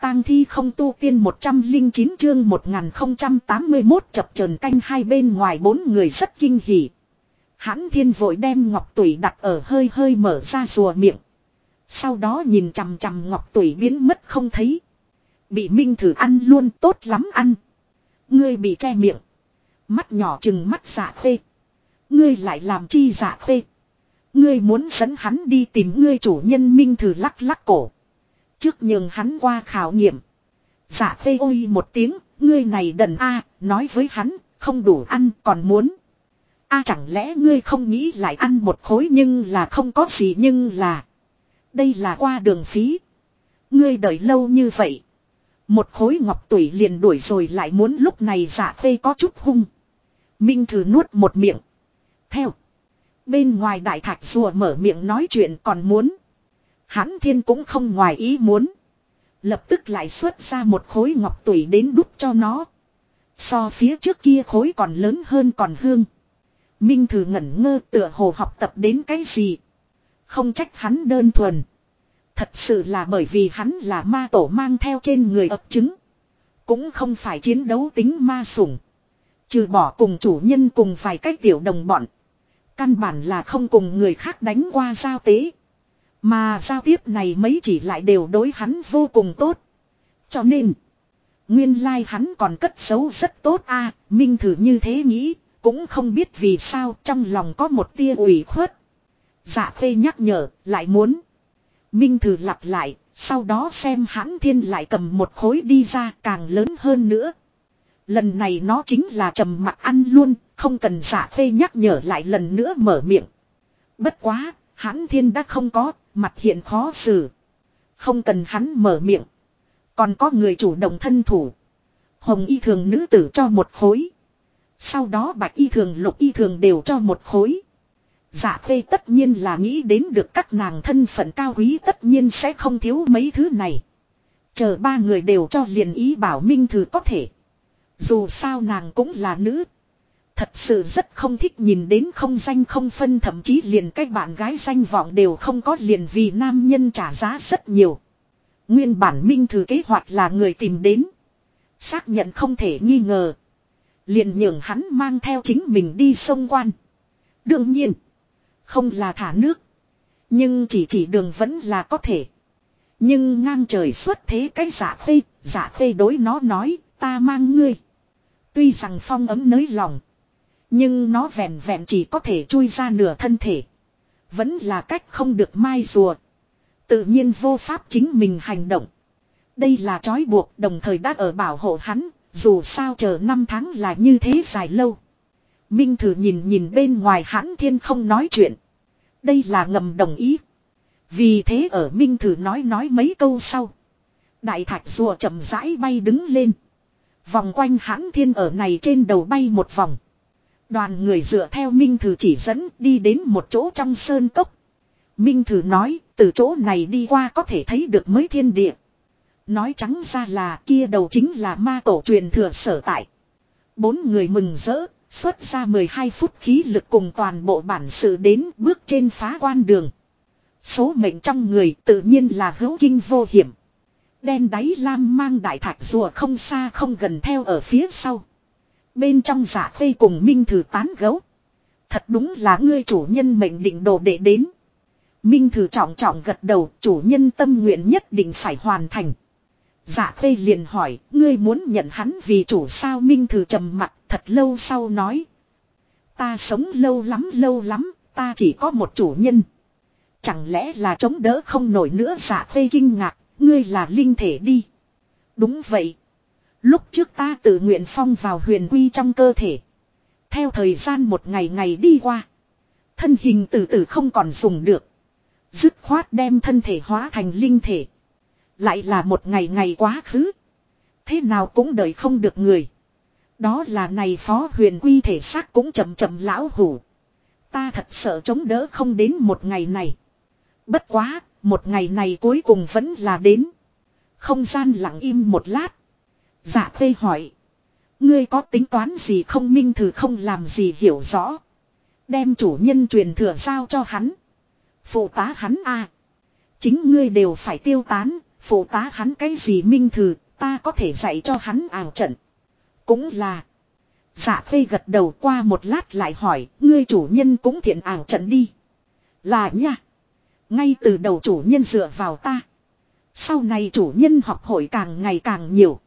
tang thi không tu tiên 109 chương 1081 chập chờn canh hai bên ngoài bốn người rất kinh hỉ. Hãn Thiên vội đem ngọc tủy đặt ở hơi hơi mở ra rùa miệng. Sau đó nhìn chằm chằm ngọc tủy biến mất không thấy. Bị Minh Thử ăn luôn, tốt lắm ăn. Ngươi bị che miệng. Mắt nhỏ chừng mắt Dạ Khê. Ngươi lại làm chi Dạ Khê? Ngươi muốn dẫn hắn đi tìm ngươi chủ nhân. Minh Thử lắc lắc cổ. Trước nhường hắn qua khảo nghiệm. Dạ Khê ôi một tiếng, ngươi này đần a, nói với hắn, không đủ ăn còn muốn. A chẳng lẽ ngươi không nghĩ lại ăn một khối nhưng là không có gì nhưng là. Đây là qua đường phí. Ngươi đợi lâu như vậy. Một khối ngọc tủy liền đuổi rồi lại muốn. Lúc này Dạ Khê có chút hung. Minh Thử nuốt một miệng. Theo. Bên ngoài đại thạch rùa mở miệng nói chuyện còn muốn. Hãn Thiên cũng không ngoài ý muốn. Lập tức lại xuất ra một khối ngọc tủy đến đút cho nó. So phía trước kia khối còn lớn hơn còn hương. Minh Thử ngẩn ngơ tựa hồ học tập đến cái gì. Không trách hắn đơn thuần. Thật sự là bởi vì hắn là ma tổ mang theo trên người ập trứng. Cũng không phải chiến đấu tính ma sủng. Trừ bỏ cùng chủ nhân cùng vài cái tiểu đồng bọn. Căn bản là không cùng người khác đánh qua giao tế. Mà giao tiếp này mấy chỉ lại đều đối hắn vô cùng tốt. Cho nên. Nguyên lai hắn còn cất giấu rất tốt a. Minh Thử như thế nghĩ. Cũng không biết vì sao trong lòng có một tia ủy khuất. Dạ Khê nhắc nhở lại muốn. Minh Thử lặp lại. Sau đó xem Hãn Thiên lại cầm một khối đi ra càng lớn hơn nữa. Lần này nó chính là trầm mặc ăn luôn. Không cần Dạ Khê nhắc nhở lại lần nữa mở miệng. Bất quá Hãn Thiên đã không có. Mặt hiện khó xử. Không cần hắn mở miệng. Còn có người chủ động thân thủ. Hồng y thường nữ tử cho một khối. Sau đó bạch y thường lục y thường đều cho một khối. Dạ Khê tất nhiên là nghĩ đến được các nàng thân phận cao quý tất nhiên sẽ không thiếu mấy thứ này. Chờ ba người đều cho liền ý bảo Minh Thử có thể. Dù sao nàng cũng là nữ. Thật sự rất không thích nhìn đến không danh không phân thậm chí liền cái bạn gái danh vọng đều không có liền vì nam nhân trả giá rất nhiều. Nguyên bản Minh Thử kế hoạch là người tìm đến. Xác nhận không thể nghi ngờ. Liền nhường hắn mang theo chính mình đi sông quan. Đương nhiên. Không là thả nước. Nhưng chỉ đường vẫn là có thể. Nhưng ngang trời xuất thế cái Dạ Khê đối nó nói ta mang ngươi. Tuy rằng phong ấm nới lòng. Nhưng nó vẹn vẹn chỉ có thể chui ra nửa thân thể. Vẫn là cách không được mai rùa. Tự nhiên vô pháp chính mình hành động. Đây là trói buộc đồng thời đã ở bảo hộ hắn. Dù sao chờ 5 tháng là như thế dài lâu. Minh Thử nhìn bên ngoài Hãn Thiên không nói chuyện. Đây là ngầm đồng ý. Vì thế ở Minh Thử nói mấy câu sau. Đại thạch rùa chậm rãi bay đứng lên. Vòng quanh Hãn Thiên ở này trên đầu bay một vòng. Đoàn người dựa theo Minh Thử chỉ dẫn đi đến một chỗ trong sơn cốc. Minh Thử nói từ chỗ này đi qua có thể thấy được mới thiên địa. Nói trắng ra là kia đầu chính là ma tổ truyền thừa sở tại. Bốn người mừng rỡ, xuất ra 12 phút khí lực cùng toàn bộ bản sự đến bước trên phá quan đường. Số mệnh trong người tự nhiên là hữu kinh vô hiểm. Đen đáy lam mang đại thạch rùa không xa không gần theo ở phía sau. Bên trong Dạ Khê cùng Minh Thử tán gấu. Thật đúng là ngươi chủ nhân mệnh định đồ để đến. Minh Thử trọng trọng gật đầu, chủ nhân tâm nguyện nhất định phải hoàn thành. Dạ Khê liền hỏi, ngươi muốn nhận hắn vì chủ sao? Minh Thử trầm mặt thật lâu sau nói. Ta sống lâu lắm, ta chỉ có một chủ nhân. Chẳng lẽ là chống đỡ không nổi nữa? Dạ Khê kinh ngạc, ngươi là linh thể đi. Đúng vậy. Lúc trước ta tự nguyện phong vào huyền quy trong cơ thể. Theo thời gian một ngày ngày đi qua. Thân hình từ từ không còn dùng được. Dứt khoát đem thân thể hóa thành linh thể. Lại là một ngày ngày quá khứ. Thế nào cũng đợi không được người. Đó là này phó huyền quy thể xác cũng chậm chậm lão hủ. Ta thật sợ chống đỡ không đến một ngày này. Bất quá, một ngày này cuối cùng vẫn là đến. Không gian lặng im một lát. Dạ Khê hỏi. Ngươi có tính toán gì không? Minh Thử không làm gì hiểu rõ. Đem chủ nhân truyền thừa giao cho hắn. Phụ tá hắn a. Chính ngươi đều phải tiêu tán. Phụ tá hắn cái gì Minh Thử, ta có thể dạy cho hắn ảo trận. Cũng là. Dạ Khê gật đầu, qua một lát lại hỏi, ngươi chủ nhân cũng thiện ảo trận đi. Là nha. Ngay từ đầu chủ nhân dựa vào ta. Sau này chủ nhân học hội càng ngày càng nhiều.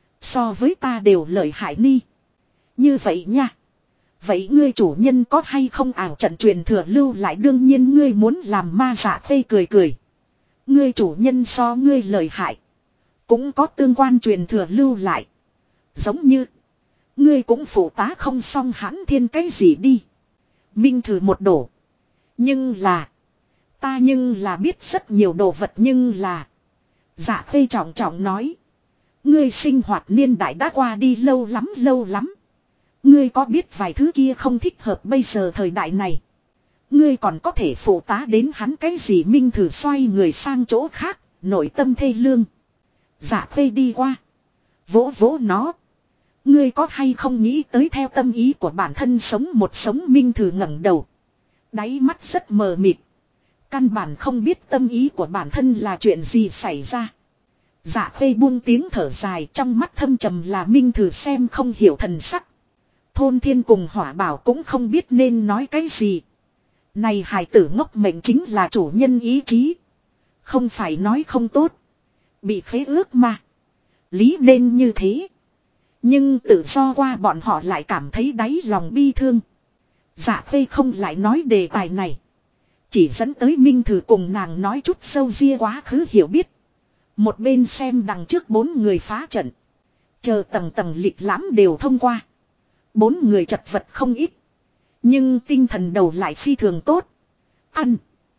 So với ta đều lợi hại ni. Như vậy nha. Vậy ngươi chủ nhân có hay không ảo trận truyền thừa lưu lại, đương nhiên ngươi muốn làm ma. Dạ Khê cười cười. Ngươi chủ nhân so ngươi lợi hại. Cũng có tương quan truyền thừa lưu lại. Giống như. Ngươi cũng phụ tá không xong Hãn Thiên cái gì đi. Minh Thử một đổ. Nhưng là. Ta nhưng là biết rất nhiều đồ vật nhưng là. Dạ Khê trọng trọng nói. Ngươi sinh hoạt niên đại đã qua đi lâu lắm lâu lắm. Ngươi có biết vài thứ kia không thích hợp bây giờ thời đại này. Ngươi còn có thể phụ tá đến hắn cái gì. Minh Thử xoay người sang chỗ khác. Nội tâm thê lương. Dạ Khê đi qua. Vỗ vỗ nó. Ngươi có hay không nghĩ tới theo tâm ý của bản thân sống một sống. Minh Thử ngẩng đầu. Đáy mắt rất mờ mịt. Căn bản không biết tâm ý của bản thân là chuyện gì xảy ra. Dạ Khê buông tiếng thở dài, trong mắt thâm trầm là Minh Thử xem không hiểu thần sắc. Thôn Thiên cùng Hỏa Bảo cũng không biết nên nói cái gì. Này hài tử ngốc mệnh chính là chủ nhân ý chí. Không phải nói không tốt. Bị khế ước mà. Lý nên như thế. Nhưng tự do qua bọn họ lại cảm thấy đáy lòng bi thương. Dạ Khê không lại nói đề tài này. Chỉ dẫn tới Minh Thử cùng nàng nói chút sâu ria quá khứ hiểu biết. Một bên xem đằng trước 4 người phá trận. Chờ tầng tầng lịch lãm đều thông qua. 4 người chật vật không ít. Nhưng tinh thần đầu lại phi thường tốt. Ăn.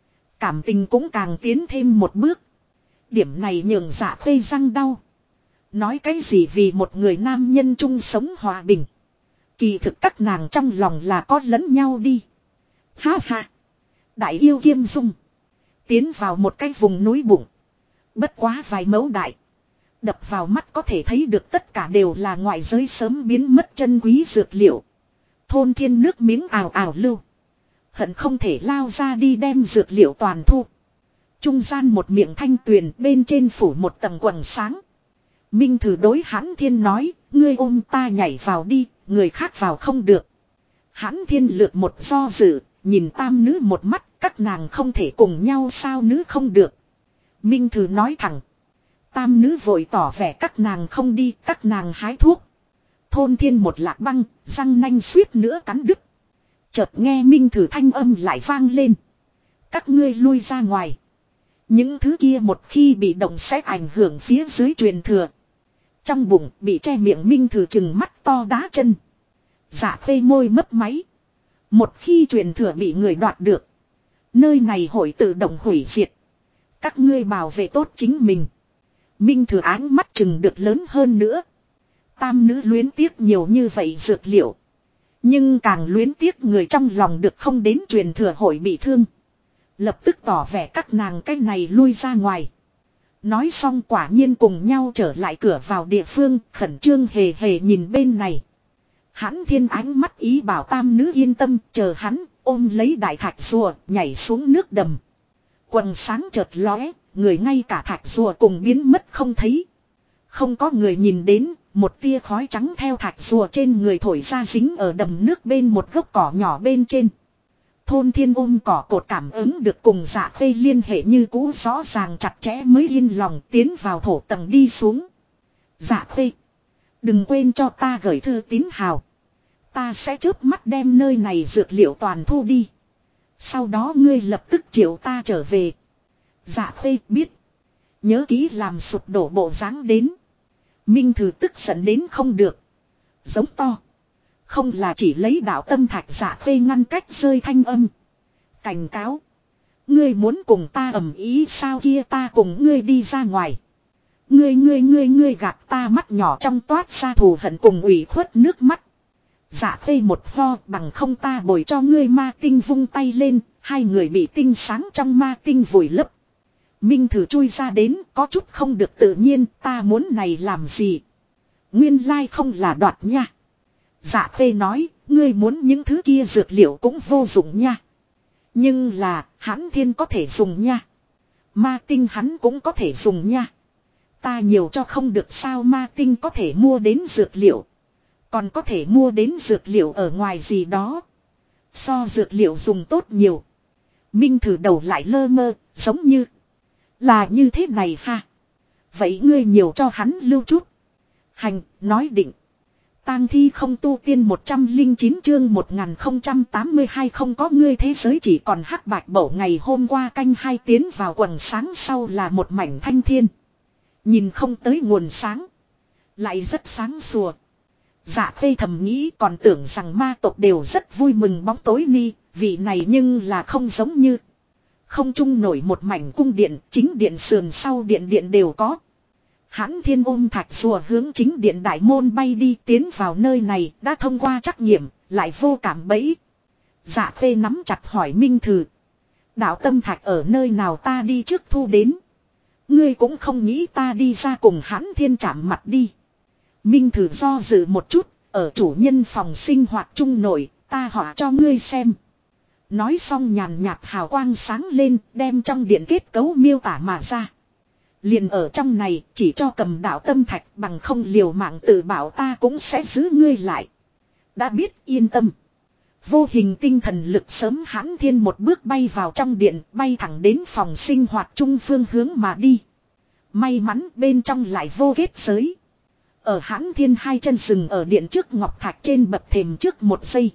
Cảm tình cũng càng tiến thêm một bước. Điểm này nhường Dạ Khê răng đau. Nói cái gì vì một người nam nhân chung sống hòa bình. Kỳ thực các nàng trong lòng là có lẫn nhau đi. Ha ha. Đại yêu Kiêm Dung. Tiến vào một cái vùng núi bụng. Bất quá vài mẫu đại. Đập vào mắt có thể thấy được tất cả đều là ngoại giới sớm biến mất chân quý dược liệu. Thôn Thiên nước miếng ào ào lưu. Hận không thể lao ra đi đem dược liệu toàn thu. Trung gian một miệng thanh tuyền, bên trên phủ một tầng quầng sáng. Minh Thử đối Hãn Thiên nói, ngươi ôm ta nhảy vào đi, người khác vào không được. Hãn Thiên lượt một do dự, nhìn tam nữ một mắt, các nàng không thể cùng nhau sao nữ không được. Minh Thử nói thẳng. Tam nữ vội tỏ vẻ các nàng không đi, các nàng hái thuốc. Thôn Thiên một lạc băng, răng nanh suýt nữa cắn đứt. Chợt nghe Minh Thử thanh âm lại vang lên. Các ngươi lui ra ngoài. Những thứ kia một khi bị động sẽ ảnh hưởng phía dưới truyền thừa. Trong bụng bị che miệng Minh Thử chừng mắt to đá chân. Dạ Khê môi mấp máy. Một khi truyền thừa bị người đoạt được. Nơi này hội tự động hủy diệt. Các ngươi bảo vệ tốt chính mình. Minh Thử áng mắt chừng được lớn hơn nữa. Tam nữ luyến tiếc nhiều như vậy dược liệu. Nhưng càng luyến tiếc người trong lòng được không đến truyền thừa hội bị thương. Lập tức tỏ vẻ các nàng cái này lui ra ngoài. Nói xong quả nhiên cùng nhau trở lại cửa vào địa phương, khẩn trương hề hề nhìn bên này. Hãn Thiên ánh mắt ý bảo tam nữ yên tâm, chờ hắn, ôm lấy đại thạch rùa, nhảy xuống nước đầm. Quần sáng chợt lóe, người ngay cả thạch rùa cùng biến mất không thấy. Không có người nhìn đến, một tia khói trắng theo thạch rùa trên người thổi ra dính ở đầm nước bên một gốc cỏ nhỏ bên trên. Thôn Thiên ôm cỏ cột cảm ứng được cùng Dạ Khê liên hệ như cũ rõ ràng chặt chẽ mới yên lòng tiến vào thổ tầng đi xuống. Dạ Khê. Đừng quên cho ta gửi thư tín hào. Ta sẽ chớp mắt đem nơi này dược liệu toàn thu đi. Sau đó ngươi lập tức triệu ta trở về. Dạ Khê biết. Nhớ kỹ làm sụp đổ bộ dáng đến. Minh Thử tức giận đến không được. Giống to. Không là chỉ lấy đạo tâm thạch. Dạ Khê ngăn cách rơi thanh âm. Cảnh cáo. Ngươi muốn cùng ta ầm ý sao kia ta cùng ngươi đi ra ngoài. Ngươi gạt ta mắt nhỏ trong toát ra thù hận cùng ủy khuất nước mắt. Dạ Khê một ho bằng không ta bồi cho ngươi ma tinh vung tay lên. Hai người bị tinh sáng trong ma tinh vùi lấp. Minh Thử chui ra đến có chút không được tự nhiên ta muốn này làm gì. Nguyên lai không là đoạt nha. Dạ Khê nói ngươi muốn những thứ kia dược liệu cũng vô dụng nha. Nhưng là Hãn Thiên có thể dùng nha. Ma tinh hắn cũng có thể dùng nha. Ta nhiều cho không được sao, ma tinh có thể mua đến dược liệu. Còn có thể mua đến dược liệu ở ngoài gì đó. So dược liệu dùng tốt nhiều. Minh Thử đầu lại lơ mơ, giống như là như thế này ha. Vậy ngươi nhiều cho hắn lưu chút. Hành, nói định. Tang thi không tu tiên 109 chương 1082 không có ngươi thế giới chỉ còn hắc bạch bổ ngày hôm qua canh hai tiến vào quần sáng sau là một mảnh thanh thiên. Nhìn không tới nguồn sáng. Lại rất sáng sủa. Dạ Khê thầm nghĩ còn tưởng rằng ma tộc đều rất vui mừng bóng tối ni, vị này nhưng là không giống như. Không chung nổi một mảnh cung điện, chính điện sườn sau điện điện đều có. Hãn Thiên ôm thạch rùa hướng chính điện đại môn bay đi, tiến vào nơi này đã thông qua trắc nghiệm, lại vô cảm bẫy. Dạ Khê nắm chặt hỏi Minh Thử. Đạo tâm thạch ở nơi nào ta đi trước thu đến. Ngươi cũng không nghĩ ta đi ra cùng Hãn Thiên chạm mặt đi. Minh Thử do dự một chút, ở chủ nhân phòng sinh hoạt chung nổi, ta họa cho ngươi xem. Nói xong nhàn nhạt hào quang sáng lên, đem trong điện kết cấu miêu tả mà ra. Liền ở trong này, chỉ cho cầm đạo tâm thạch bằng không liều mạng tự bảo ta cũng sẽ giữ ngươi lại. Đã biết yên tâm. Vô hình tinh thần lực sớm Hãn Thiên một bước bay vào trong điện, bay thẳng đến phòng sinh hoạt chung phương hướng mà đi. May mắn bên trong lại vô kết giới. Ở Hãn Thiên hai chân rừng ở điện trước ngọc thạch trên bậc thềm trước một giây.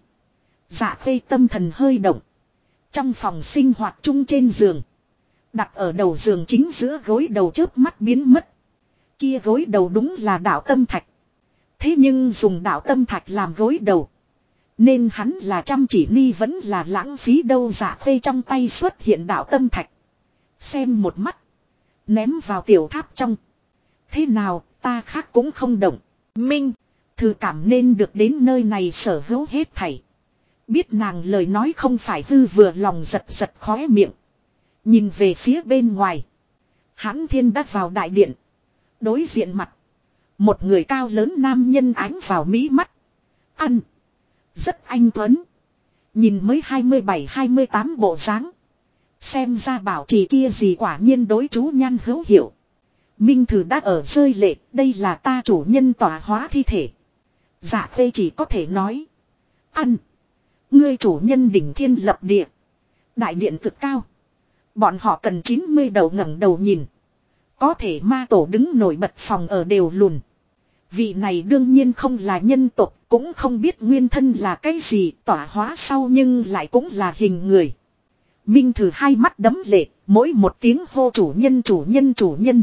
Dạ Khê tâm thần hơi động. Trong phòng sinh hoạt chung trên giường. Đặt ở đầu giường chính giữa gối đầu chớp mắt biến mất. Kia gối đầu đúng là đạo tâm thạch. Thế nhưng dùng đạo tâm thạch làm gối đầu. Nên hắn là chăm chỉ ni vẫn là lãng phí đâu. Dạ Khê trong tay xuất hiện đạo tâm thạch. Xem một mắt. Ném vào tiểu tháp trong. Thế nào ta khác cũng không động. Minh. Thử cảm nên được đến nơi này sở hữu hết thảy. Biết nàng lời nói không phải hư vừa lòng giật giật khóe miệng. Nhìn về phía bên ngoài. Hãn Thiên đã vào đại điện. Đối diện mặt. Một người cao lớn nam nhân ánh vào mí mắt. Ăn. Rất anh tuấn. Nhìn mới 27-28 bộ dáng. Xem ra bảo trì kia gì quả nhiên đối chú nhan hữu hiệu. Minh Thử đã ở rơi lệ. Đây là ta chủ nhân tỏa hóa thi thể. Dạ Khê chỉ có thể nói. Ăn. Ngươi chủ nhân đỉnh thiên lập địa. Đại điện cực cao. Bọn họ cần 90 đầu ngẩng đầu nhìn. Có thể ma tổ đứng nổi bật phòng ở đều lùn. Vị này đương nhiên không là nhân tộc, cũng không biết nguyên thân là cái gì, tỏa hóa sau nhưng lại cũng là hình người. Minh Thử hai mắt đấm lệ, mỗi một tiếng hô chủ nhân chủ nhân chủ nhân.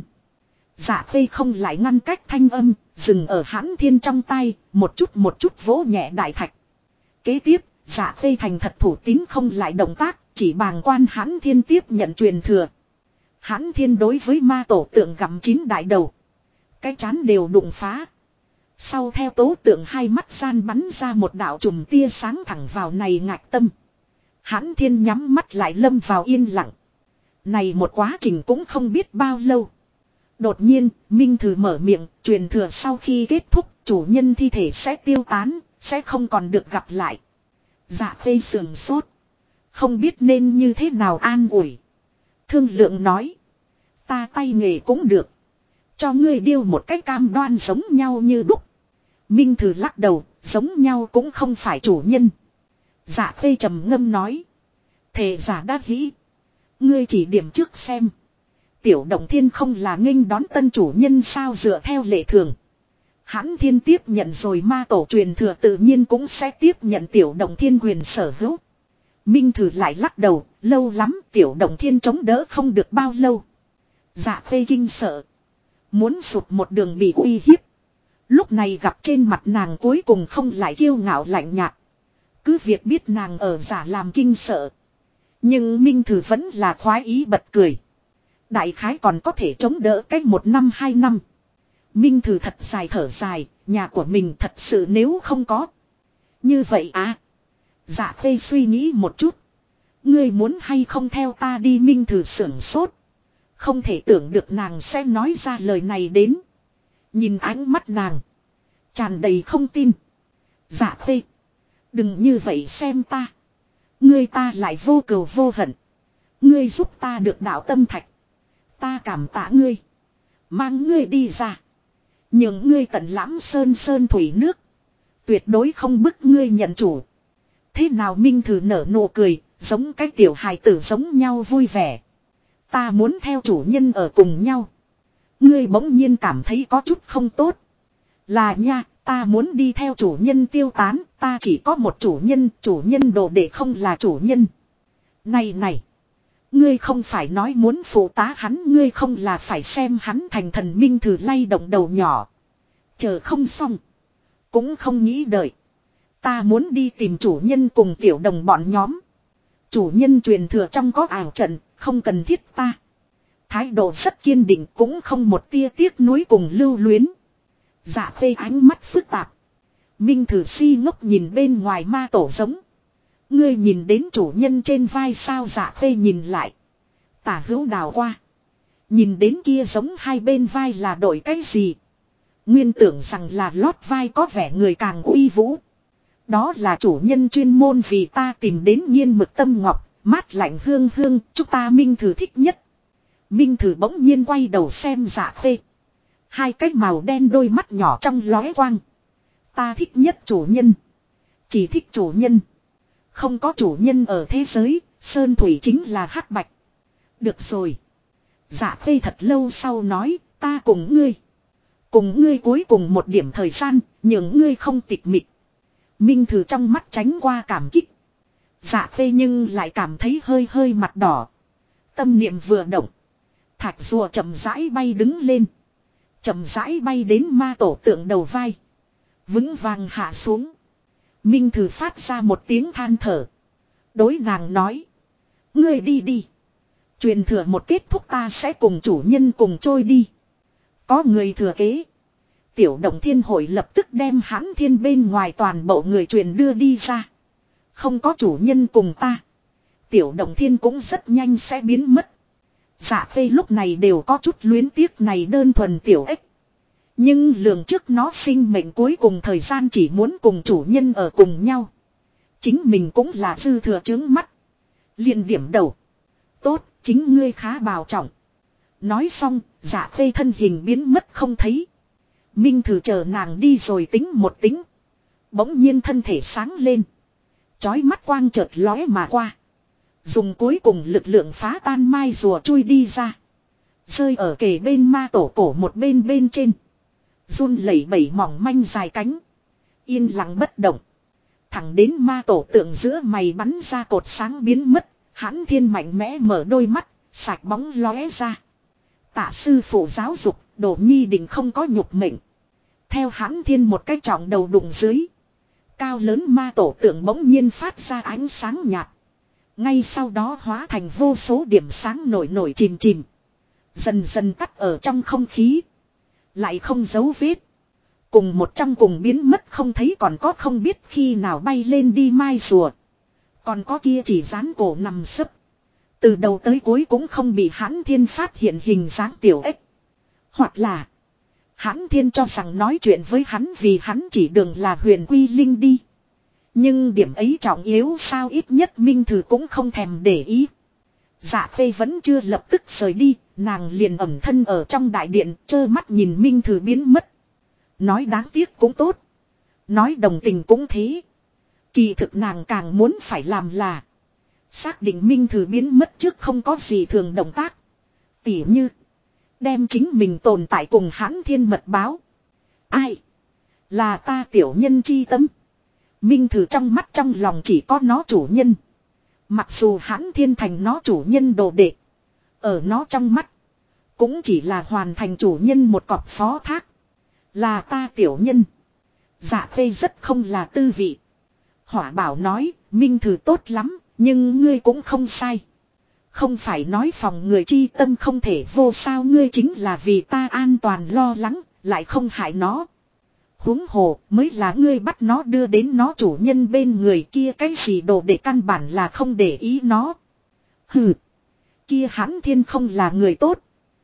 Dạ Khê không lại ngăn cách thanh âm, dừng ở Hãn Thiên trong tay, một chút vỗ nhẹ đại thạch. Kế tiếp, Dạ Khê thành thật thủ tín không lại động tác, chỉ bàng quan Hãn Thiên tiếp nhận truyền thừa. Hãn Thiên đối với ma tổ tượng gặm 9 đại đầu. Cái chán đều đụng phá. Sau theo tố tượng hai mắt gian bắn ra một đạo chùm tia sáng thẳng vào này ngạc tâm. Hãn Thiên nhắm mắt lại lâm vào yên lặng. Này một quá trình cũng không biết bao lâu. Đột nhiên, Minh Thử mở miệng, truyền thừa sau khi kết thúc, chủ nhân thi thể sẽ tiêu tán, sẽ không còn được gặp lại. Dạ Khê sườn sốt. Không biết nên như thế nào an ủi. Thương lượng nói. Ta tay nghề cũng được. Cho ngươi điêu một cái cam đoan giống nhau như đúc. Minh Thử lắc đầu, giống nhau cũng không phải chủ nhân. Dạ Khê trầm ngâm nói. Thề giả đã hĩ. Ngươi chỉ điểm trước xem. Tiểu Động Thiên không là nghênh đón tân chủ nhân sao dựa theo lệ thường. Hãn Thiên tiếp nhận rồi ma tổ truyền thừa tự nhiên cũng sẽ tiếp nhận Tiểu Động Thiên quyền sở hữu. Minh Thử lại lắc đầu, lâu lắm Tiểu Động Thiên chống đỡ không được bao lâu. Dạ Khê kinh sợ. Muốn sụp một đường bị uy hiếp. Lúc này gặp trên mặt nàng cuối cùng không lại kiêu ngạo lạnh nhạt. Cứ việc biết nàng ở giả làm kinh sợ. Nhưng Minh Thử vẫn là khoái ý bật cười. Đại khái còn có thể chống đỡ cách 1 năm 2 năm. Minh Thử thật dài thở dài, nhà của mình thật sự nếu không có. Như vậy à. Dạ Khê suy nghĩ một chút. Ngươi muốn hay không theo ta đi. Minh Thử sưởng sốt. Không thể tưởng được nàng sẽ nói ra lời này đến. Nhìn ánh mắt nàng. Tràn đầy không tin. Dạ Khê. Đừng như vậy xem ta. Ngươi ta lại vô cừu vô hận. Ngươi giúp ta được đạo tâm thạch. Ta cảm tạ ngươi. Mang ngươi đi ra. Nhưng ngươi tận lãm sơn sơn thủy nước. Tuyệt đối không bức ngươi nhận chủ. Thế nào Minh Thử nở nụ cười, giống cái tiểu hài tử giống nhau vui vẻ. Ta muốn theo chủ nhân ở cùng nhau. Ngươi bỗng nhiên cảm thấy có chút không tốt. Là nha, ta muốn đi theo chủ nhân tiêu tán, ta chỉ có một chủ nhân đồ để không là chủ nhân. Này này, ngươi không phải nói muốn phụ tá hắn, ngươi không là phải xem hắn thành thần. Minh Thử lay động đầu nhỏ. Chờ không xong, cũng không nghĩ đợi. Ta muốn đi tìm chủ nhân cùng tiểu đồng bọn nhóm. Chủ nhân truyền thừa trong có ảo trận, không cần thiết ta. Thái độ rất kiên định, cũng không một tia tiếc nuối cùng lưu luyến. Dạ Khê ánh mắt phức tạp. Minh Thử si ngốc nhìn bên ngoài ma tổ giống. Ngươi nhìn đến chủ nhân trên vai sao? Dạ Khê nhìn lại. Tả hữu đào qua. Nhìn đến kia giống hai bên vai là đổi cái gì? Nguyên tưởng rằng là lót vai có vẻ người càng uy vũ. Đó là chủ nhân chuyên môn vì ta tìm đến Nhiên Mực Tâm Ngọc, mát lạnh hương hương, chúng ta Minh Thử thích nhất. Minh Thử bỗng nhiên quay đầu xem Dạ Khê. Hai cái màu đen đôi mắt nhỏ trong lóe quang. Ta thích nhất chủ nhân. Chỉ thích chủ nhân. Không có chủ nhân ở thế giới, sơn thủy chính là hắc bạch. Được rồi. Dạ Khê thật lâu sau nói, ta cùng ngươi. Cùng ngươi cuối cùng một điểm thời gian, nhường ngươi không tịch mịch. Minh Thử trong mắt tránh qua cảm kích. Dạ Khê nhưng lại cảm thấy hơi hơi mặt đỏ. Tâm niệm vừa động. Thạch rùa chậm rãi bay đứng lên. Chậm rãi bay đến ma tổ tượng đầu vai. Vững vàng hạ xuống. Minh Thử phát ra một tiếng than thở. Đối nàng nói. Ngươi đi đi. Truyền thừa một kết thúc ta sẽ cùng chủ nhân cùng trôi đi. Có người thừa kế. Tiểu Động Thiên hội lập tức đem Hãn Thiên bên ngoài toàn bộ người truyền đưa đi ra. Không có chủ nhân cùng ta. Tiểu Động Thiên cũng rất nhanh sẽ biến mất. Dạ Khê lúc này đều có chút luyến tiếc này đơn thuần tiểu ếch. Nhưng lường trước nó sinh mệnh cuối cùng thời gian chỉ muốn cùng chủ nhân ở cùng nhau. Chính mình cũng là dư thừa trướng mắt. Liền điểm đầu. Tốt, chính ngươi khá bào trọng. Nói xong, Dạ Khê thân hình biến mất không thấy. Minh Thử chờ nàng đi rồi tính một tính. Bỗng nhiên thân thể sáng lên. Chói mắt quang chợt lóe mà qua. Dùng cuối cùng lực lượng phá tan mai rùa chui đi ra. Rơi ở kề bên ma tổ cổ một bên bên trên. Run lẩy bẩy mỏng manh dài cánh. Yên lặng bất động. Thẳng đến ma tổ tượng giữa mày bắn ra cột sáng biến mất. Hãn Thiên mạnh mẽ mở đôi mắt. Sạch bóng lóe ra. Tạ sư phụ giáo dục. Đổ Nhi định không có nhục mệnh. Theo Hãn Thiên một cái trọng đầu đụng dưới. Cao lớn ma tổ tượng bỗng nhiên phát ra ánh sáng nhạt. Ngay sau đó hóa thành vô số điểm sáng nổi nổi chìm chìm. Dần dần tắt ở trong không khí. Lại không dấu vết. Cùng một trong cùng biến mất không thấy, còn có không biết khi nào bay lên đi mai rùa. Còn có kia chỉ dán cổ nằm sấp. Từ đầu tới cuối cũng không bị Hãn Thiên phát hiện hình dáng tiểu ếch. Hoặc là Hãn Thiên cho rằng nói chuyện với hắn vì hắn chỉ đường là Huyền Quy Linh đi. Nhưng điểm ấy trọng yếu sao? Ít nhất Minh Thử cũng không thèm để ý. Dạ Khê vẫn chưa lập tức rời đi, nàng liền ẩn thân ở trong đại điện, trơ mắt nhìn Minh Thử biến mất. Nói đáng tiếc cũng tốt. Nói đồng tình cũng thế. Kỳ thực nàng càng muốn phải làm là xác định Minh Thử biến mất trước không có gì thường động tác. Tỉ như đem chính mình tồn tại cùng Hãn Thiên mật báo. Ai? Là ta tiểu nhân chi tâm. Minh Thử trong mắt trong lòng chỉ có nó chủ nhân. Mặc dù Hãn Thiên thành nó chủ nhân đồ đệ. Ở nó trong mắt cũng chỉ là hoàn thành chủ nhân một cọc phó thác. Là ta tiểu nhân. Dạ Khê rất không là tư vị. Hỏa Bảo nói, Minh Thử tốt lắm, nhưng ngươi cũng không sai. Không phải nói phòng người chi tâm không thể vô sao, ngươi chính là vì ta an toàn lo lắng, lại không hại nó. Huống hồ mới là ngươi bắt nó đưa đến nó chủ nhân bên người kia, cái gì đồ để căn bản là không để ý nó. Hừ. Kia Hãn Thiên không là người tốt.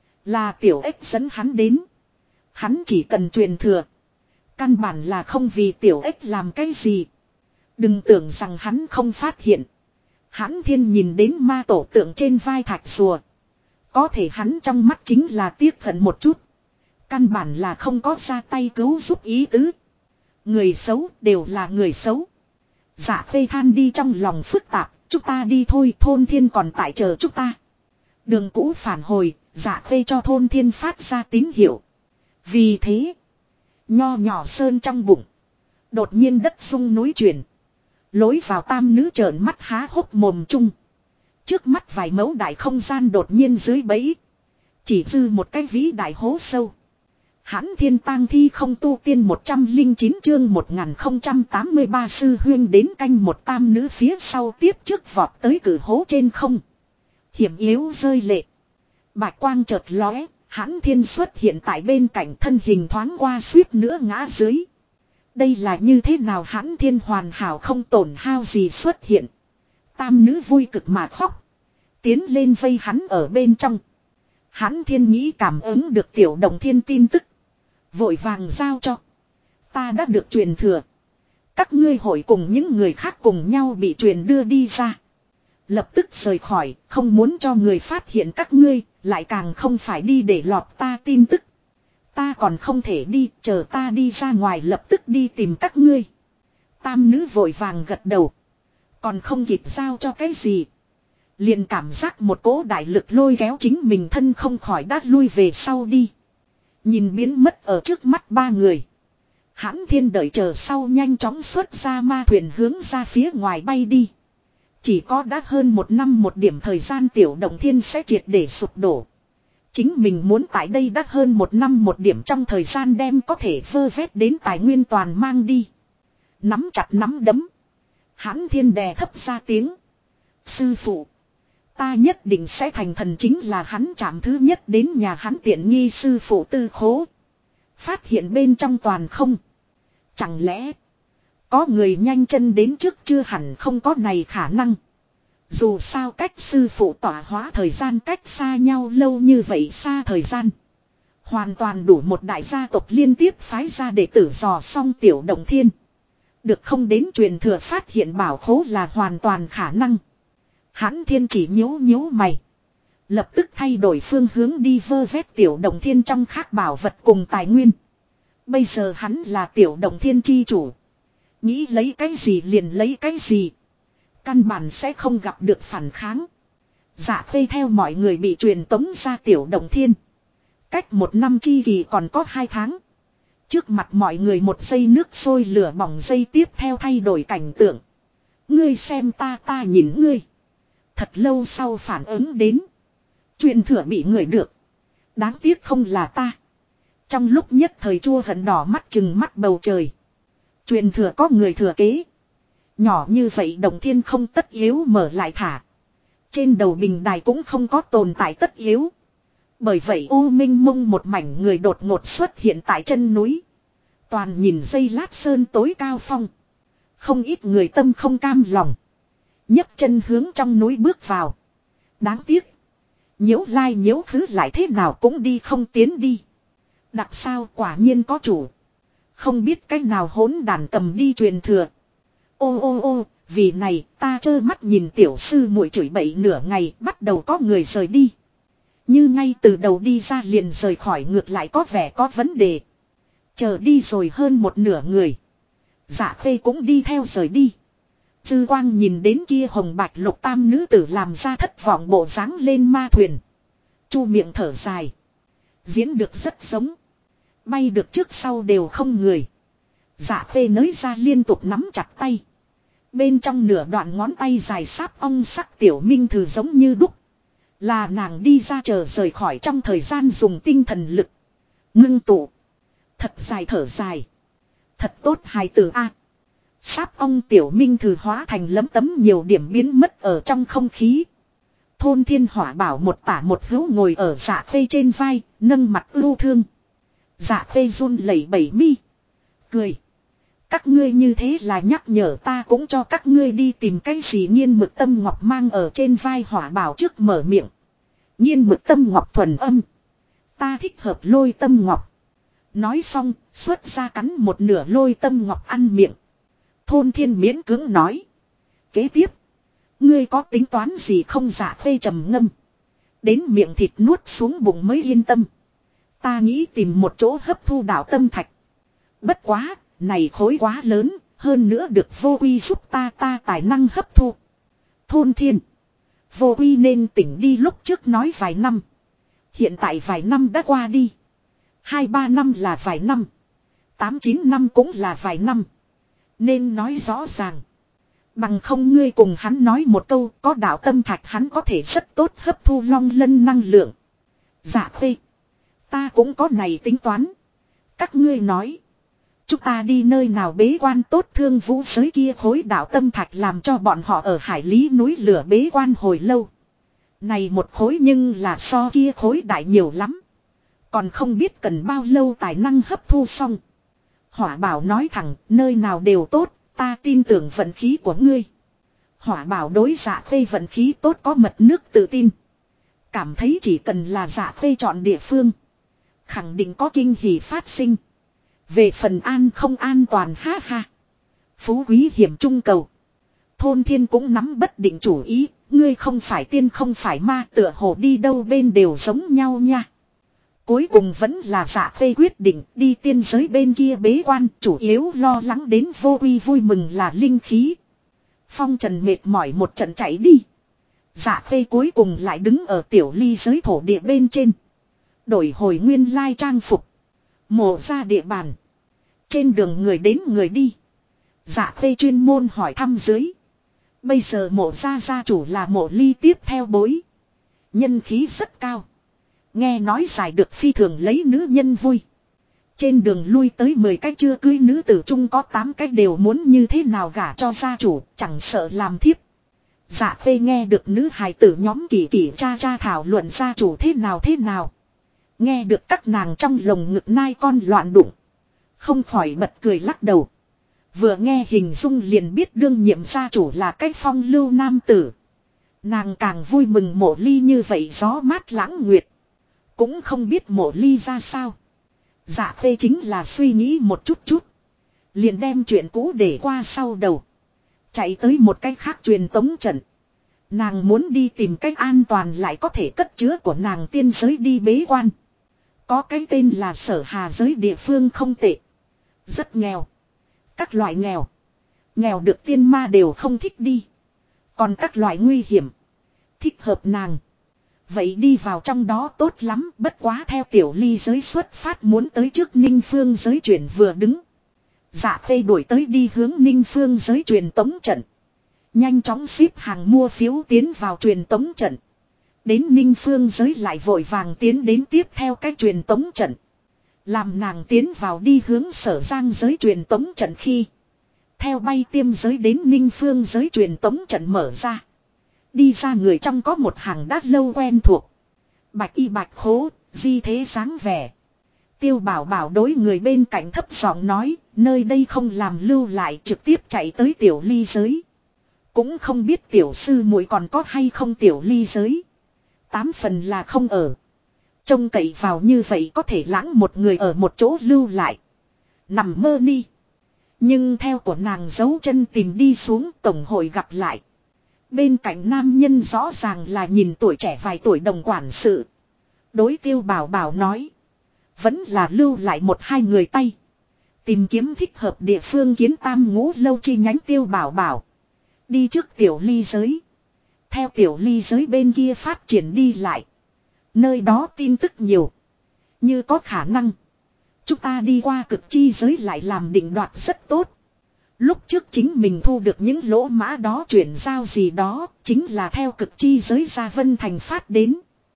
Là tiểu ếch dẫn hắn đến. Hắn chỉ cần truyền thừa. Căn bản là không vì tiểu ếch làm cái gì. Đừng tưởng rằng hắn không phát hiện. Hãn Thiên nhìn đến ma tổ tượng trên vai thạch rùa. Có thể hắn trong mắt chính là tiếc hận một chút. Căn bản là không có ra tay cứu giúp ý tứ. Người xấu đều là người xấu. Dạ Khê than đi trong lòng phức tạp. Chúng ta đi thôi, thôn thiên còn tại chờ chúng ta. Đường cũ phản hồi, Dạ Khê cho thôn thiên phát ra tín hiệu. Vì thế, nho nhỏ sơn trong bụng. Đột nhiên đất sung núi chuyển. Lối vào tam nữ trợn mắt há hốc mồm chung. Trước mắt vài mẫu đại không gian đột nhiên dưới bẫy. Chỉ dư một cái vĩ đại hố sâu. Hãn thiên tang thi không tu tiên 109 chương 1083 sư huyên đến canh một tam nữ phía sau tiếp trước vọt tới cử hố trên không. Hiểm yếu rơi lệ. Bạch quang chợt lóe, hãn thiên xuất hiện tại bên cạnh thân hình thoáng qua suýt nữa ngã dưới. Đây là như thế nào hãn thiên hoàn hảo không tổn hao gì xuất hiện. Tam nữ vui cực mà khóc. Tiến lên vây hắn ở bên trong. Hãn thiên nghĩ cảm ứng được tiểu đồng thiên tin tức. Vội vàng giao cho. Ta đã được truyền thừa. Các ngươi hội cùng những người khác cùng nhau bị truyền đưa đi ra. Lập tức rời khỏi, không muốn cho người phát hiện các ngươi, lại càng không phải đi để lọt ta tin tức. Ta còn không thể đi, chờ ta đi ra ngoài lập tức đi tìm các ngươi. Tam nữ vội vàng gật đầu. Còn không kịp giao cho cái gì. Liền cảm giác một cỗ đại lực lôi kéo chính mình thân không khỏi đát lui về sau đi. Nhìn biến mất ở trước mắt ba người. Hãn thiên đợi chờ sau nhanh chóng xuất ra ma thuyền hướng ra phía ngoài bay đi. Chỉ có đã hơn một năm một điểm thời gian tiểu động thiên sẽ triệt để sụp đổ. Chính mình muốn tại đây đã hơn một năm một điểm trong thời gian đem có thể vơ vét đến tài nguyên toàn mang đi. Nắm chặt nắm đấm. Hãn thiên đè thấp ra tiếng. Sư phụ. Ta nhất định sẽ thành thần chính là hắn chạm thứ nhất đến nhà hắn tiện nghi sư phụ tư khố. Phát hiện bên trong toàn không. Chẳng lẽ. Có người nhanh chân đến trước chưa hẳn không có này khả năng. Dù sao cách sư phụ tỏa hóa thời gian cách xa nhau lâu như vậy xa thời gian. Hoàn toàn đủ một đại gia tộc liên tiếp phái ra để tử dò xong tiểu động thiên. Được không đến truyền thừa phát hiện bảo khố là hoàn toàn khả năng. Hãn thiên chỉ nhíu mày. Lập tức thay đổi phương hướng đi vơ vét tiểu động thiên trong khác bảo vật cùng tài nguyên. Bây giờ hắn là tiểu động thiên chi chủ. Nghĩ lấy cái gì liền lấy cái gì. Căn bản sẽ không gặp được phản kháng. Dạ Khê theo mọi người bị truyền tống ra tiểu động thiên. Cách một năm chi kỳ còn có 2 tháng. Trước mặt mọi người một giây nước sôi lửa bỏng giây tiếp theo thay đổi cảnh tượng. Ngươi xem ta nhìn ngươi. Thật lâu sau phản ứng đến. Truyền thừa bị người được. Đáng tiếc không là ta. Trong lúc nhất thời chua hận đỏ mắt chừng mắt bầu trời. Truyền thừa có người thừa kế. Nhỏ như vậy động thiên không tất yếu mở lại thả. Trên đầu bình đài cũng không có tồn tại tất yếu. Bởi vậy u minh mông một mảnh người đột ngột xuất hiện tại chân núi. Toàn nhìn dây lát sơn tối cao phong. Không ít người tâm không cam lòng. nhấc chân hướng trong núi bước vào. Đáng tiếc. Nhiễu lai nhiễu khứ lại thế nào cũng đi không tiến đi. Đặc sao quả nhiên có chủ. Không biết cách nào hỗn đàn cầm đi truyền thừa. Ô, vì này ta trơ mắt nhìn tiểu sư muội chửi bậy nửa ngày bắt đầu có người rời đi. Như ngay từ đầu đi ra liền rời khỏi ngược lại có vẻ có vấn đề. Chờ đi rồi hơn một nửa người. Dạ Khê cũng đi theo rời đi. Dư quang nhìn đến kia hồng bạch lục tam nữ tử làm ra thất vọng bộ dáng lên ma thuyền. Chu miệng thở dài. Diễn được rất giống. Bay được trước sau đều không người. Dạ Khê nới ra liên tục nắm chặt tay. Bên trong nửa đoạn ngón tay dài sáp ong sắc tiểu minh thử giống như đúc. Là nàng đi ra chờ rời khỏi trong thời gian dùng tinh thần lực. Ngưng tụ. Thật dài thở dài. Thật tốt hài tử a. Sáp ong tiểu minh thử hóa thành lấm tấm nhiều điểm biến mất ở trong không khí. Thôn thiên hỏa bảo một tả một hữu ngồi ở Dạ Khê trên vai, nâng mặt ưu thương. Dạ Khê run lẩy bẩy mi. Cười. Các ngươi như thế là nhắc nhở ta cũng cho các ngươi đi tìm cái gì Nhiên Mực Tâm Ngọc mang ở trên vai hỏa bảo trước mở miệng. Nhiên Mực Tâm Ngọc thuần âm. Ta thích hợp lôi tâm ngọc. Nói xong, xuất ra cắn một nửa lôi tâm ngọc ăn miệng. Thôn thiên miễn cưỡng nói. Kế tiếp. Ngươi có tính toán gì không? Dạ Khê trầm ngâm. Đến miệng thịt nuốt xuống bụng mới yên tâm. Ta nghĩ tìm một chỗ hấp thu đạo tâm thạch. Bất quá, này khối quá lớn, hơn nữa được vô quy giúp ta tài năng hấp thu. Thôn thiên. Vô quy nên tỉnh đi lúc trước nói vài năm. Hiện tại vài năm đã qua đi. 2-3 năm là vài năm. 8-9 năm cũng là vài năm. Nên nói rõ ràng. Bằng không ngươi cùng hắn nói một câu có đạo tâm thạch hắn có thể rất tốt hấp thu long lân năng lượng. Dạ Khê. Ta cũng có này tính toán. Các ngươi nói. Chúng ta đi nơi nào bế quan tốt thương vũ giới kia khối đạo tâm thạch làm cho bọn họ ở hải lý núi lửa bế quan hồi lâu. Này một khối nhưng là so kia khối đại nhiều lắm. Còn không biết cần bao lâu tài năng hấp thu xong. Hỏa Bảo nói thẳng nơi nào đều tốt, ta tin tưởng vận khí của ngươi. Hỏa Bảo đối Dạ Khê vận khí tốt có mật nước tự tin. Cảm thấy chỉ cần là Dạ Khê chọn địa phương. Khẳng định có kinh hỉ phát sinh. Về phần an không an toàn ha ha. Phú quý hiểm trung cầu. Thôn thiên cũng nắm bất định chủ ý. Ngươi không phải tiên không phải ma tựa hồ đi đâu bên đều giống nhau nha. Cuối cùng vẫn là Dạ Khê quyết định đi tiên giới bên kia bế quan. Chủ yếu lo lắng đến vô quy vui mừng là linh khí. Phong trần mệt mỏi một trận chạy đi. Dạ Khê cuối cùng lại đứng ở tiểu ly giới thổ địa bên trên. Đổi hồi nguyên lai trang phục. Mộ ra địa bàn. Trên đường người đến người đi. Dạ Khê chuyên môn hỏi thăm dưới. Bây giờ mộ ra gia chủ là mộ ly tiếp theo bối. Nhân khí rất cao. Nghe nói giải được phi thường lấy nữ nhân vui. Trên đường lui tới 10 cái chưa cưới nữ tử chung có 8 cái đều muốn như thế nào gả cho gia chủ, chẳng sợ làm thiếp. Dạ Khê nghe được nữ hài tử nhóm kỳ kỳ cha cha thảo luận gia chủ thế nào. Nghe được các nàng trong lồng ngực nai con loạn đụng. Không khỏi bật cười lắc đầu. Vừa nghe hình dung liền biết đương nhiệm gia chủ là cái phong lưu nam tử. Nàng càng vui mừng mộ ly như vậy gió mát lãng nguyệt. Cũng không biết mộ ly ra sao. Dạ Khê chính là suy nghĩ một chút. Liền đem chuyện cũ để qua sau đầu. Chạy tới một cái khác truyền tống trận. Nàng muốn đi tìm cách an toàn lại có thể cất chứa của nàng tiên giới đi bế quan. Có cái tên là Sở Hà giới địa phương không tệ. Rất nghèo. Các loại nghèo. Nghèo được tiên ma đều không thích đi. Còn các loại nguy hiểm. Thích hợp nàng. Vậy đi vào trong đó tốt lắm. Bất quá theo tiểu ly giới xuất phát muốn tới trước Ninh Phương giới chuyển vừa đứng. Dạ Khê đuổi tới đi hướng Ninh Phương giới truyền tống trận. Nhanh chóng xếp hàng mua phiếu tiến vào truyền tống trận. Đến Ninh Phương giới lại vội vàng tiến đến tiếp theo cái truyền tống trận. Làm nàng tiến vào đi hướng Sở Giang giới truyền tống trận khi. Theo bay tiêm giới đến Ninh Phương giới truyền tống trận mở ra. Đi ra người trong có một hàng đát lâu quen thuộc. Bạch y bạch khố, di thế sáng vẻ. Tiêu Bảo Bảo đối người bên cạnh thấp giọng nói, nơi đây không làm lưu lại trực tiếp chạy tới tiểu ly giới. Cũng không biết tiểu sư muội còn có hay không tiểu ly giới. 8 phần là không ở. Trông cậy vào như vậy có thể lãng một người ở một chỗ lưu lại. Nằm mơ đi. Nhưng theo của nàng giấu chân tìm đi xuống tổng hội gặp lại. Bên cạnh nam nhân rõ ràng là nhìn tuổi trẻ vài tuổi đồng quản sự. Đối Tiêu Bảo Bảo nói. Vẫn là lưu lại 1-2 người tay. Tìm kiếm thích hợp địa phương kiến tam ngũ lâu chi nhánh Tiêu Bảo Bảo. Đi trước tiểu ly giới. Theo tiểu ly giới bên kia phát triển đi lại. Nơi đó tin tức nhiều. Như có khả năng. Chúng ta đi qua cực chi giới lại làm định đoạt rất tốt. Lúc trước chính mình thu được những lỗ mã đó chuyển giao gì đó. Chính là theo cực chi giới ra Vân Thành phát đến.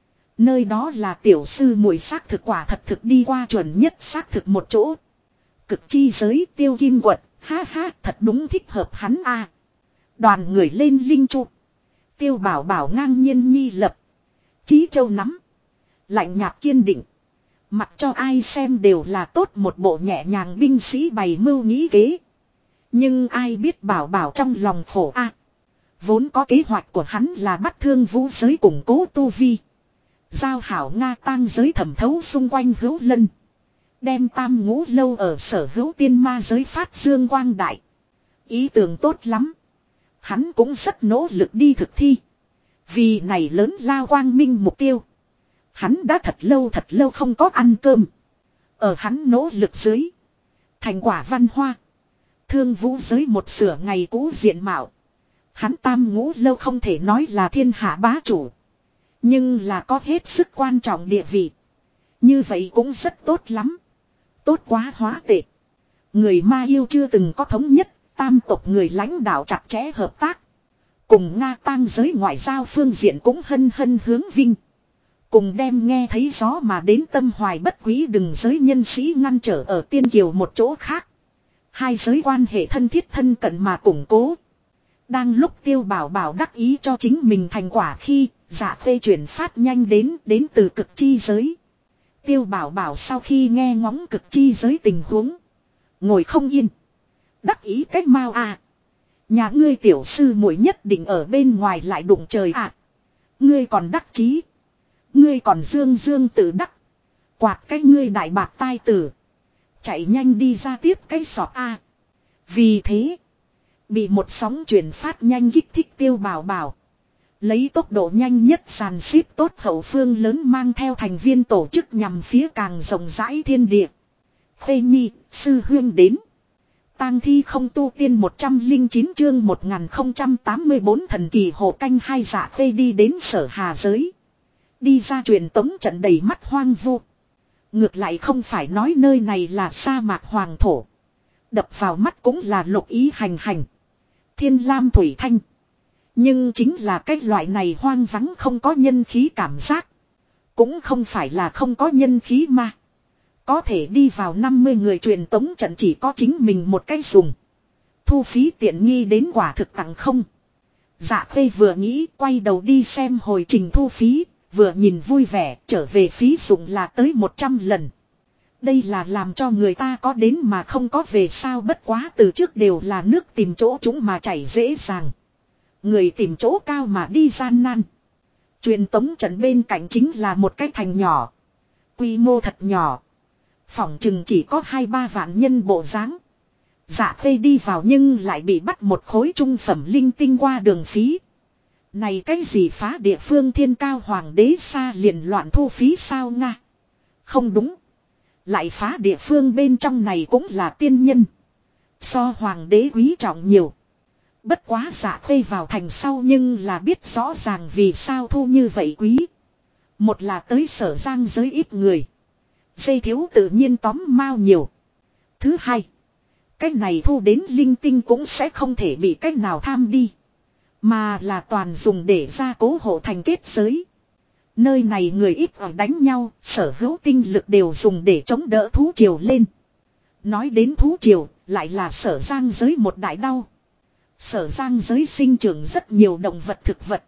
Nơi đó là tiểu sư muội xác thực quả thật thực đi qua chuẩn nhất xác thực một chỗ. Cực chi giới Tiêu Kim Quật. Ha ha thật đúng thích hợp hắn a. Đoàn người lên linh trụ. Tiêu Bảo Bảo ngang nhiên nhi lập. Chí châu nắm. Lạnh nhạt kiên định. Mặc cho ai xem đều là tốt một bộ nhẹ nhàng binh sĩ bày mưu nghĩ kế. Nhưng ai biết Bảo Bảo trong lòng khổ a. Vốn có kế hoạch của hắn là bắt thương vũ giới củng cố tu vi. Giao hảo Nga tang giới thẩm thấu xung quanh hữu lân. Đem tam ngũ lâu ở sở hữu tiên ma giới phát dương quang đại. Ý tưởng tốt lắm. Hắn cũng rất nỗ lực đi thực thi. Vì này lớn lao quang minh mục tiêu. Hắn đã thật lâu không có ăn cơm. Ở hắn nỗ lực dưới. Thành quả văn hoa. Thương vũ giới một sửa ngày cũ diện mạo. Hắn tam ngũ lâu không thể nói là thiên hạ bá chủ. Nhưng là có hết sức quan trọng địa vị. Như vậy cũng rất tốt lắm. Tốt quá hóa tệ. Người Ma Yêu chưa từng có thống nhất. Tam tộc người lãnh đạo chặt chẽ hợp tác. Cùng Nga tang giới ngoại giao phương diện cũng hân hướng vinh. Cùng đem nghe thấy gió mà đến tâm hoài bất quý đừng giới nhân sĩ ngăn trở ở Tiên Kiều một chỗ khác. Hai giới quan hệ thân thiết thân cận mà củng cố. Đang lúc Tiêu Bảo Bảo đắc ý cho chính mình thành quả khi Dạ Khê chuyển phát nhanh đến từ cực chi giới. Tiêu Bảo Bảo sau khi nghe ngóng cực chi giới tình huống. Ngồi không yên. Đắc ý cách mau à. Nhà ngươi tiểu sư muội nhất định ở bên ngoài lại đụng trời à. Ngươi còn đắc chí. Ngươi còn dương tự đắc. Quạt cái ngươi đại bạc tai tử. Chạy nhanh đi ra tiếp cái sọt a. Vì thế. Bị một sóng chuyển phát nhanh kích thích Tiêu Bảo Bảo. Lấy tốc độ nhanh nhất sàn xếp tốt hậu phương lớn mang theo thành viên tổ chức nhằm phía càng rộng rãi thiên địa. Khê Nhi, sư huyên đến. Tang thi không tu tiên 109 chương 1084 thần kỳ hồ canh hai Dạ Khê đi đến Sở Hà giới. Đi ra truyền tống trận đầy mắt hoang vu. Ngược lại không phải nói nơi này là sa mạc hoàng thổ. Đập vào mắt cũng là lục ý hành hành. Thiên lam thủy thanh. Nhưng chính là cái loại này hoang vắng không có nhân khí cảm giác. Cũng không phải là không có nhân khí mà. Có thể đi vào 50 người truyền tống trận chỉ có chính mình một cái dùng. Thu phí tiện nghi đến quả thực tặng không. Dạ Khê vừa nghĩ quay đầu đi xem hồi trình thu phí. Vừa nhìn vui vẻ trở về phí dụng là tới 100 lần. Đây là làm cho người ta có đến mà không có về sao bất quá từ trước đều là nước tìm chỗ chúng mà chảy dễ dàng. Người tìm chỗ cao mà đi gian nan. Truyền tống trận bên cạnh chính là một cái thành nhỏ. Quy mô thật nhỏ. Phỏng chừng chỉ có 2-3 vạn nhân bộ dáng. Dạ Khê đi vào nhưng lại bị bắt một khối trung phẩm linh tinh qua đường phí. Này cái gì phá địa phương thiên cao hoàng đế xa liền loạn thu phí sao Nga? Không đúng. Lại phá địa phương bên trong này cũng là tiên nhân. So hoàng đế quý trọng nhiều. Bất quá Dạ Khê vào thành sau nhưng là biết rõ ràng vì sao thu như vậy quý. Một là tới Sở Giang giới ít người. Dây thiếu tự nhiên tóm mau nhiều. Thứ hai. Cách này thu đến linh tinh cũng sẽ không thể bị cách nào tham đi. Mà là toàn dùng để gia cố hộ thành kết giới. Nơi này người ít ở đánh nhau, sở hữu tinh lực đều dùng để chống đỡ thú triều lên. Nói đến thú triều, lại là Sở Giang giới một đại đau. Sở Giang giới sinh trưởng rất nhiều động vật thực vật.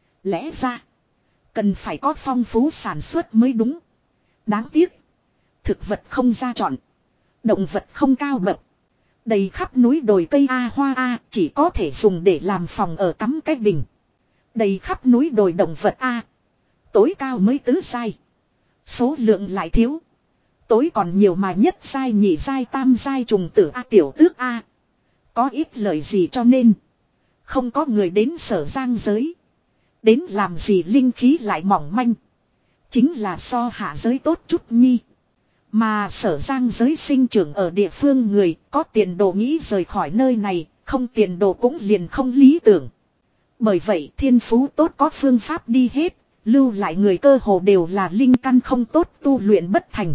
Lẽ ra, cần phải có phong phú sản xuất mới đúng. Đáng tiếc, thực vật không ra chọn, động vật không cao bậc. Đầy khắp núi đồi cây hoa chỉ có thể dùng để làm phòng ở cắm cái bình. Đầy khắp núi đồi động vật tối cao mới tứ giai. Số lượng lại thiếu. Tối còn nhiều mà nhất giai nhị giai tam giai trùng tử tiểu tước Có ít lợi gì cho nên không có người đến Sở Giang giới. Đến làm gì linh khí lại mỏng manh. Chính là so hạ giới tốt chút nhi. Mà Sở Giang giới sinh trưởng ở địa phương người có tiền đồ nghĩ rời khỏi nơi này, không tiền đồ cũng liền không lý tưởng. Bởi vậy thiên phú tốt có phương pháp đi hết, lưu lại người cơ hồ đều là linh căn không tốt tu luyện bất thành.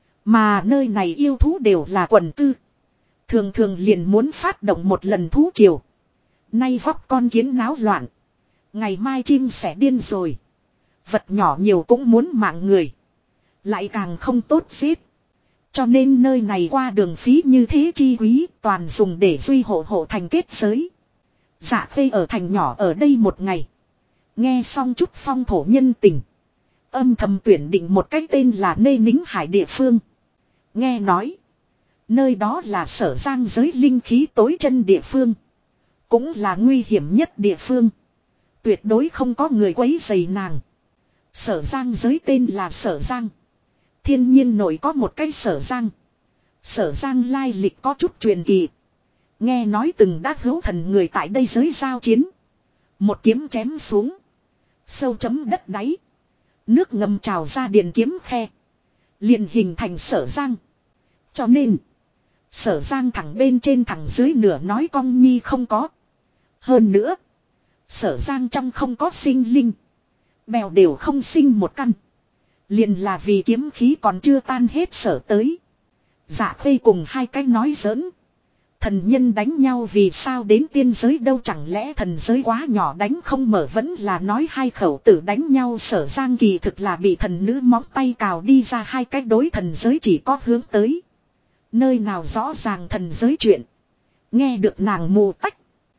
Mà nơi này yêu thú đều là quần cư. Thường thường liền muốn phát động một lần thú triều. Nay vóc con kiến náo loạn. Ngày mai chim sẽ điên rồi. Vật nhỏ nhiều cũng muốn mạng người. Lại càng không tốt giết. Cho nên nơi này qua đường phí như thế chi quý toàn dùng để duy hộ thành kết giới. Dạ Khê ở thành nhỏ ở đây một ngày. Nghe xong chút phong thổ nhân tình. Âm thầm tuyển định một cái tên là Nê Nính Hải địa phương. Nghe nói. Nơi đó là Sở Giang giới linh khí tối chân địa phương. Cũng là nguy hiểm nhất địa phương. Tuyệt đối không có người quấy rầy nàng. Sở Giang giới tên là Sở Giang. Thiên nhiên nổi có một cái Sở Giang. Sở Giang lai lịch có chút truyền kỳ. Nghe nói từng đã hữu thần người tại đây giới giao chiến. Một kiếm chém xuống. Sâu chấm đất đáy. Nước ngầm trào ra điện kiếm khe. Liền hình thành Sở Giang. Cho nên. Sở Giang thẳng bên trên thẳng dưới nửa nói cong nhi không có. Hơn nữa. Sở Giang trong không có sinh linh. Bèo đều không sinh một căn. Liền là vì kiếm khí còn chưa tan hết sở tới. Dạ Khê cùng hai cái nói giỡn. Thần nhân đánh nhau vì sao đến tiên giới đâu, chẳng lẽ thần giới quá nhỏ đánh không mở, vẫn là nói hai khẩu tử đánh nhau. Sở Giang kỳ thực là bị thần nữ móng tay cào đi ra, hai cái đối thần giới chỉ có hướng tới. Nơi nào rõ ràng thần giới chuyện. Nghe được nàng mù tách.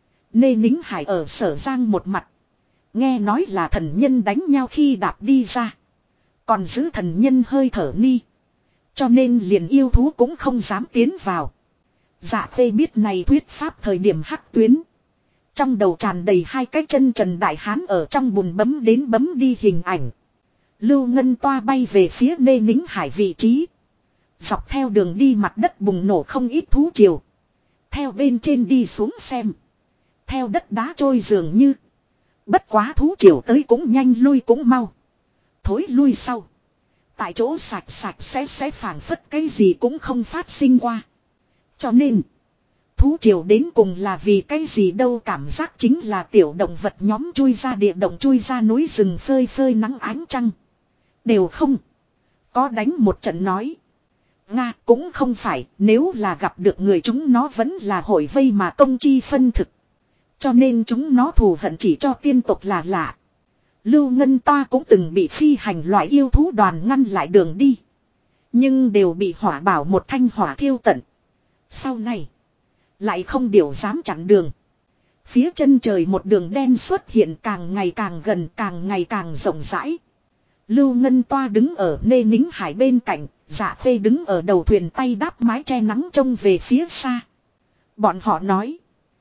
Nê Nính Hải ở Sở Giang một mặt. Nghe nói là thần nhân đánh nhau khi đạp đi ra. Còn giữ thần nhân hơi thở ni. Cho nên liền yêu thú cũng không dám tiến vào. Dạ Khê biết này thuyết pháp thời điểm hắc tuyến. Trong đầu tràn đầy hai cái chân trần đại hán ở trong bùn bấm đến bấm đi hình ảnh. Lưu Ngân Toa bay về phía Nê Nính Hải vị trí. Dọc theo đường đi mặt đất bùng nổ không ít thú triều. Theo bên trên đi xuống xem. Theo đất đá trôi dường như. Bất quá thú triều tới cũng nhanh lui cũng mau. Thối lui sau. Tại chỗ sạch sạch sẽ phảng phất cái gì cũng không phát sinh qua. Cho nên. Thú triều đến cùng là vì cái gì đâu, cảm giác chính là tiểu động vật nhóm chui ra địa động, chui ra núi rừng phơi phơi nắng ánh trăng. Đều không. Có đánh một trận nói. Nga cũng không phải, nếu là gặp được người chúng nó vẫn là hội vây mà công chi phân thực. Cho nên chúng nó thù hận chỉ cho tiên tộc là lạ. Lưu Ngân Toa cũng từng bị phi hành loại yêu thú đoàn ngăn lại đường đi. Nhưng đều bị hỏa bảo một thanh hỏa thiêu tận. Sau này. Lại không điều dám chặn đường. Phía chân trời một đường đen xuất hiện, càng ngày càng gần, càng ngày càng rộng rãi. Lưu Ngân Toa đứng ở Nê Nính Hải bên cạnh. Dạ Khê đứng ở đầu thuyền tay đáp mái che nắng trông về phía xa. Bọn họ nói.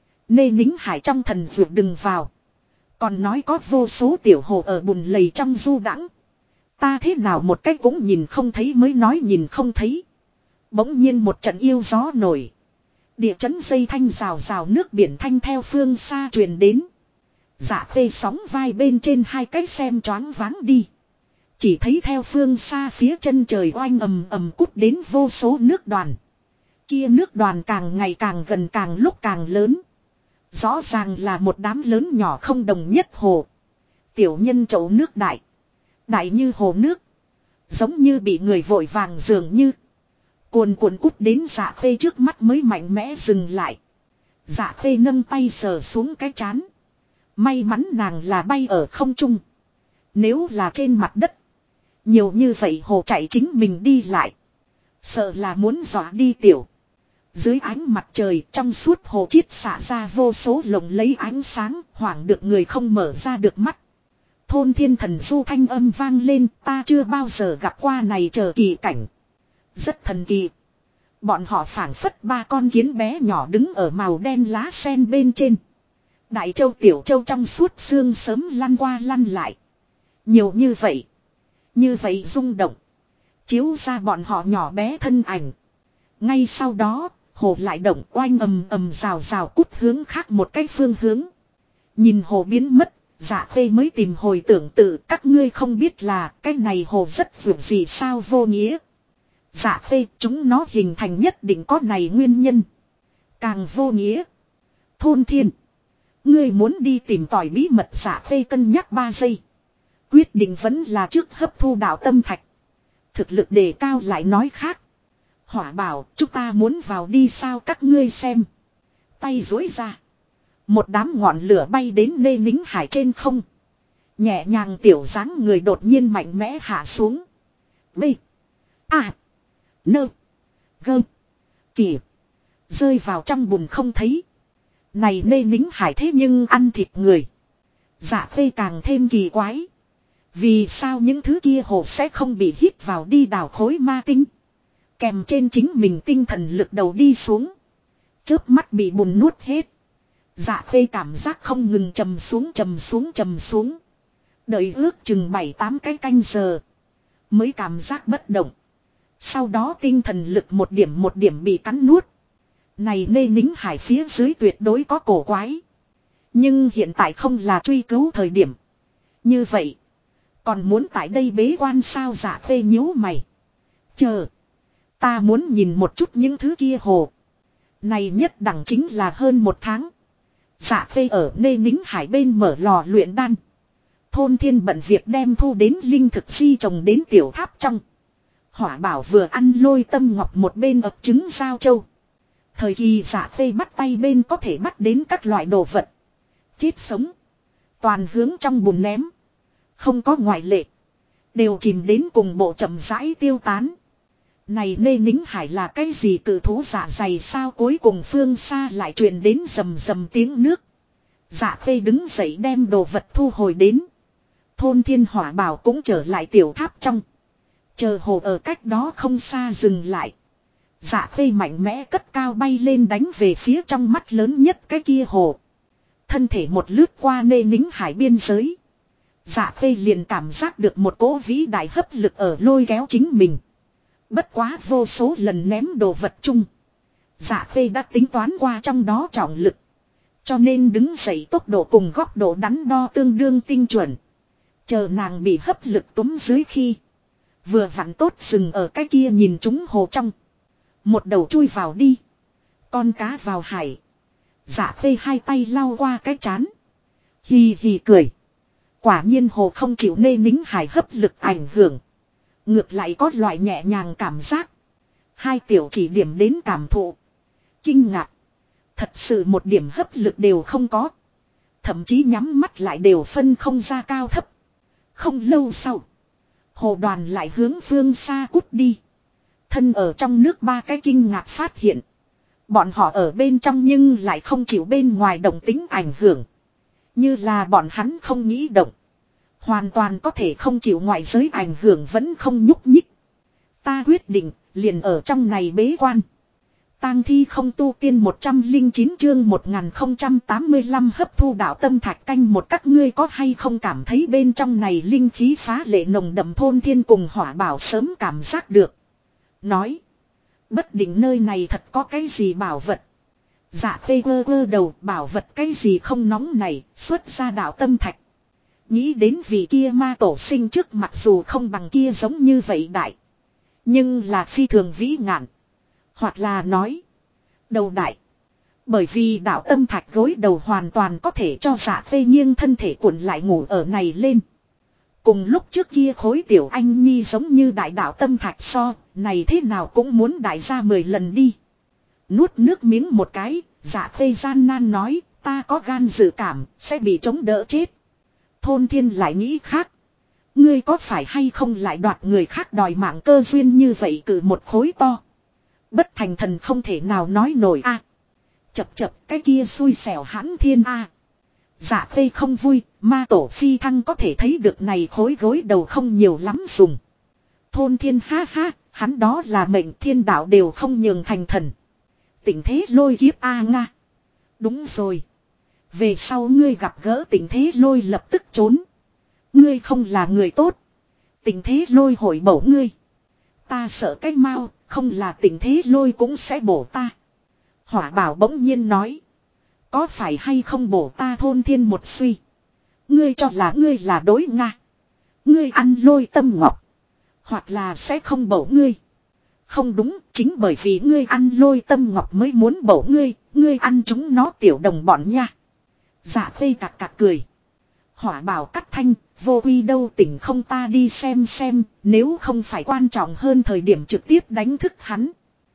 Nê Nính Hải trong thần dược đừng vào. Còn nói có vô số tiểu hồ ở bùn lầy trong du đãng. Ta thế nào một cách cũng nhìn không thấy, mới nói nhìn không thấy. Bỗng nhiên một trận yêu gió nổi. Địa chấn dây thanh rào rào, nước biển thanh theo phương xa truyền đến. Dạ Khê sóng vai bên trên hai cái xem choáng váng đi. Chỉ thấy theo phương xa phía chân trời oanh ầm ầm cút đến vô số nước đoàn. Kia nước đoàn càng ngày càng gần, càng lúc càng lớn. Rõ ràng là một đám lớn nhỏ không đồng nhất hồ. Tiểu nhân chậu nước đại. Đại như hồ nước. Giống như bị người vội vàng dường như. Cuồn cuộn cút đến Dạ Khê trước mắt mới mạnh mẽ dừng lại. Dạ Khê nâng tay sờ xuống cái trán. May mắn nàng là bay ở không trung. Nếu là trên mặt đất. Nhiều như vậy hồ chạy chính mình đi lại. Sợ là muốn dọa đi tiểu. Dưới ánh mặt trời trong suốt hồ chiết xả ra vô số lồng lấy ánh sáng, hoảng được người không mở ra được mắt. Thôn Thiên Thần Du thanh âm vang lên, ta chưa bao giờ gặp qua này chờ kỳ cảnh. Rất thần kỳ. Bọn họ phảng phất ba con kiến bé nhỏ đứng ở màu đen lá sen bên trên. Đại châu tiểu châu trong suốt sương sớm lăn qua lăn lại. Nhiều như vậy. Như vậy rung động. Chiếu ra bọn họ nhỏ bé thân ảnh. Ngay sau đó, hồ lại động oanh ầm ầm rào rào cút hướng khác một cái phương hướng. Nhìn hồ biến mất, Dạ Khê mới tìm hồi tưởng tự, các ngươi không biết là cái này hồ rất vượt gì sao vô nghĩa. Dạ Khê, chúng nó hình thành nhất định có này nguyên nhân. Càng vô nghĩa. Thôn Thiên. Ngươi muốn đi tìm tòi bí mật. Dạ Khê cân nhắc 3 giây. Quyết định vẫn là trước hấp thu đạo tâm thạch. Thực lực đề cao lại nói khác. Hỏa bảo, chúng ta muốn vào đi sao các ngươi xem. Tay duỗi ra. Một đám ngọn lửa bay đến Nê Nính Hải trên không. Nhẹ nhàng tiểu dáng người đột nhiên mạnh mẽ hạ xuống. B. A. Nơ. Gơ. Kỳ. Rơi vào trong bùn không thấy. Này Nê Nính Hải thế nhưng ăn thịt người. Dạ Khê càng thêm kỳ quái. Vì sao những thứ kia hồ sẽ không bị hít vào đi đào khối ma tinh. Kèm trên chính mình tinh thần lực đầu đi xuống. Chớp mắt bị bùn nuốt hết. Dạ Khê cảm giác không ngừng trầm xuống trầm xuống trầm xuống. Đợi ước chừng 7-8 cái canh giờ. Mới cảm giác bất động. Sau đó tinh thần lực một điểm bị cắn nuốt. Này Nê Nính Hải phía dưới tuyệt đối có cổ quái. Nhưng hiện tại không là truy cứu thời điểm. Như vậy. Còn muốn tại đây bế quan sao? Dạ Phê nhíu mày. Chờ. Ta muốn nhìn một chút những thứ kia hồ. Này nhất đẳng chính là hơn 1 tháng. Dạ Phê ở Nê Nính Hải bên mở lò luyện đan. Thôn Thiên bận việc đem thu đến linh thực si trồng đến tiểu tháp trong. Hỏa Bảo vừa ăn Lôi Tâm Ngọc một bên ập trứng giao châu. Thời kỳ Dạ Phê bắt tay bên có thể bắt đến các loại đồ vật. Chết sống. Toàn hướng trong bùn ném. Không có ngoại lệ. Đều chìm đến cùng bộ chậm rãi tiêu tán. Này Nê Nính Hải là cái gì cự thú dạ dày sao? Cuối cùng phương xa lại truyền đến rầm rầm tiếng nước. Dạ Phê đứng dậy đem đồ vật thu hồi đến. Thôn Thiên Hỏa Bảo cũng trở lại tiểu tháp trong. Chờ hồ ở cách đó không xa dừng lại. Dạ Phê mạnh mẽ cất cao bay lên đánh về phía trong mắt lớn nhất cái kia hồ. Thân thể một lướt qua Nê Nính Hải biên giới. Dạ Phê liền cảm giác được một cỗ vĩ đại hấp lực ở lôi kéo chính mình. Bất quá vô số lần ném đồ vật chung. Dạ Phê đã tính toán qua trong đó trọng lực. Cho nên đứng dậy tốc độ cùng góc độ đắn đo tương đương tinh chuẩn. Chờ nàng bị hấp lực túm dưới khi. Vừa vặn tốt dừng ở cái kia nhìn chúng hồ trong. Một đầu chui vào đi. Con cá vào hải. Dạ Phê hai tay lau qua cái chán. Hì hì cười. Quả nhiên hồ không chịu Nê Nính Hải hấp lực ảnh hưởng. Ngược lại có loại nhẹ nhàng cảm giác. Hai tiểu chỉ điểm đến cảm thụ. Kinh ngạc. Thật sự một điểm hấp lực đều không có. Thậm chí nhắm mắt lại đều phân không ra cao thấp. Không lâu sau. Hồ đoàn lại hướng phương xa cút đi. Thân ở trong nước ba cái kinh ngạc phát hiện. Bọn họ ở bên trong nhưng lại không chịu bên ngoài động tính ảnh hưởng. Như là bọn hắn không nghĩ động. Hoàn toàn có thể không chịu ngoại giới ảnh hưởng vẫn không nhúc nhích. Ta quyết định liền ở trong này bế quan. Tang thi không tu tiên 109 chương 1085 hấp thu đạo tâm thạch canh một. Các ngươi có hay không cảm thấy bên trong này linh khí phá lệ nồng đậm? Thôn Thiên cùng Hỏa Bảo sớm cảm giác được. Nói. Bất định nơi này thật có cái gì bảo vật. Dạ Phê quơ đầu, bảo vật cái gì không nóng này, xuất ra đạo tâm thạch. Nghĩ đến vị kia ma tổ sinh trước mặc dù không bằng kia giống như vậy đại. Nhưng là phi thường vĩ ngạn. Hoặc là nói. Đầu đại. Bởi vì đạo tâm thạch gối đầu hoàn toàn có thể cho Dạ Phê nghiêng thân thể cuộn lại ngủ ở này lên. Cùng lúc trước kia khối tiểu anh nhi giống như đại đạo tâm thạch so. Này thế nào cũng muốn đại ra 10 lần đi. Nuốt nước miếng một cái. Dạ Phê gian nan nói. Ta có gan dự cảm sẽ bị chống đỡ chết. Thôn Thiên lại nghĩ khác. Ngươi có phải hay không lại đoạt người khác đòi mạng cơ duyên như vậy cử một khối to. Bất thành thần không thể nào nói nổi a. Chập chập cái kia xui xẻo Hãn Thiên a. Dạ Phê không vui, ma tổ phi thăng có thể thấy được này khối gối đầu không nhiều lắm dùng. Thôn Thiên ha ha, hắn đó là mệnh thiên đạo đều không nhường thành thần. Tình thế lôi kiếp a nga. Đúng rồi. Về sau ngươi gặp gỡ tình thế lôi lập tức trốn. Ngươi không là người tốt. Tình thế lôi hội bổ ngươi. Ta sợ cái mau, không là tình thế lôi cũng sẽ bổ ta. Hỏa Bảo bỗng nhiên nói. Có phải hay không bổ ta? Thôn Thiên một suy. Ngươi cho là ngươi là đối nga. Ngươi ăn Lôi Tâm Ngọc. Hoặc là sẽ không bổ ngươi. Không đúng, chính bởi vì ngươi ăn Lôi Tâm Ngọc mới muốn bổ ngươi. Ngươi ăn chúng nó tiểu đồng bọn nha. Dạ Phê cạc cạc cười. Hỏa Bảo cắt thanh, vô uy đâu tỉnh không ta đi xem, nếu không phải quan trọng hơn thời điểm trực tiếp đánh thức hắn.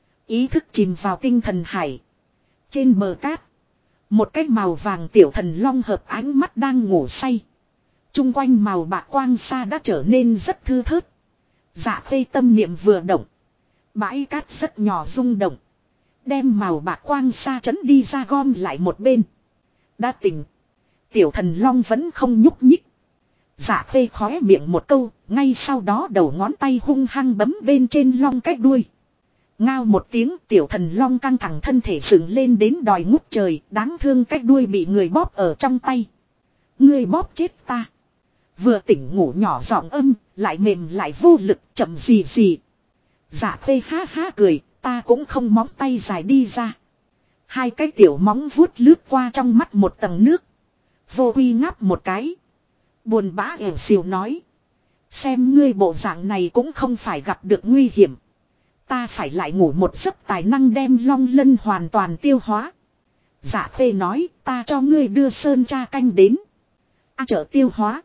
Ý thức chìm vào tinh thần hải. Trên bờ cát, một cái màu vàng tiểu thần long hợp ánh mắt đang ngủ say. Trung quanh màu bạc quang xa đã trở nên rất thư thớt. Dạ Phê tâm niệm vừa động. Bãi cát rất nhỏ rung động. Đem màu bạc quang xa chấn đi ra gom lại một bên. Đã tỉnh. Tiểu thần long vẫn không nhúc nhích. Dạ Phê khóe miệng một câu. Ngay sau đó đầu ngón tay hung hăng bấm bên trên long cái đuôi. Ngao một tiếng, tiểu thần long căng thẳng thân thể dựng lên đến đòi ngút trời. Đáng thương cái đuôi bị người bóp ở trong tay. Ngươi bóp chết ta. Vừa tỉnh ngủ nhỏ giọng âm. Lại mềm lại vô lực, chậm gì gì. Dạ Phê ha ha cười. Ta cũng không móng tay dài đi ra. Hai cái tiểu móng vuốt lướt qua trong mắt một tầng nước. Vô uy ngáp một cái. Buồn bã ẻo xìu nói. Xem ngươi bộ dạng này cũng không phải gặp được nguy hiểm. Ta phải lại ngủ một giấc tài năng đem long lân hoàn toàn tiêu hóa. Dạ khê nói ta cho ngươi đưa sơn tra canh đến. Chợ tiêu hóa.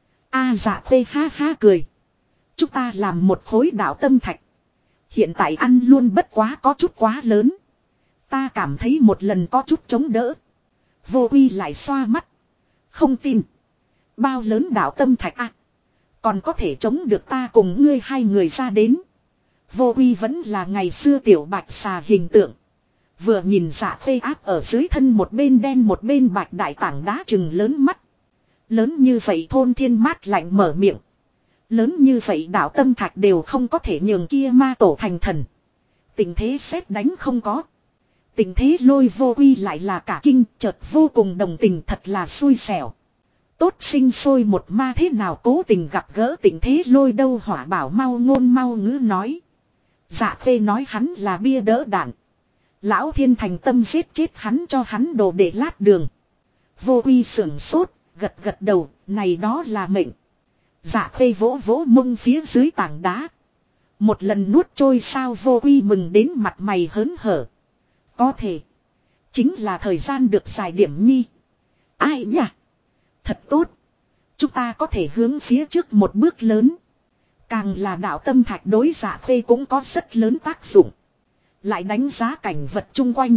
Dạ khê ha ha cười. Chúng ta làm một khối đạo tâm thạch. Hiện tại ăn luôn bất quá có chút quá lớn. Ta cảm thấy một lần có chút chống đỡ. Vô Uy lại xoa mắt. Không tin. Bao lớn đạo tâm thạch còn có thể chống được ta cùng ngươi hai người ra đến. Vô Uy vẫn là ngày xưa tiểu bạch xà hình tượng. Vừa nhìn Dạ khê áp ở dưới thân một bên đen một bên bạch đại tảng đá chừng lớn mắt. Lớn như vậy thôn thiên mát lạnh mở miệng. Lớn như vậy đạo tâm thạch đều không có thể nhường kia ma tổ thành thần. Tình thế sét đánh không có. Tình thế lôi Vô Uy lại là cả kinh, chợt vô cùng đồng tình, thật là xui xẻo. Tốt sinh sôi một ma thế nào cố tình gặp gỡ tình thế lôi đâu. Hỏa bảo mau ngôn mau ngữ nói. Dạ khê nói hắn là bia đỡ đạn. Lão thiên thành tâm giết chết hắn cho hắn đồ để lát đường. Vô Uy sưởng sốt, gật gật đầu, này đó là mệnh. Dạ khê vỗ vỗ mông phía dưới tảng đá. Một lần nuốt trôi sao. Vô Uy mừng đến mặt mày hớn hở. Có thể. Chính là thời gian được dài điểm nhi. Ai nhỉ? Thật tốt. Chúng ta có thể hướng phía trước một bước lớn. Càng là đạo tâm thạch đối Dạ khê cũng có rất lớn tác dụng. Lại đánh giá cảnh vật chung quanh.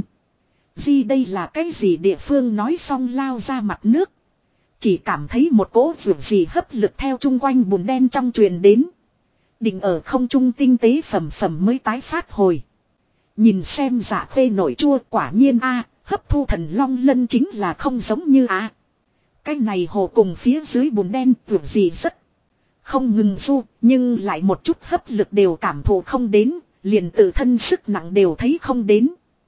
Đây là cái gì địa phương nói xong lao ra mặt nước. Chỉ cảm thấy một cỗ vượt gì hấp lực theo chung quanh bùn đen trong truyền đến. Định ở không trung tinh tế phẩm phẩm mới tái phát hồi. Nhìn xem Dạ khê nổi chua quả nhiên hấp thu thần long lân chính là không giống như cái này hồ cùng phía dưới bùn đen vượt gì rất không ngừng du, nhưng lại một chút hấp lực đều cảm thụ không đến, liền tự thân sức nặng đều thấy không đến.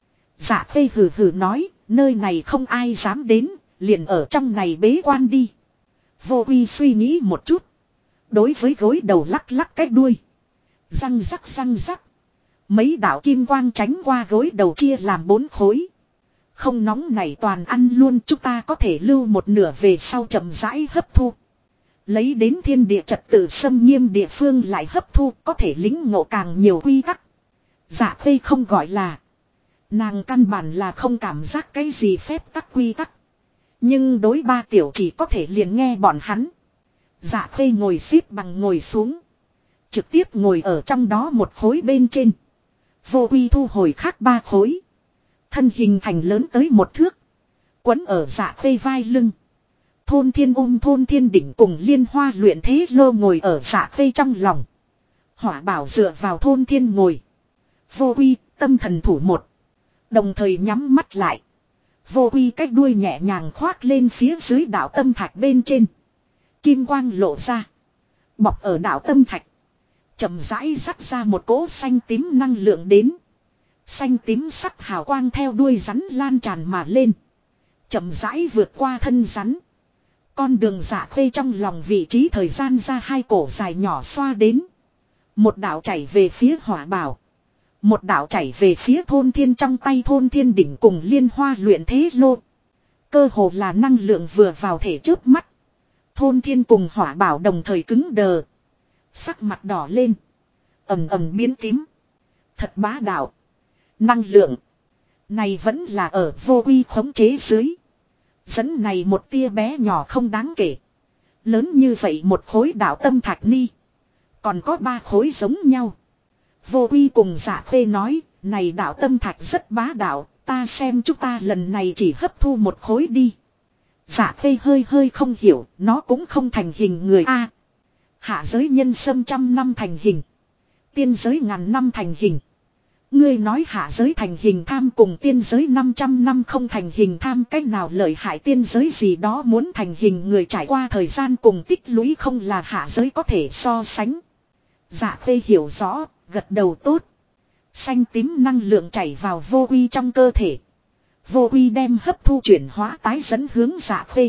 Dạ khê hừ hừ nói, nơi này không ai dám đến, liền ở trong này bế quan đi. Vô Uy suy nghĩ một chút. Đối với gối đầu lắc lắc cái đuôi. Răng rắc răng rắc. Mấy đạo kim quang tránh qua gối đầu chia làm 4 khối. Không nóng này toàn ăn luôn, chúng ta có thể lưu một nửa về sau chậm rãi hấp thu. Lấy đến thiên địa trật tự xâm nghiêm địa phương lại hấp thu, có thể lĩnh ngộ càng nhiều quy tắc. Dạ khê không gọi là. Nàng căn bản là không cảm giác cái gì phép tắc quy tắc. Nhưng đối ba tiểu chỉ có thể liền nghe bọn hắn. Dạ khê ngồi xếp bằng ngồi xuống. Trực tiếp ngồi ở trong đó một khối bên trên. Vô Uy thu hồi khác 3 khối. Thân hình thành lớn tới 1 thước. Quấn ở Dạ khê vai lưng. Thôn thiên thôn thiên đỉnh cùng liên hoa luyện thế lô ngồi ở Dạ khê trong lòng. Hỏa bảo dựa vào thôn thiên ngồi. Vô Uy tâm thần thủ một. Đồng thời nhắm mắt lại. Vô Uy cách đuôi nhẹ nhàng khoác lên phía dưới đạo tâm thạch bên trên. Kim quang lộ ra. Bọc ở đạo tâm thạch. Chậm rãi rắc ra một cỗ xanh tím năng lượng đến. Xanh tím sắc hào quang theo đuôi rắn lan tràn mà lên. Chậm rãi vượt qua thân rắn. Con đường Dạ khê trong lòng vị trí thời gian ra 2 cổ dài nhỏ xoa đến. Một đạo chảy về phía hỏa bảo. Một đạo chảy về phía thôn thiên trong tay thôn thiên đỉnh cùng liên hoa luyện thế lô. Cơ hồ là năng lượng vừa vào thể chớp mắt. Thôn thiên cùng hỏa bảo đồng thời cứng đờ. Sắc mặt đỏ lên. Ầm ầm biến tím. Thật bá đạo. Năng lượng. Này vẫn là ở Vô Uy khống chế dưới. Dẫn này một tia bé nhỏ không đáng kể. Lớn như vậy một khối đạo tâm thạch ni. Còn có 3 khối giống nhau. Vô Uy cùng Dạ khê nói, này đạo tâm thạch rất bá đạo, ta xem chúng ta lần này chỉ hấp thu 1 khối đi. Dạ khê hơi không hiểu, nó cũng không thành hình người hạ giới nhân sâm 100 năm thành hình. Tiên giới ngàn năm thành hình. Ngươi nói hạ giới thành hình tham cùng tiên giới 500 năm không thành hình tham, cách nào lợi hại, tiên giới gì đó muốn thành hình người trải qua thời gian cùng tích lũy không là hạ giới có thể so sánh. Dạ khê hiểu rõ, gật đầu tốt. Xanh tím năng lượng chảy vào Vô Uy trong cơ thể. Vô Uy đem hấp thu chuyển hóa tái dẫn hướng Dạ khê.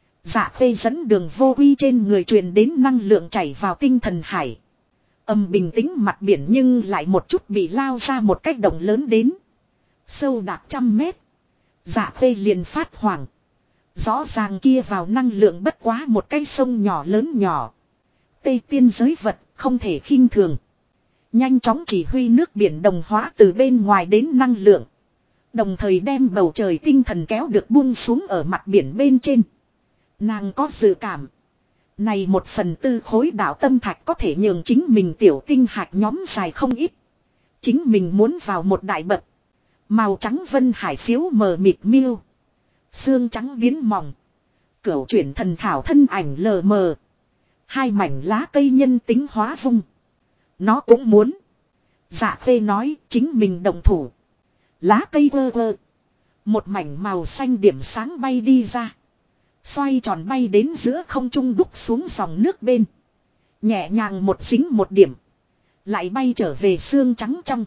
Dạ khê dẫn đường Vô Uy trên người truyền đến năng lượng chảy vào tinh thần hải. Bình tĩnh mặt biển nhưng lại một chút bị lao ra một cách động lớn đến. Sâu đạt 100 mét. Dạ khê liền phát hoảng. Rõ ràng kia vào năng lượng bất quá một cái sông nhỏ lớn nhỏ. Tây tiên giới vật không thể khinh thường. Nhanh chóng chỉ huy nước biển đồng hóa từ bên ngoài đến năng lượng. Đồng thời đem bầu trời tinh thần kéo được buông xuống ở mặt biển bên trên. Nàng có dự cảm. Này 1/4 khối đạo tâm thạch có thể nhường chính mình tiểu tinh hạt nhóm dài không ít. Chính mình muốn vào một đại bậc. Màu trắng vân hải phiếu mờ mịt miêu. Xương trắng biến mỏng. Cửu chuyển thần thảo thân ảnh lờ mờ. Hai mảnh lá cây nhân tính hóa vung. Nó cũng muốn. Dạ phê nói chính mình đồng thủ. Lá cây vơ vơ. Một mảnh màu xanh điểm sáng bay đi ra. Xoay tròn bay đến giữa không trung đúc xuống dòng nước bên. Nhẹ nhàng một dính một điểm. Lại bay trở về xương trắng trong.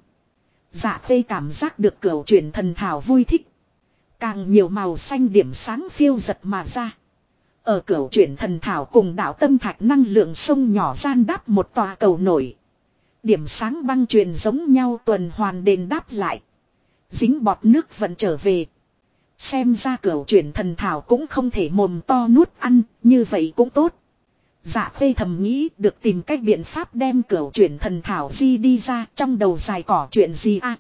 Dạ phê cảm giác được cửu chuyển thần thảo vui thích. Càng nhiều màu xanh điểm sáng phiêu giật mà ra. Ở cửu chuyển thần thảo cùng đạo tâm thạch năng lượng sông nhỏ gian đáp một tòa cầu nổi. Điểm sáng băng truyền giống nhau tuần hoàn đền đáp lại. Dính bọt nước vẫn trở về. Xem ra cửu chuyển thần thảo cũng không thể mồm to nuốt ăn, như vậy cũng tốt. Dạ phê thầm nghĩ được tìm cách biện pháp đem cửu chuyển thần thảo di đi ra trong đầu dài cỏ chuyện gì à.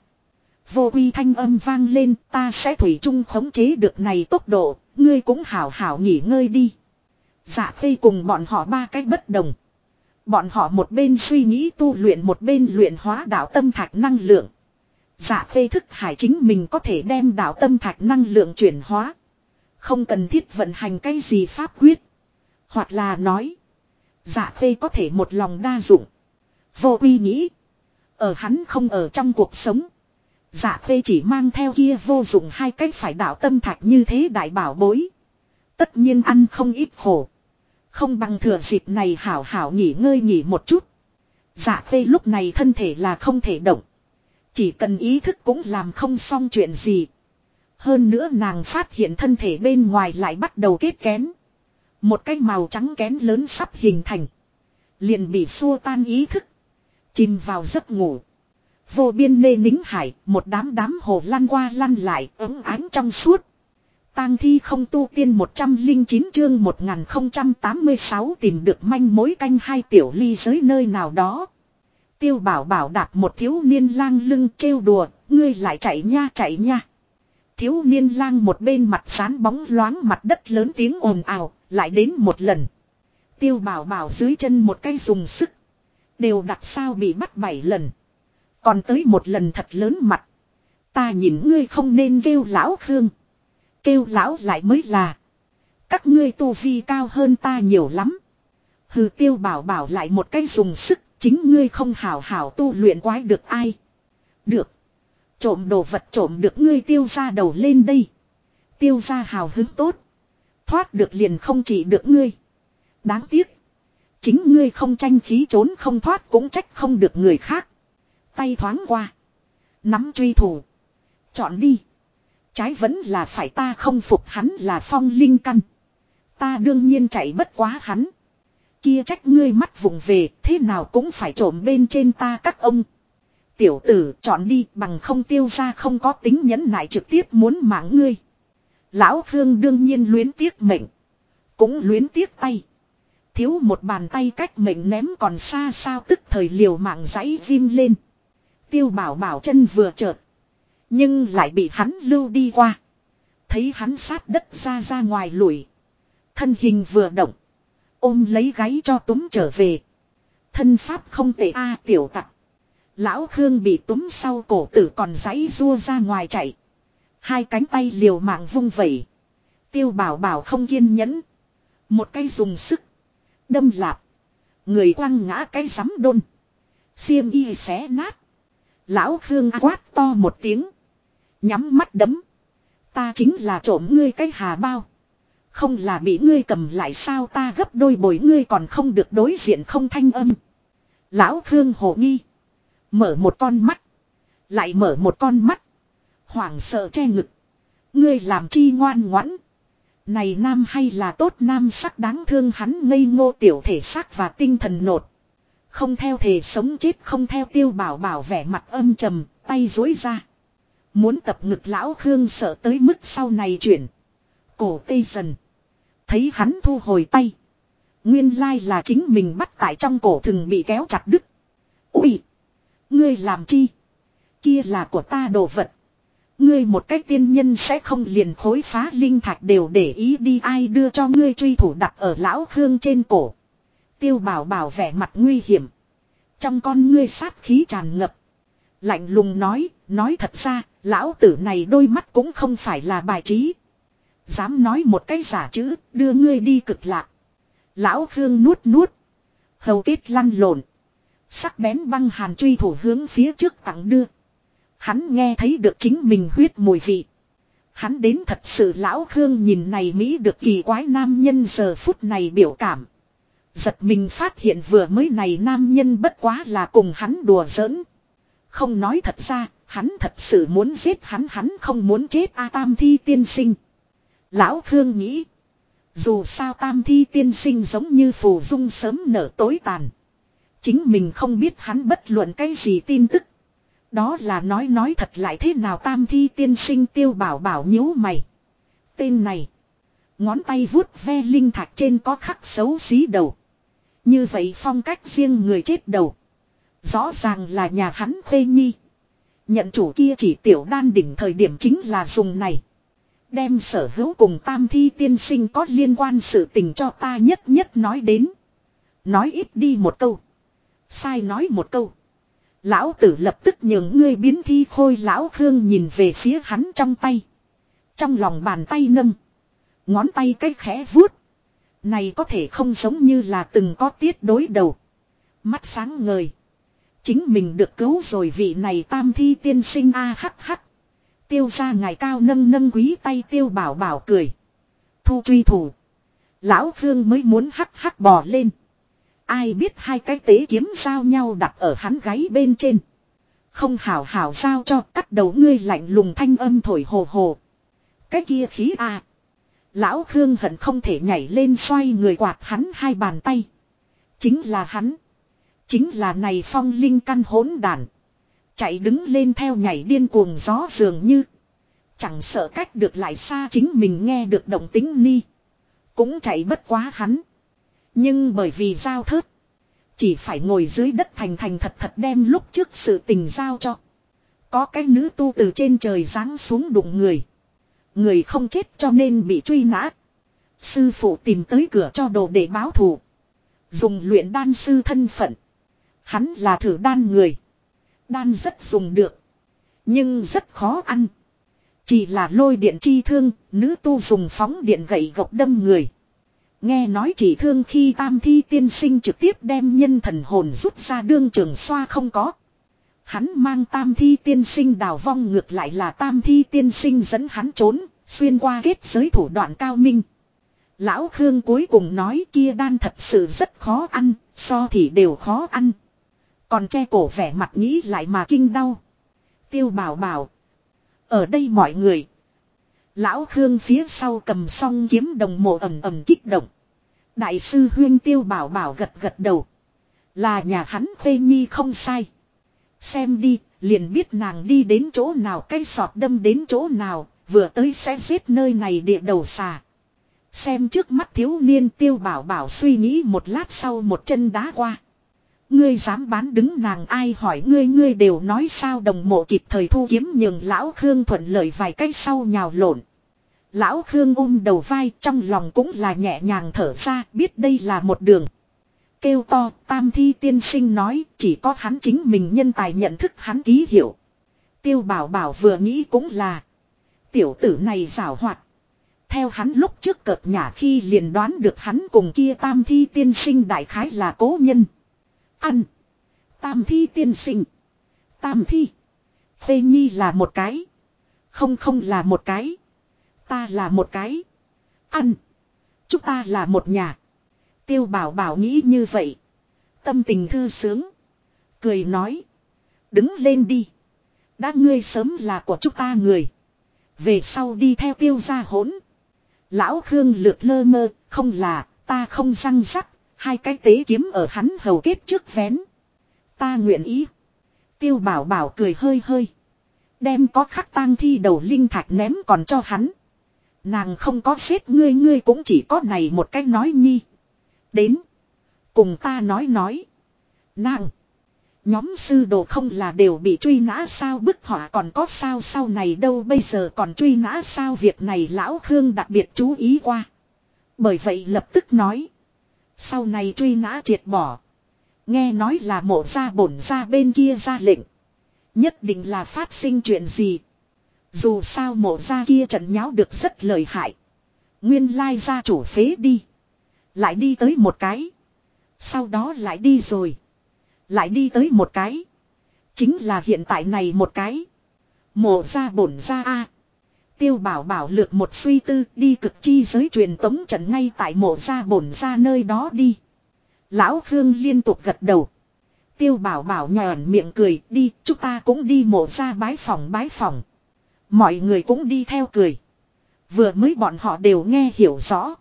Vô quy thanh âm vang lên, ta sẽ thủy chung khống chế được này tốc độ, ngươi cũng hảo hảo nghỉ ngơi đi. Dạ phê cùng bọn họ ba cách bất đồng. Bọn họ một bên suy nghĩ tu luyện một bên luyện hóa đạo tâm thạch năng lượng. Dạ phê thức hải chính mình có thể đem đạo tâm thạch năng lượng chuyển hóa. Không cần thiết vận hành cái gì pháp quyết. Hoặc là nói. Dạ phê có thể một lòng đa dụng. Vô uy nghĩ. Ở hắn không ở trong cuộc sống. Dạ phê chỉ mang theo kia vô dụng hai cách phải đạo tâm thạch như thế đại bảo bối. Tất nhiên ăn không ít khổ. Không bằng thừa dịp này hảo hảo nghỉ ngơi nghỉ một chút. Dạ phê lúc này thân thể là không thể động. Chỉ cần ý thức cũng làm không xong chuyện gì. Hơn nữa nàng phát hiện thân thể bên ngoài lại bắt đầu kết kén. Một cái màu trắng kén lớn sắp hình thành. Liền bị xua tan ý thức. Chìm vào giấc ngủ. Vô biên nê nính hải, một đám hồ lăn qua lăn lại, ấm ánh trong suốt. Tang thi không tu tiên 109 chương 1086 tìm được manh mối canh hai tiểu ly giới nơi nào đó. Tiêu bảo bảo đạp một thiếu niên lang lưng trêu đùa, ngươi lại chạy nha chạy nha. Thiếu niên lang một bên mặt sán bóng loáng mặt đất lớn tiếng ồn ào, lại đến một lần. Tiêu bảo bảo dưới chân một cái dùng sức. Đều đặt sao bị bắt 7 lần. Còn tới một lần thật lớn mặt. Ta nhìn ngươi không nên kêu lão Khương. Kêu lão lại mới là. Các ngươi tu vi cao hơn ta nhiều lắm. Hừ tiêu bảo bảo lại một cái dùng sức. Chính ngươi không hảo hảo tu luyện quái được ai. Được. Trộm đồ vật trộm được ngươi tiêu ra đầu lên đây. Tiêu ra hào hứng tốt. Thoát được liền không chỉ được ngươi. Đáng tiếc. Chính ngươi không tranh khí trốn không thoát cũng trách không được người khác. Tay thoáng qua. Nắm truy thủ. Chọn đi. Trái vẫn là phải ta không phục hắn là phong linh căn. Ta đương nhiên chạy bất quá hắn. Kia trách ngươi mắt vùng về thế nào cũng phải trộm bên trên ta các ông. Tiểu tử chọn đi bằng không tiêu ra không có tính nhẫn nại trực tiếp muốn mạng ngươi. Lão Khương đương nhiên luyến tiếc mệnh. Cũng luyến tiếc tay. Thiếu một bàn tay cách mệnh ném còn xa sao tức thời liều mạng giãy vim lên. Tiêu bảo bảo chân vừa chợt. Nhưng lại bị hắn lưu đi qua. Thấy hắn sát đất ra ngoài lùi. Thân hình vừa động. Ôm lấy gáy cho túm trở về. Thân pháp không tệ a tiểu tặc. Lão Khương bị túm sau cổ tử còn giãy rua ra ngoài chạy. Hai cánh tay liều mạng vung vẩy. Tiêu bảo bảo không kiên nhẫn. Một cây dùng sức. Đâm lạp. Người quăng ngã cái sắm đôn. Xiêm y xé nát. Lão Khương quát to một tiếng. Nhắm mắt đấm. Ta chính là trộm ngươi cái hà bao. Không là bị ngươi cầm lại sao ta gấp đôi bồi ngươi còn không được đối diện không thanh âm. Lão Khương hồ nghi. Mở một con mắt. Lại mở một con mắt. Hoảng sợ che ngực. Ngươi làm chi ngoan ngoãn. Này nam hay là tốt nam sắc đáng thương hắn ngây ngô tiểu thể xác và tinh thần nột. Không theo thể sống chết không theo tiêu bảo bảo vẻ mặt âm trầm, tay duỗi ra. Muốn tập ngực lão Khương sợ tới mức sau này chuyển. Cổ tê dần. Thấy hắn thu hồi tay. Nguyên lai là chính mình bắt tại trong cổ thừng bị kéo chặt đứt. Ui! Ngươi làm chi? Kia là của ta đồ vật. Ngươi một cách tiên nhân sẽ không liền khối phá linh thạch đều để ý đi, ai đưa cho ngươi truy thủ đặt ở lão Khương trên cổ. Tiêu Bảo Bảo vẻ mặt nguy hiểm. Trong con ngươi sát khí tràn ngập. Lạnh lùng nói thật ra, lão tử này đôi mắt cũng không phải là bài trí. Dám nói một cái giả chữ, đưa ngươi đi cực lạc. Lão Khương nuốt. Hầu kết lăn lộn. Sắc bén băng hàn truy thủ hướng phía trước tặng đưa. Hắn nghe thấy được chính mình huyết mùi vị. Hắn đến thật sự lão Khương nhìn này Mỹ được kỳ quái nam nhân giờ phút này biểu cảm. Giật mình phát hiện vừa mới này nam nhân bất quá là cùng hắn đùa giỡn. Không nói thật ra, hắn thật sự muốn giết hắn không muốn chết a Tam Thi tiên sinh. Lão Khương nghĩ. Dù sao Tam Thi tiên sinh giống như phù dung sớm nở tối tàn. Chính mình không biết hắn bất luận cái gì tin tức. Đó là nói thật lại thế nào Tam Thi tiên sinh Tiêu Bảo Bảo nhíu mày. Tên này. Ngón tay vuốt ve linh thạch trên có khắc xấu xí đầu. Như vậy phong cách riêng người chết đầu. Rõ ràng là nhà hắn khuê nhi. Nhận chủ kia chỉ tiểu đan đỉnh thời điểm chính là dùng này. Đem sở hữu cùng Tam Thi tiên sinh có liên quan sự tình cho ta nhất nói đến. Nói ít đi một câu. Sai nói một câu. Lão tử lập tức nhường ngươi biến thi khôi. Lão Khương nhìn về phía hắn trong tay. Trong lòng bàn tay nâng. Ngón tay cách khẽ vuốt. Này có thể không giống như là từng có tiết đối đầu. Mắt sáng ngời. Chính mình được cứu rồi vị này Tam Thi tiên sinh a hắc hắc. Tiêu ra ngài cao nâng quý tay Tiêu Bảo Bảo cười. Thu truy thủ. Lão Khương mới muốn hắc hắc bò lên. Ai biết hai cái tế kiếm giao nhau đặt ở hắn gáy bên trên. Không hảo hảo giao cho cắt đầu ngươi lạnh lùng thanh âm thổi hồ hồ. Cái kia khí a. Lão Khương hận không thể nhảy lên xoay người quạt hắn hai bàn tay. Chính là hắn. Chính là này phong linh căn hỗn đản. Chạy đứng lên theo nhảy điên cuồng gió dường như. Chẳng sợ cách được lại xa chính mình nghe được động tính ni. Cũng chạy bất quá hắn. Nhưng bởi vì giao thớt. Chỉ phải ngồi dưới đất thành thật đem lúc trước sự tình giao cho. Có cái nữ tu từ trên trời giáng xuống đụng người. Người không chết cho nên bị truy nã. Sư phụ tìm tới cửa cho đồ để báo thù. Dùng luyện đan sư thân phận. Hắn là thử đan người. Đan rất dùng được. Nhưng rất khó ăn. Chỉ là lôi điện chi thương, nữ tu dùng phóng điện gậy gộc đâm người. Nghe nói chỉ thương khi Tam Thi tiên sinh trực tiếp đem nhân thần hồn rút ra đương trường xoa không có. Hắn mang Tam Thi tiên sinh đào vong ngược lại là Tam Thi tiên sinh dẫn hắn trốn, xuyên qua kết giới thủ đoạn cao minh. Lão Khương cuối cùng nói kia đan thật sự rất khó ăn, so thì đều khó ăn. Còn che cổ vẻ mặt nghĩ lại mà kinh đau. Tiêu Bảo Bảo. Ở đây mọi người. Lão Khương phía sau cầm song kiếm đồng mộ ầm kích động. Đại sư huyên Tiêu Bảo Bảo gật đầu. Là nhà hắn khuê nhi không sai. Xem đi, liền biết nàng đi đến chỗ nào cây sọt đâm đến chỗ nào, vừa tới sẽ giết nơi này địa đầu xà. Xem trước mắt thiếu niên Tiêu Bảo Bảo suy nghĩ một lát sau một chân đá qua. Ngươi dám bán đứng nàng ai hỏi ngươi đều nói sao đồng mộ kịp thời thu kiếm nhường lão Khương thuận lợi vài cái sau nhào lộn. Lão Khương ôm đầu vai trong lòng cũng là nhẹ nhàng thở ra biết đây là một đường. Kêu to Tam Thi tiên sinh nói chỉ có hắn chính mình nhân tài nhận thức hắn ký hiệu. Tiêu Bảo Bảo vừa nghĩ cũng là. Tiểu tử này giảo hoạt. Theo hắn lúc trước cợt nhả khi liền đoán được hắn cùng kia Tam Thi tiên sinh đại khái là cố nhân. Ăn. Tam Thi tiên sinh. Tam Thi. Phê Nhi là một cái. Không là một cái. Ta là một cái. Ăn. Chúng ta là một nhà. Tiêu Bảo Bảo nghĩ như vậy. Tâm tình thư sướng. Cười nói. Đứng lên đi. Đã ngươi sớm là của chúng ta người. Về sau đi theo Tiêu gia hỗn. Lão Khương lược lơ mơ. Không là ta không răng rắc. Hai cái tế kiếm ở hắn hầu kết trước vén. Ta nguyện ý. Tiêu Bảo Bảo cười hơi. Đem có khắc tang thi đầu linh thạch ném còn cho hắn. Nàng không có giết ngươi cũng chỉ có này một cách nói nhi. Đến. Cùng ta nói. Nàng. Nhóm sư đồ không là đều bị truy nã sao, bức họa còn có sao sau này đâu, bây giờ còn truy nã sao, việc này lão Khương đặc biệt chú ý qua. Bởi vậy lập tức nói. Sau này truy nã triệt bỏ. Nghe nói là mộ gia bổn gia bên kia ra lệnh. Nhất định là phát sinh chuyện gì. Dù sao mộ gia kia trận nháo được rất lợi hại. Nguyên lai gia chủ phế đi. Lại đi tới một cái. Sau đó lại đi rồi. Lại đi tới một cái. Chính là hiện tại này một cái. Mộ gia bổn gia a. Tiêu Bảo Bảo lược một suy tư, đi cực chi giới truyền tống trận ngay tại mộ gia bổn gia nơi đó đi. Lão Khương liên tục gật đầu. Tiêu Bảo Bảo nhòn miệng cười, đi, chúng ta cũng đi mộ gia bái phỏng. Mọi người cũng đi theo cười. Vừa mới bọn họ đều nghe hiểu rõ.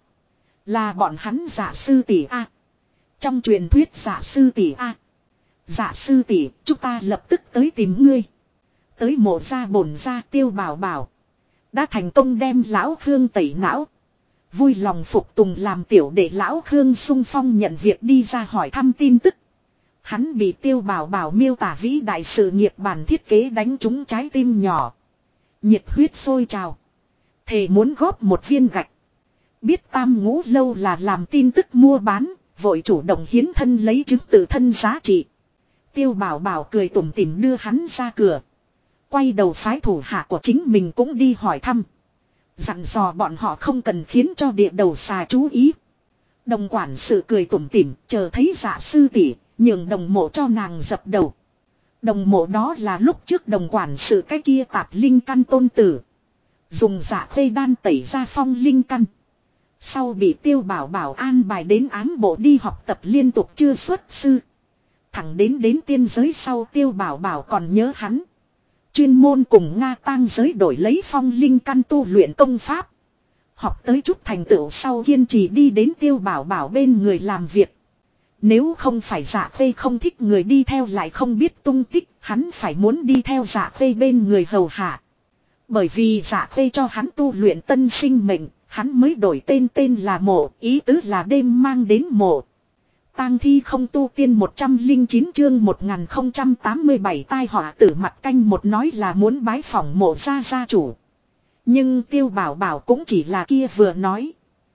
Là bọn hắn giả sư tỷ a. Trong truyền thuyết giả sư tỷ a. Giả sư tỷ, chúng ta lập tức tới tìm ngươi. Tới mộ gia bổn gia. Tiêu Bảo Bảo đã thành công đem lão Khương tẩy não. Vui lòng phục tùng làm tiểu để lão Khương sung phong nhận việc đi ra hỏi thăm tin tức. Hắn bị Tiêu Bảo Bảo miêu tả vĩ đại sự nghiệp bản thiết kế đánh trúng trái tim nhỏ. Nhiệt huyết sôi trào. Thề muốn góp một viên gạch. Biết Tam Ngũ Lâu là làm tin tức mua bán, vội chủ động hiến thân lấy chứng tự thân giá trị. Tiêu Bảo Bảo cười tủm tỉm đưa hắn ra cửa. Quay đầu phái thủ hạ của chính mình cũng đi hỏi thăm. Dặn dò bọn họ không cần khiến cho địa đầu xà chú ý. Đồng quản sự cười tủm tỉm, chờ thấy Dạ sư tỷ, nhường đồng mộ cho nàng dập đầu. Đồng mộ đó là lúc trước đồng quản sự cái kia tạp linh căn tôn tử. Dùng dạ khê đan tẩy ra phong linh căn. Sau bị Tiêu Bảo Bảo an bài đến ám bộ đi học tập liên tục chưa xuất sư. Thẳng đến tiên giới sau Tiêu Bảo Bảo còn nhớ hắn. Chuyên môn cùng Nga tang giới đổi lấy phong linh căn tu luyện công pháp. Học tới chút thành tựu sau kiên trì đi đến Tiêu Bảo Bảo bên người làm việc. Nếu không phải Dạ Khê không thích người đi theo lại không biết tung tích, hắn phải muốn đi theo Dạ Khê bên người hầu hạ. Bởi vì Dạ Khê cho hắn tu luyện tân sinh mệnh, hắn mới đổi tên là Mộ, ý tứ là đêm mang đến mộ. Tang thi không tu tiên 109 chương 1087 tai họa tử mặt canh một nói là muốn bái phỏng mộ gia chủ. Nhưng Tiêu Bảo Bảo cũng chỉ là kia vừa nói.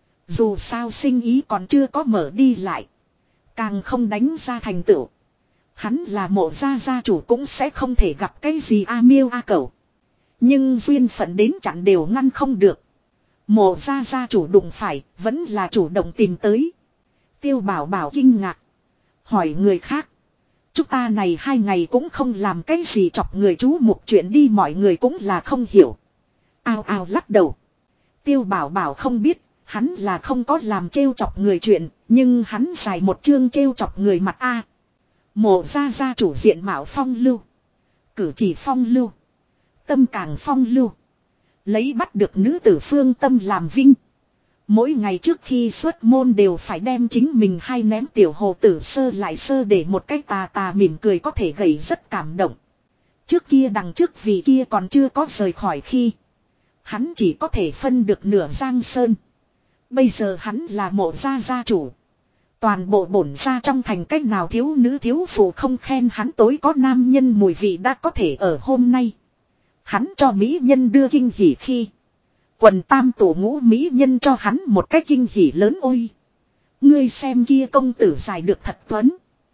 Dù sao sinh ý còn chưa có mở đi lại. Càng không đánh ra thành tựu. Hắn là mộ gia chủ cũng sẽ không thể gặp cái gì a miêu a cẩu. Nhưng duyên phận đến chặn đều ngăn không được. Mộ gia chủ đụng phải vẫn là chủ động tìm tới. Tiêu Bảo Bảo kinh ngạc. Hỏi người khác. Chúng ta này 2 ngày cũng không làm cái gì chọc người chú mục chuyện đi, mọi người cũng là không hiểu. Ao ao lắc đầu. Tiêu Bảo Bảo không biết. Hắn là không có làm trêu chọc người chuyện. Nhưng hắn xài một chương trêu chọc người mặt a. Mộ gia chủ diện mạo phong lưu. Cử chỉ phong lưu. Tâm càng phong lưu. Lấy bắt được nữ tử phương tâm làm vinh. Mỗi ngày trước khi xuất môn đều phải đem chính mình hay ném tiểu hồ tử sơ lại sơ để một cách tà mỉm cười có thể gầy rất cảm động. Trước kia đằng trước vì kia còn chưa có rời khỏi khi. Hắn chỉ có thể phân được nửa giang sơn. Bây giờ hắn là mộ gia chủ. Toàn bộ bổn gia trong thành cách nào thiếu nữ thiếu phụ không khen hắn tối có nam nhân mùi vị đã có thể ở hôm nay. Hắn cho mỹ nhân đưa kinh hỉ khi. Quần tam tổ ngũ mỹ nhân cho hắn một cái kinh hỉ lớn ôi. Ngươi xem kia công tử dài được thật tuấn.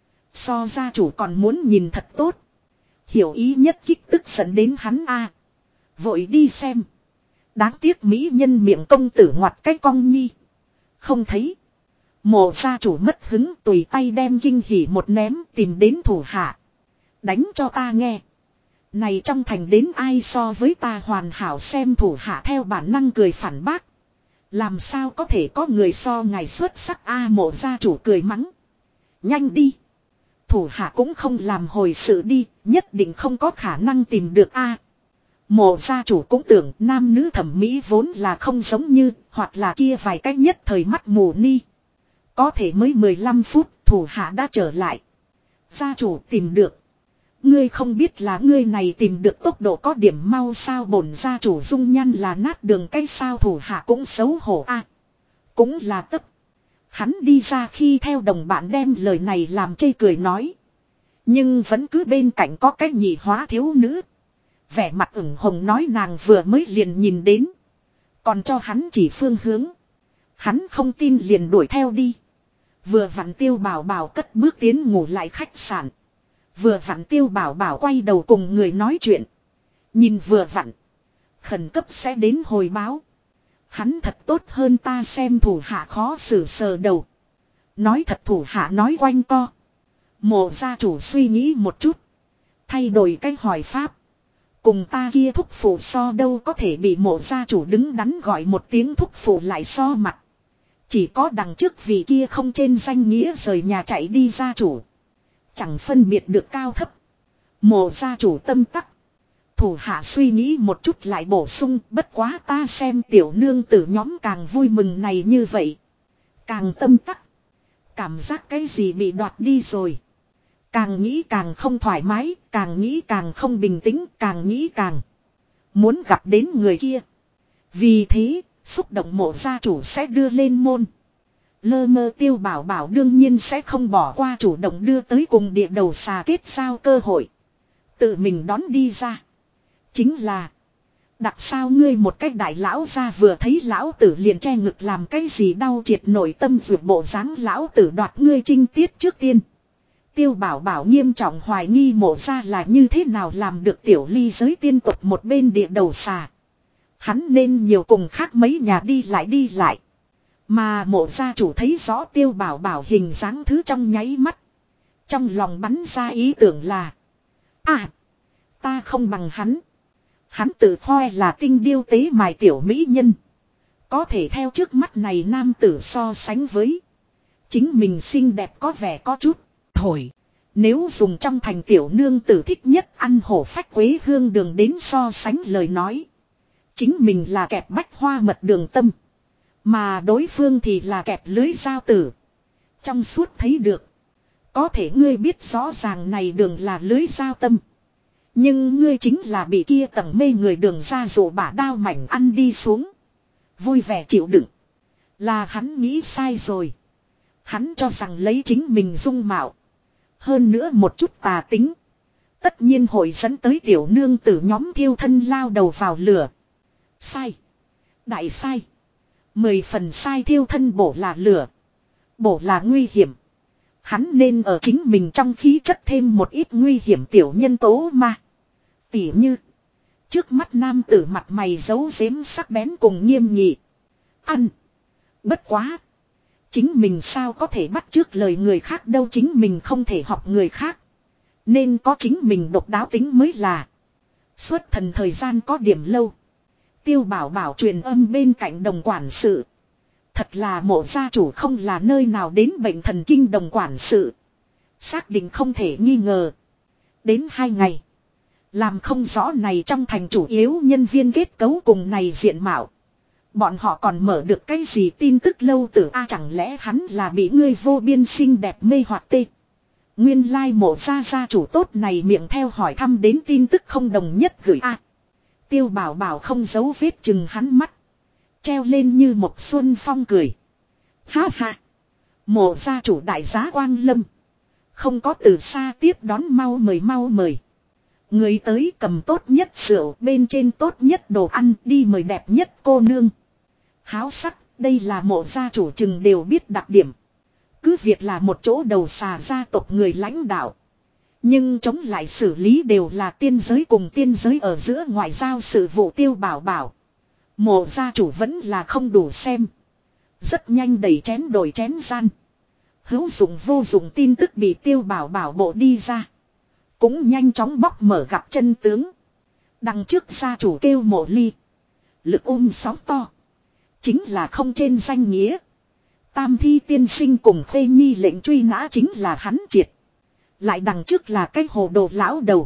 So gia chủ còn muốn nhìn thật tốt. Hiểu ý nhất kích tức giận đến hắn a. Vội đi xem. Đáng tiếc mỹ nhân miệng công tử ngoặt cái cong nhi. Không thấy. Mộ gia chủ mất hứng tùy tay đem kinh hỉ một ném tìm đến thủ hạ. Đánh cho ta nghe. Này trong thành đến ai so với ta hoàn hảo, xem thủ hạ theo bản năng cười phản bác. Làm sao có thể có người so ngài xuất sắc a. Mộ gia chủ cười mắng. Nhanh đi. Thủ hạ cũng không làm hồi sự đi, nhất định không có khả năng tìm được a. Mộ gia chủ cũng tưởng nam nữ thẩm mỹ vốn là không giống như, hoặc là kia vài cách nhất thời mắt mù ni. Có thể mới 15 phút, thủ hạ đã trở lại. Gia chủ tìm được. Ngươi không biết là ngươi này tìm được tốc độ có điểm mau sao, bổn gia chủ dung nhan là nát đường cái sao, thủ hạ cũng xấu hổ a. Cũng là tức. Hắn đi ra khi theo đồng bạn đem lời này làm chê cười nói. Nhưng vẫn cứ bên cạnh có cái nhị hóa thiếu nữ. Vẻ mặt ửng hồng nói nàng vừa mới liền nhìn đến. Còn cho hắn chỉ phương hướng. Hắn không tin liền đuổi theo đi. Vừa vặn Tiêu Bảo Bảo cất bước tiến ngủ lại khách sạn. Vừa vặn Tiêu Bảo Bảo quay đầu cùng người nói chuyện. Nhìn vừa vặn. Khẩn cấp sẽ đến hồi báo. Hắn thật tốt hơn ta xem thủ hạ khó xử sờ đầu. Nói thật thủ hạ nói quanh co. Mộ gia chủ suy nghĩ một chút. Thay đổi cách hỏi pháp. Cùng ta kia thúc phụ so đâu có thể bị mộ gia chủ đứng đắn gọi một tiếng thúc phụ lại so mặt. Chỉ có đằng trước vì kia không trên danh nghĩa rời nhà chạy đi gia chủ. Chẳng phân biệt được cao thấp. Mộ gia chủ tâm tắc. Thủ hạ suy nghĩ một chút lại bổ sung, bất quá ta xem tiểu nương tử nhóm càng vui mừng này như vậy. Càng tâm tắc. Cảm giác cái gì bị đoạt đi rồi. Càng nghĩ càng không thoải mái, càng nghĩ càng không bình tĩnh, càng nghĩ càng muốn gặp đến người kia. Vì thế, xúc động mộ gia chủ sẽ đưa lên môn. Lơ mơ Tiêu Bảo Bảo đương nhiên sẽ không bỏ qua chủ động đưa tới cùng địa đầu xà kết giao cơ hội. Tự mình đón đi ra. Chính là đặc sao ngươi một cách đại lão ra vừa thấy lão tử liền che ngực làm cái gì đau triệt nội tâm vượt bộ dáng lão tử đoạt ngươi trinh tiết trước tiên. Tiêu Bảo Bảo nghiêm trọng hoài nghi mộ ra là như thế nào làm được tiểu ly giới tiên tục một bên địa đầu xà. Hắn nên nhiều cùng khác mấy nhà đi lại. Mà mộ gia chủ thấy rõ Tiêu Bảo Bảo hình dáng thứ trong nháy mắt. Trong lòng bắn ra ý tưởng là. Ta không bằng hắn. Hắn tự khoe là tinh điêu tế mài tiểu mỹ nhân. Có thể theo trước mắt này nam tử so sánh với. Chính mình xinh đẹp có vẻ có chút. Thổi. Nếu dùng trong thành tiểu nương tử thích nhất ăn hổ phách quế hương đường đến so sánh lời nói. Chính mình là kẹp bách hoa mật đường tâm. Mà đối phương thì là kẹp lưới dao tử. Trong suốt thấy được. Có thể ngươi biết rõ ràng này đường là lưới dao tâm. Nhưng ngươi chính là bị kia tầng mê người đường ra dụ bả đao mảnh ăn đi xuống. Vui vẻ chịu đựng. Là hắn nghĩ sai rồi. Hắn cho rằng lấy chính mình dung mạo. Hơn nữa một chút tà tính. Tất nhiên hội dẫn tới tiểu nương tử nhóm thiêu thân lao đầu vào lửa. Sai. Đại sai. 10 phần sai thiêu thân bổ là lửa. Bổ là nguy hiểm. Hắn nên ở chính mình trong khí chất thêm một ít nguy hiểm tiểu nhân tố mà. Tỉ như. Trước mắt nam tử mặt mày giấu giếm sắc bén cùng nghiêm nghị. Ăn. Bất quá. Chính mình sao có thể bắt chước lời người khác đâu chính mình không thể học người khác. Nên có chính mình độc đáo tính mới là. Xuất thần thời gian có điểm lâu. Tiêu Bảo Bảo truyền âm bên cạnh đồng quản sự. Thật là mộ gia chủ không là nơi nào đến bệnh thần kinh đồng quản sự. Xác định không thể nghi ngờ. Đến 2 ngày. Làm không rõ này trong thành chủ yếu nhân viên kết cấu cùng này diện mạo. Bọn họ còn mở được cái gì tin tức lâu từ chẳng lẽ hắn là bị ngươi vô biên xinh đẹp mê hoặc tê. Nguyên lai mộ gia chủ tốt này miệng theo hỏi thăm đến tin tức không đồng nhất gửi Tiêu Bảo Bảo không giấu vết chừng hắn mắt. Treo lên như một xuân phong cười. Ha ha. Mộ gia chủ đại giá quang lâm. Không có từ xa tiếp đón mau mời. Người tới cầm tốt nhất rượu bên trên tốt nhất đồ ăn đi mời đẹp nhất cô nương. Háo sắc, đây là mộ gia chủ chừng đều biết đặc điểm. Cứ việc là một chỗ đầu xà gia tộc người lãnh đạo. Nhưng chống lại xử lý đều là tiên giới cùng tiên giới ở giữa ngoại giao sự vụ Tiêu Bảo Bảo. Mộ gia chủ vẫn là không đủ xem. Rất nhanh đẩy chén đổi chén gian. Hữu dụng vô dụng tin tức bị Tiêu Bảo Bảo bộ đi ra. Cũng nhanh chóng bóc mở gặp chân tướng. Đằng trước gia chủ kêu Mộ Ly. Lực sóng to. Chính là không trên danh nghĩa. Tam thi tiên sinh cùng Khê Nhi lệnh truy nã chính là hắn triệt. Lại đằng trước là cái hồ đồ lão đầu.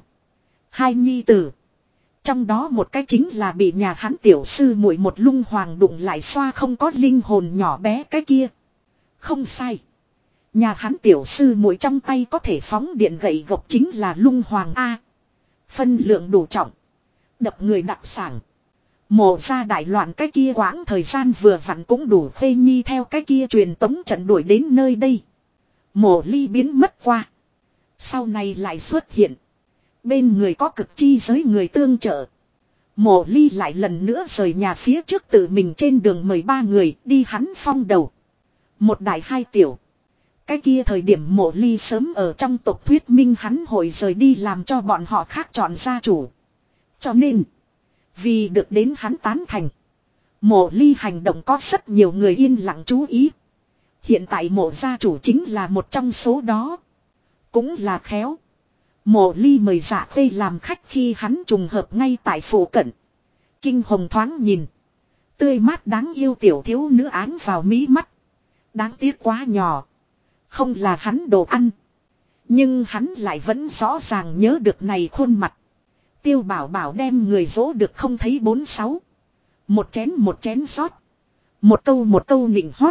2 nhi tử. Trong đó một cái chính là bị nhà hắn tiểu sư muội một lung hoàng đụng lại xoa không có linh hồn nhỏ bé cái kia. Không sai. Nhà hắn tiểu sư muội trong tay có thể phóng điện gậy gộc chính là lung hoàng A. Phân lượng đủ trọng. Đập người đặc sản. Mộ ra đại loạn cái kia quãng thời gian vừa vặn cũng đủ Khê Nhi theo cái kia truyền tống trận đuổi đến nơi đây. Mộ Ly biến mất qua. Sau này lại xuất hiện. Bên người có cực chi giới người tương trợ. Mộ Ly lại lần nữa rời nhà phía trước tự mình trên đường mời 3 người đi hắn phong đầu. Một đại hai tiểu. Cái kia thời điểm Mộ Ly sớm ở trong tộc thuyết minh hắn hội rời đi làm cho bọn họ khác chọn gia chủ. Cho nên, vì được đến hắn tán thành, Mộ Ly hành động có rất nhiều người yên lặng chú ý. Hiện tại Mộ gia chủ chính là một trong số đó. Cũng là khéo. Mộ Ly mời Dạ Khê làm khách khi hắn trùng hợp ngay tại phủ cận. Kinh hồng thoáng nhìn. Tươi mát đáng yêu tiểu thiếu nữ áng vào mí mắt. Đáng tiếc quá nhỏ. Không là hắn đồ ăn. Nhưng hắn lại vẫn rõ ràng nhớ được này khuôn mặt. Tiêu Bảo Bảo đem người dỗ được không thấy 4-6. Một chén rót. Một câu nịnh hót.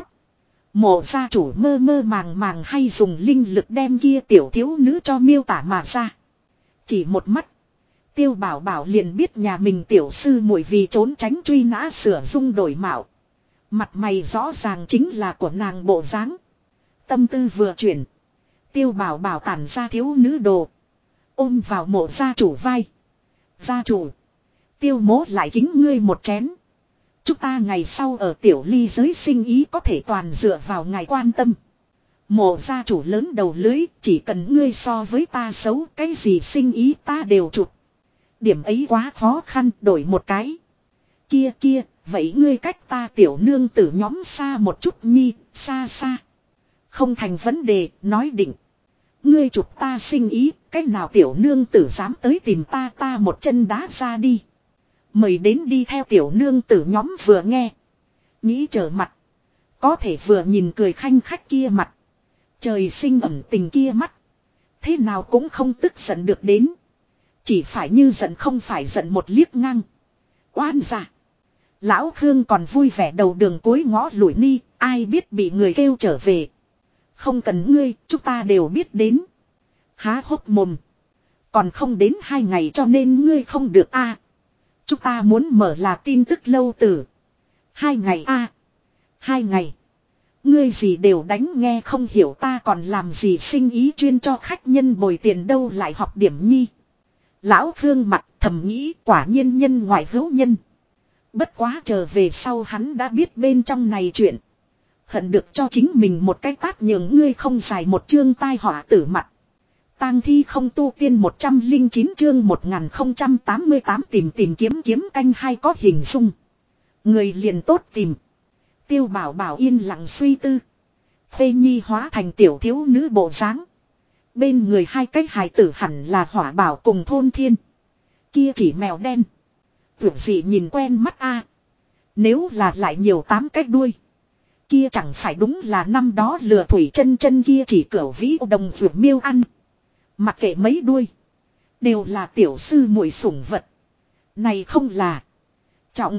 Mộ gia chủ mơ mơ màng màng hay dùng linh lực đem kia tiểu thiếu nữ cho miêu tả mà ra. Chỉ một mắt. Tiêu Bảo Bảo liền biết nhà mình tiểu sư muội vì trốn tránh truy nã sửa dung đổi mạo. Mặt mày rõ ràng chính là của nàng bộ dáng. Tâm tư vừa chuyển. Tiêu Bảo Bảo tản ra thiếu nữ đồ. Ôm vào mộ gia chủ vai. Gia chủ. Tiêu mố lại kính ngươi một chén. Chúng ta ngày sau ở tiểu ly giới sinh ý có thể toàn dựa vào ngài quan tâm. Mộ gia chủ lớn đầu lưới, chỉ cần ngươi so với ta xấu, cái gì sinh ý ta đều chụp. Điểm ấy quá khó khăn, đổi một cái. Kia, vậy ngươi cách ta tiểu nương tử nhóm xa một chút nhi, xa. Không thành vấn đề, nói định. Ngươi chụp ta sinh ý, cách nào tiểu nương tử dám tới tìm ta một chân đá ra đi. Mời đến đi theo tiểu nương tử nhóm vừa nghe. Nghĩ trở mặt. Có thể vừa nhìn cười khanh khách kia mặt. Trời sinh ẩn tình kia mắt. Thế nào cũng không tức giận được đến. Chỉ phải như giận không phải giận một liếc ngang. Oan dạ. Lão Khương còn vui vẻ đầu đường cuối ngõ lủi ni. Ai biết bị người kêu trở về. Không cần ngươi, chúng ta đều biết đến. Há hốc mồm. Còn không đến 2 ngày cho nên ngươi không được a. Chúng ta muốn mở là tin tức lâu tử. 2 ngày a. 2 ngày. Ngươi gì đều đánh nghe không hiểu ta còn làm gì sinh ý chuyên cho khách nhân bồi tiền đâu lại học điểm nhi. Lão Khương mặt thầm nghĩ quả nhiên nhân ngoại hữu nhân. Bất quá trở về sau hắn đã biết bên trong này chuyện. Hận được cho chính mình một cái tát nhường ngươi không dài một chương tai họa tử mặt. Tang thi không tu tiên 109 chương 1088 tìm kiếm canh hai có hình dung. Người liền tốt tìm. Tiêu Bảo Bảo yên lặng suy tư. Khê Nhi hóa thành tiểu thiếu nữ bộ dáng. Bên người 2 cái hài tử hẳn là Hỏa Bảo cùng Thôn Thiên. Kia chỉ mèo đen. Tưởng gì nhìn quen mắt a. Nếu là lại nhiều 8 cái đuôi. Kia chẳng phải đúng là năm đó lừa thủy chân kia chỉ cửu vĩ đồng vượt miêu ăn. Mặc kệ mấy đuôi. Đều là tiểu sư muội sủng vật. Này không là. Trọng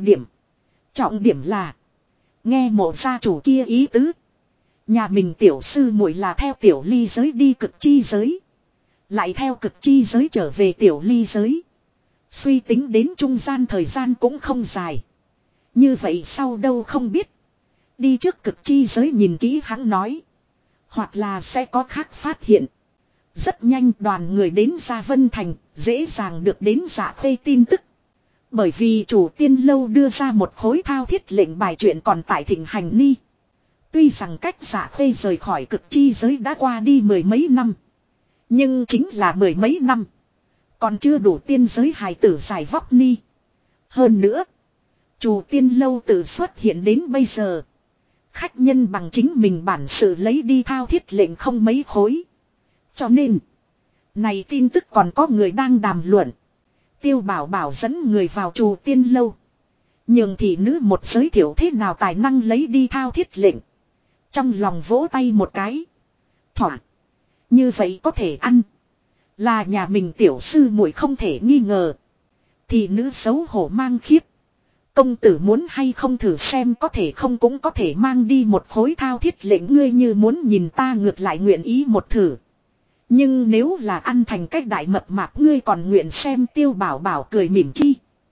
điểm là. Nghe mộ gia chủ kia ý tứ. Nhà mình tiểu sư muội là theo tiểu ly giới đi cực chi giới. Lại theo cực chi giới trở về tiểu ly giới. Suy tính đến trung gian thời gian cũng không dài. Như vậy sau đâu không biết. Đi trước cực chi giới nhìn kỹ hắn nói. Hoặc là sẽ có khác phát hiện. Rất nhanh đoàn người đến Gia Vân Thành, dễ dàng được đến Dạ Khê tin tức. Bởi vì chủ tiên lâu đưa ra một khối thao thiết lệnh bài chuyện còn tại thịnh hành ni. Tuy rằng cách Dạ Khê rời khỏi cực chi giới đã qua đi 10 mấy năm. Nhưng chính là 10 mấy năm. Còn chưa đủ tiên giới hài tử giải vóc ni. Hơn nữa, chủ tiên lâu tự xuất hiện đến bây giờ. Khách nhân bằng chính mình bản sự lấy đi thao thiết lệnh không mấy khối. Cho nên, này tin tức còn có người đang đàm luận. Tiêu Bảo Bảo dẫn người vào chùa tiên lâu. Nhường thị nữ một giới thiệu thế nào tài năng lấy đi thao thiết lệnh. Trong lòng vỗ tay một cái. Thỏa. Như vậy có thể ăn. Là nhà mình tiểu sư muội không thể nghi ngờ. Thị nữ xấu hổ mang khiếp. Công tử muốn hay không thử xem có thể không cũng có thể mang đi một khối thao thiết lệnh ngươi như muốn nhìn ta ngược lại nguyện ý một thử. Nhưng nếu là ăn thành cách đại mập mạp ngươi còn nguyện xem Tiêu Bảo Bảo cười mỉm chi.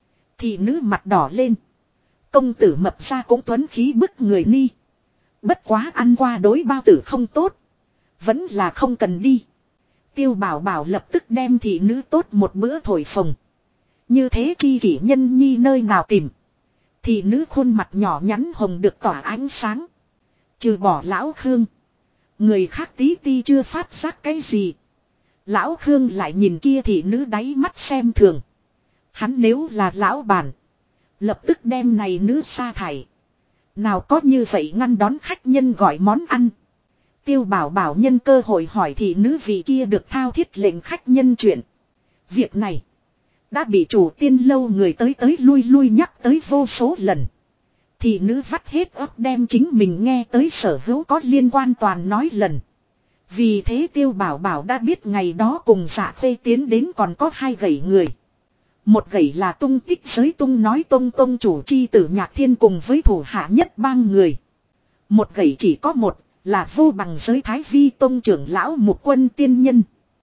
Thị nữ mặt đỏ lên. Công tử mập ra cũng tuấn khí bức người ni. Bất quá ăn qua đối bao tử không tốt. Vẫn là không cần đi. Tiêu bảo bảo lập tức đem thị nữ tốt một bữa thổi phồng. Như thế chi kỷ nhân nhi nơi nào tìm. Thị nữ khuôn mặt nhỏ nhắn hồng được tỏa ánh sáng. Trừ bỏ lão Khương. Người khác tí ti chưa phát giác cái gì. Lão Khương lại nhìn kia thị nữ đáy mắt xem thường. Hắn nếu là lão bản. Lập tức đem này nữ sa thải. Nào có như vậy ngăn đón khách nhân gọi món ăn. Tiêu bảo bảo nhân cơ hội hỏi thị nữ vị kia được thao thiết lệnh khách nhân chuyện. Việc này. Đã bị chủ tiên lâu người tới lui lui nhắc tới vô số lần. Thị nữ vắt hết óc đem chính mình nghe tới sở hữu có liên quan toàn nói lần. Vì thế tiêu bảo bảo đã biết ngày đó cùng dạ phê tiến đến còn có 2 gẩy người. Một gẩy là tung tích giới tung nói tông tông chủ chi tử Nhạc Thiên cùng với thủ hạ nhất bang người. Một gẩy chỉ có một là vô bằng giới thái vi tông trưởng lão Mục Quân tiên nhân.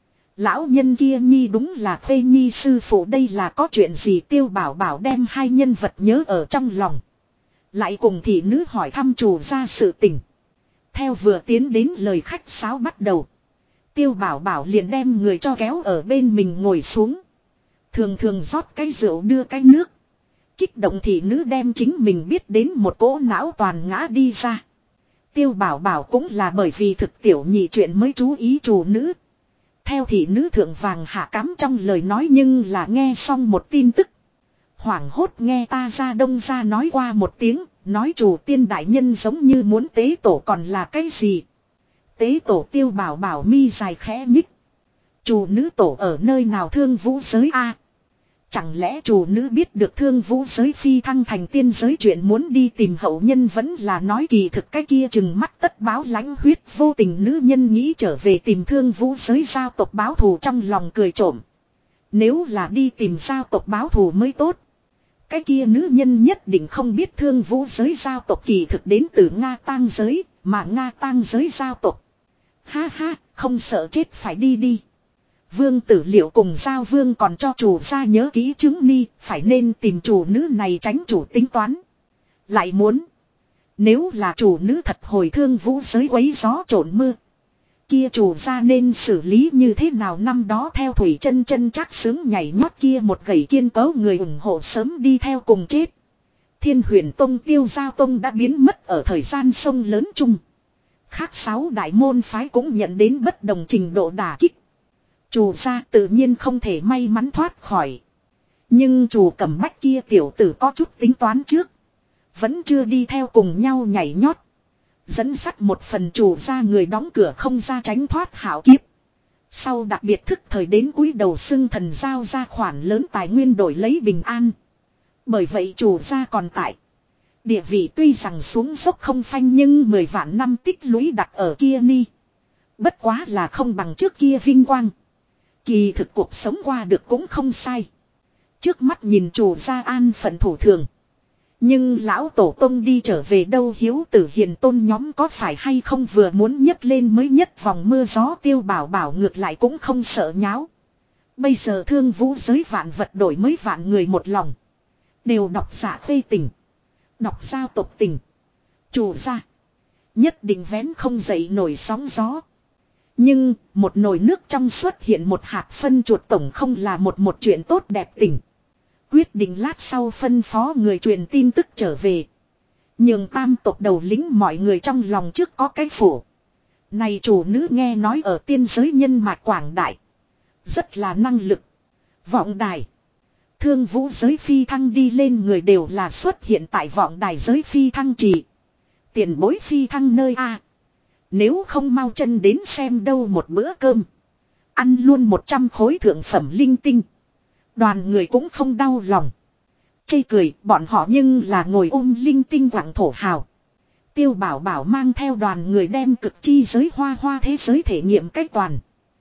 Lão nhân kia nhi đúng là Phê Nhi sư phụ, đây là có chuyện gì tiêu bảo bảo đem 2 nhân vật nhớ ở trong lòng. Lại cùng thị nữ hỏi thăm chủ ra sự tình. Theo vừa tiến đến lời khách sáo bắt đầu. Tiêu bảo bảo liền đem người cho kéo ở bên mình ngồi xuống. Thường thường rót cái rượu đưa cái nước. Kích động thị nữ đem chính mình biết đến một cỗ não toàn ngã đi ra. Tiêu bảo bảo cũng là bởi vì thực tiểu nhị chuyện mới chú ý chủ nữ. Theo thị nữ thượng vàng hạ cắm trong lời nói nhưng là nghe xong một tin tức. Hoảng hốt nghe ta ra đông ra nói qua một tiếng, nói chủ tiên đại nhân giống như muốn tế tổ còn là cái gì. Tế tổ tiêu bảo bảo mi dài khẽ nhích. Chủ nữ tổ ở nơi nào Thương Vũ giới a? Chẳng lẽ chủ nữ biết được Thương Vũ giới phi thăng thành tiên giới chuyện muốn đi tìm hậu nhân vẫn là nói kỳ thực cái kia chừng mắt tất báo lãnh huyết vô tình nữ nhân nghĩ trở về tìm Thương Vũ giới giao tộc báo thù trong lòng cười trộm. Nếu là đi tìm giao tộc báo thù mới tốt. Cái kia nữ nhân nhất định không biết Thương Vũ giới giao tộc kỳ thực đến từ Nga Tang giới, mà Nga Tang giới giao tộc. Ha ha, không sợ chết phải đi đi. Vương Tử Liệu cùng Giao Vương còn cho chủ gia nhớ kỹ chứng ni, phải nên tìm chủ nữ này tránh chủ tính toán. Lại muốn, nếu là chủ nữ thật hồi Thương Vũ giới quấy gió trộn mưa, kia chủ gia nên xử lý như thế nào năm đó theo Thủy Chân Chân chắc sướng nhảy nhót kia một gẩy kiên cấu người ủng hộ sớm đi theo cùng chết. Thiên Huyền Tông Tiêu Giao Tông đã biến mất ở thời gian sông lớn chung. Khác 6 đại môn phái cũng nhận đến bất đồng trình độ đả kích. Chủ gia tự nhiên không thể may mắn thoát khỏi. Nhưng chủ Cẩm Bách kia tiểu tử có chút tính toán trước. Vẫn chưa đi theo cùng nhau nhảy nhót. Dẫn sắt một phần chủ gia người đóng cửa không ra tránh thoát hảo kiếp. Sau đặc biệt thức thời đến cúi đầu xưng thần giao ra khoản lớn tài nguyên đổi lấy bình an. Bởi vậy chủ gia còn tại. Địa vị tuy rằng xuống dốc không phanh nhưng 10 vạn năm tích lũy đặt ở kia ni. Bất quá là không bằng trước kia vinh quang. Kỳ thực cuộc sống qua được cũng không sai. Trước mắt nhìn chủ gia an phận thủ thường. Nhưng lão tổ tông đi trở về đâu hiếu tử hiền tôn nhóm có phải hay không vừa muốn nhấc lên mới nhất vòng mưa gió tiêu bảo bảo ngược lại cũng không sợ nháo. Bây giờ Thương Vũ giới vạn vật đổi mới vạn người một lòng. Đều đọc giả phê tình. Đọc giao tộc tình. Chủ gia. Nhất định vén không dậy nổi sóng gió. Nhưng một nồi nước trong xuất hiện một hạt phân chuột tổng không là một chuyện tốt đẹp tình. Quyết định lát sau phân phó người truyền tin tức trở về. Nhường tam tộc đầu lĩnh mọi người trong lòng trước có cái phủ. Này chủ nữ nghe nói ở tiên giới nhân mạch quảng đại. Rất là năng lực. Vọng đài. Thương Vũ giới phi thăng đi lên người đều là xuất hiện tại vọng đài giới phi thăng trì. Tiền bối phi thăng nơi A. Nếu không mau chân đến xem đâu một bữa cơm. Ăn luôn 100 khối thượng phẩm linh tinh. Đoàn người cũng không đau lòng. Chê cười bọn họ nhưng là ngồi ôm linh tinh quảng thổ hào. Tiêu bảo bảo mang theo đoàn người đem cực chi giới hoa hoa thế giới thể nghiệm cách toàn.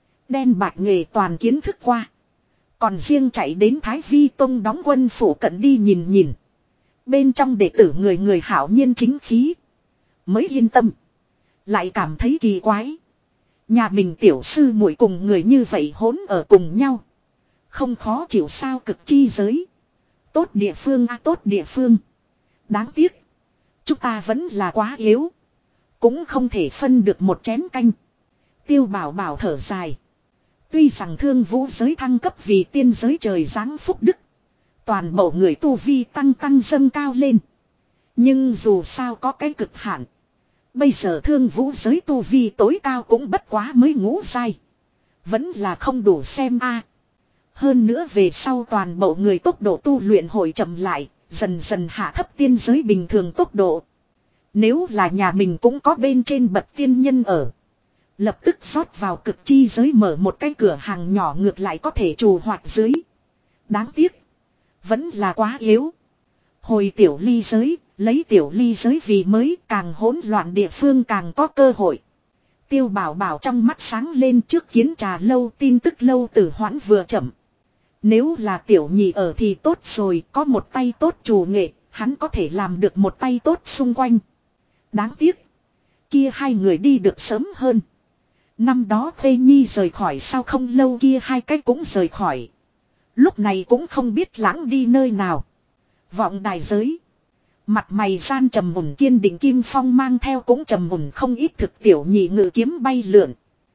Đen bạch nghề toàn kiến thức qua. Còn riêng chạy đến Thái Vi Tông đóng quân phủ cận đi nhìn nhìn. Bên trong đệ tử người người hảo nhiên chính khí. Mới yên tâm. Lại cảm thấy kỳ quái. Nhà mình tiểu sư muội cùng người như vậy hỗn ở cùng nhau. Không khó chịu sao cực chi giới. tốt địa phương a, tốt địa phương. Đáng tiếc. Chúng ta vẫn là quá yếu. Cũng không thể phân được một chén canh. Tiêu Bảo Bảo thở dài. Tuy rằng Thương Vũ giới thăng cấp vì tiên giới trời giáng phúc đức. Toàn bộ người tu vi tăng dâng cao lên. Nhưng dù sao có cái cực hạn. Bây giờ Thương Vũ giới tu vi tối cao cũng bất quá mới ngũ giai. Vẫn là không đủ xem a. Hơn nữa về sau toàn bộ người tốc độ tu luyện hội chậm lại. Dần dần hạ thấp tiên giới bình thường tốc độ. Nếu là nhà mình cũng có bên trên bậc tiên nhân ở. Lập tức rót vào cực chi giới mở một cái cửa hàng nhỏ ngược lại có thể trù hoạt dưới. Đáng tiếc. Vẫn là quá yếu. Hồi tiểu ly giới, lấy tiểu ly giới vì mới càng hỗn loạn địa phương càng có cơ hội. Tiêu Bảo Bảo trong mắt sáng lên trước kiến trà lâu tin tức lâu tử hoãn vừa chậm. Nếu là tiểu nhị ở thì tốt rồi, có một tay tốt chủ nghệ, hắn có thể làm được một tay tốt xung quanh. Đáng tiếc. Kia hai người đi được sớm hơn. Năm đó Khê Nhi rời khỏi sau không lâu kia hai cái cũng rời khỏi. Lúc này cũng không biết lãng đi nơi nào. Vọng đài giới. Mặt mày gian trầm mùn kiên định Kim Phong mang theo cũng trầm mùn không ít thực tiểu nhị ngự kiếm bay lượn.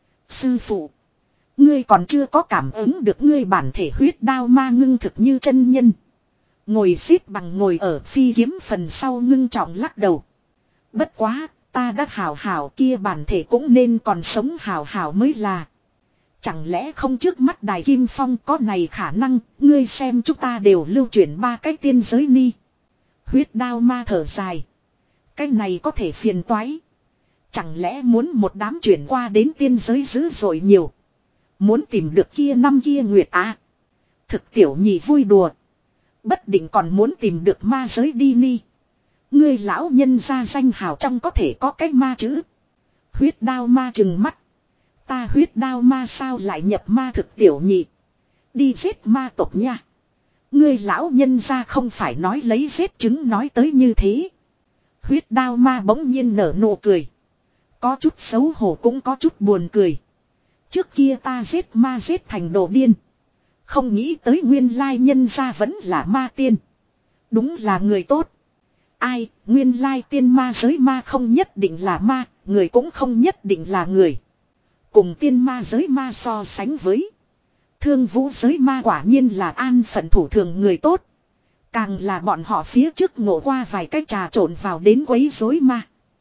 Sư phụ. Ngươi còn chưa có cảm ứng được ngươi bản thể huyết đao ma ngưng thực như chân nhân. Ngồi xếp bằng ngồi ở phi kiếm phần sau ngưng trọng lắc đầu. Bất quá, ta đã hảo hảo kia bản thể cũng nên còn sống hảo hảo mới là. Chẳng lẽ không trước mắt Đài Kim Phong có này khả năng, ngươi xem chúng ta đều lưu chuyển ba cái tiên giới ni. Huyết đao ma thở dài. Cái này có thể phiền toái. Chẳng lẽ muốn một đám chuyển qua đến tiên giới dữ dội nhiều. Muốn tìm được kia năm kia nguyệt à. Thực tiểu nhị vui đùa. Bất định còn muốn tìm được ma giới đi ni. Ngươi lão nhân ra danh hào trong có thể có cái ma chữ. Huyết đao ma trừng mắt. Ta huyết đao ma sao lại nhập ma thực tiểu nhị. Đi giết ma tộc nha. Ngươi lão nhân ra không phải nói lấy giết trứng nói tới như thế. Huyết đao ma bỗng nhiên nở nụ cười. Có chút xấu hổ cũng có chút buồn cười. Trước kia ta giết ma giết thành đồ điên. Không nghĩ tới nguyên lai nhân ra vẫn là ma tiên. Đúng là người tốt. Ai, nguyên lai tiên ma giới ma không nhất định là ma, người cũng không nhất định là người. Cùng tiên ma giới ma so sánh với. Thương vũ giới ma quả nhiên là an phận thủ thường người tốt. Càng là bọn họ phía trước ngộ qua vài cái trà trộn vào đến quấy rối ma.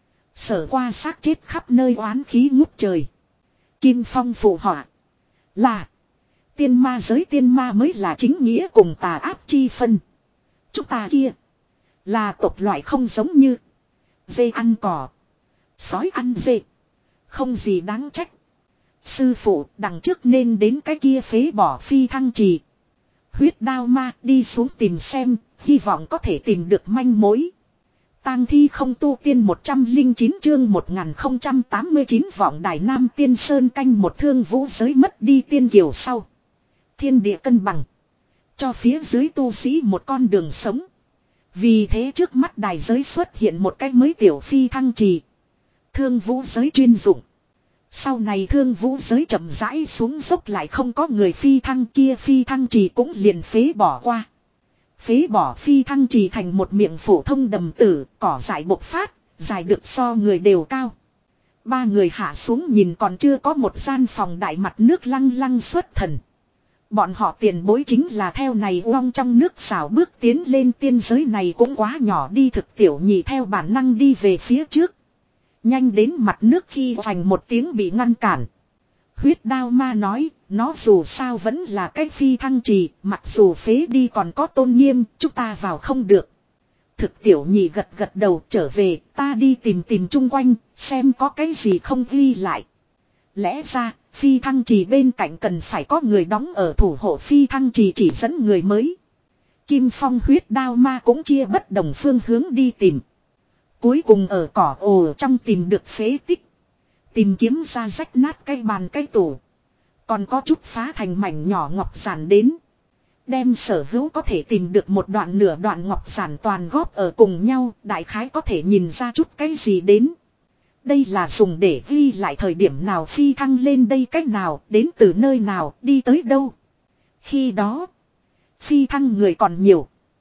Sở qua xác chết khắp nơi oán khí ngút trời. Kim Phong phụ họa. Là. Tiên ma mới là chính nghĩa cùng tà ác chi phân. Chúng ta kia. Là tộc loại không giống như. Dê ăn cỏ. Sói ăn dê. Không gì đáng trách. Sư phụ đằng trước nên đến cái kia phế bỏ phi thăng trì. Huyết đao ma đi xuống tìm xem. Hy vọng có thể tìm được manh mối. Tang thi không tu tiên 109 chương 1089 vọng đài Nam Tiên Sơn canh một thương vũ giới mất đi tiên kiều sau. Thiên địa cân bằng. Cho phía dưới tu sĩ một con đường sống. Vì thế trước mắt đài giới xuất hiện một cái mới tiểu phi thăng trì. Thương vũ giới chuyên dụng. Sau này thương vũ giới chậm rãi xuống dốc lại không có người phi thăng kia phi thăng trì cũng liền phế bỏ qua. Phế bỏ phi thăng trì thành một miệng phổ thông đầm tử, cỏ dại bộc phát, dài được so người đều cao. Ba người hạ xuống nhìn còn chưa có một gian phòng đại mặt nước lăng lăng xuất thần. Bọn họ tiền bối chính là theo này uong trong nước xảo bước tiến lên tiên giới này cũng quá nhỏ đi thực tiểu nhị theo bản năng đi về phía trước. Nhanh đến mặt nước khi vành một tiếng bị ngăn cản. Huyết đao ma nói, nó dù sao vẫn là cái phi thăng trì, mặc dù phế đi còn có tôn nghiêm, chúng ta vào không được. Thực tiểu nhị gật gật đầu trở về, ta đi tìm chung quanh, xem có cái gì không ghi lại. Lẽ ra, phi thăng trì bên cạnh cần phải có người đóng ở thủ hộ phi thăng trì chỉ dẫn người mới. Kim Phong huyết đao ma cũng chia bất đồng phương hướng đi tìm. Cuối cùng ở cỏ ồ trong tìm được phế tích. Tìm kiếm ra rách nát cái bàn cái tủ. Còn có chút phá thành mảnh nhỏ ngọc giản đến. Đem sở hữu có thể tìm được một đoạn nửa đoạn ngọc giản toàn góp ở cùng nhau. Đại khái có thể nhìn ra chút cái gì đến. Đây là dùng để ghi lại thời điểm nào phi thăng lên đây cách nào, đến từ nơi nào, đi tới đâu. Khi đó, phi thăng người còn nhiều.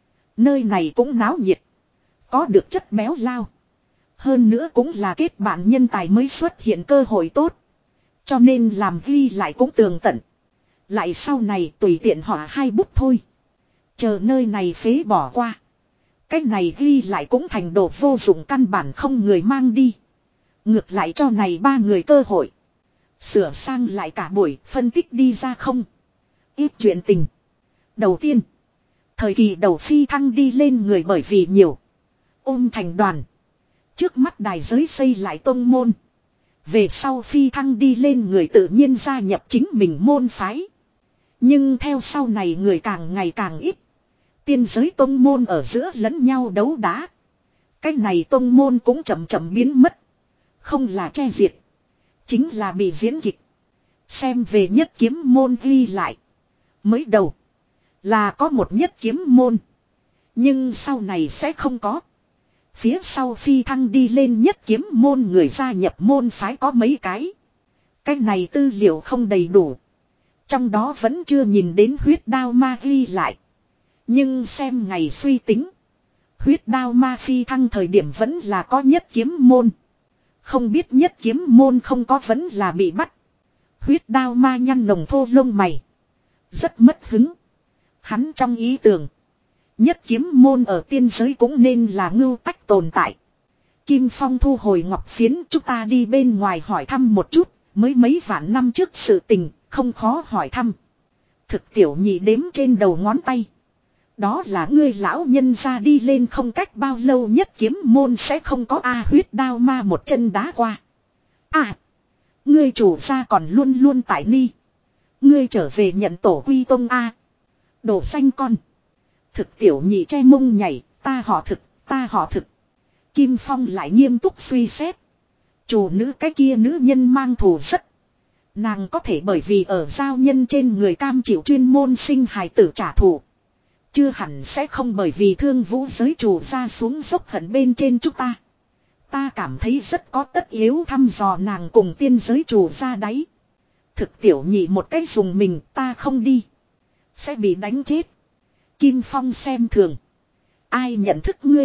Nơi này cũng náo nhiệt. Có được chất béo lao. Hơn nữa cũng là kết bạn nhân tài mới xuất hiện cơ hội tốt. Cho nên làm ghi lại cũng tường tận. Lại sau này tùy tiện họa 2 bút thôi. Chờ nơi này phế bỏ qua. Cái này ghi lại cũng thành đồ vô dụng căn bản không người mang đi. Ngược lại cho này 3 người cơ hội. Sửa sang lại cả buổi phân tích đi ra không. Ít chuyện tình. Đầu tiên. Thời kỳ đầu phi thăng đi lên người bởi vì nhiều. Ôm thành đoàn. Trước mắt đài giới xây lại tông môn. Về sau phi thăng đi lên người tự nhiên gia nhập chính mình môn phái. Nhưng theo sau này người càng ngày càng ít. Tiên giới tông môn ở giữa lẫn nhau đấu đá. Cái này tông môn cũng chậm chậm biến mất. Không là che diệt. Chính là bị diễn kịch. Xem về nhất kiếm môn ghi lại. Mới đầu. Là có một nhất kiếm môn. Nhưng sau này sẽ không có. Phía sau phi thăng đi lên nhất kiếm môn người gia nhập môn phái có mấy cái. Cái này tư liệu không đầy đủ. Trong đó vẫn chưa nhìn đến huyết đao ma ghi lại. Nhưng xem ngày suy tính. Huyết đao ma phi thăng thời điểm vẫn là có nhất kiếm môn. Không biết nhất kiếm môn không có vẫn là bị bắt. Huyết đao ma nhăn lồng thô lông mày. Rất mất hứng. Hắn trong ý tưởng. Nhất kiếm môn ở tiên giới cũng nên là ngưu tách tồn tại. Kim Phong thu hồi ngọc phiến, chúng ta đi bên ngoài hỏi thăm một chút. Mới mấy vạn năm trước sự tình, không khó hỏi thăm. Thực tiểu nhị đếm trên đầu ngón tay. Đó là ngươi lão nhân ra đi lên không cách bao lâu nhất kiếm môn sẽ không có huyết đao ma một chân đá qua. Ngươi chủ gia còn luôn luôn tại ni. Ngươi trở về nhận tổ quy tông Đồ xanh con. Thực tiểu nhị che mông nhảy, ta họ thực, ta họ thực. Kim Phong lại nghiêm túc suy xét. Chủ nữ cái kia nữ nhân mang thù rất. Nàng có thể bởi vì ở giao nhân trên người cam chịu chuyên môn sinh hài tử trả thù. Chưa hẳn sẽ không bởi vì thương vũ giới chủ ra xuống dốc hận bên trên chúng ta. Ta cảm thấy rất có tất yếu thăm dò nàng cùng tiên giới chủ ra đáy. Thực tiểu nhị một cách dùng mình ta không đi. Sẽ bị đánh chết. Kim Phong xem thường. Ai nhận thức ngươi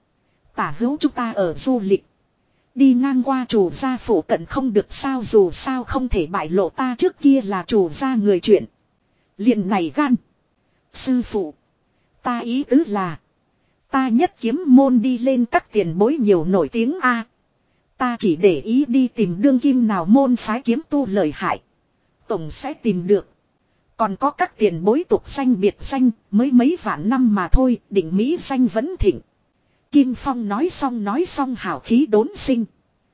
Tả hữu chúng ta ở du lịch. Đi ngang qua chủ gia phủ cận không được sao dù sao không thể bại lộ ta trước kia là chủ gia người chuyện. Liền này gan. Sư phụ. Ta ý tứ là. Ta nhất kiếm môn đi lên các tiền bối nhiều nổi tiếng Ta chỉ để ý đi tìm đương kim nào môn phái kiếm tu lợi hại. Tổng sẽ tìm được. Còn có các tiền bối tục danh biệt danh mới mấy vạn năm mà thôi định mỹ danh vẫn thịnh. Kim Phong nói xong hào khí đốn sinh.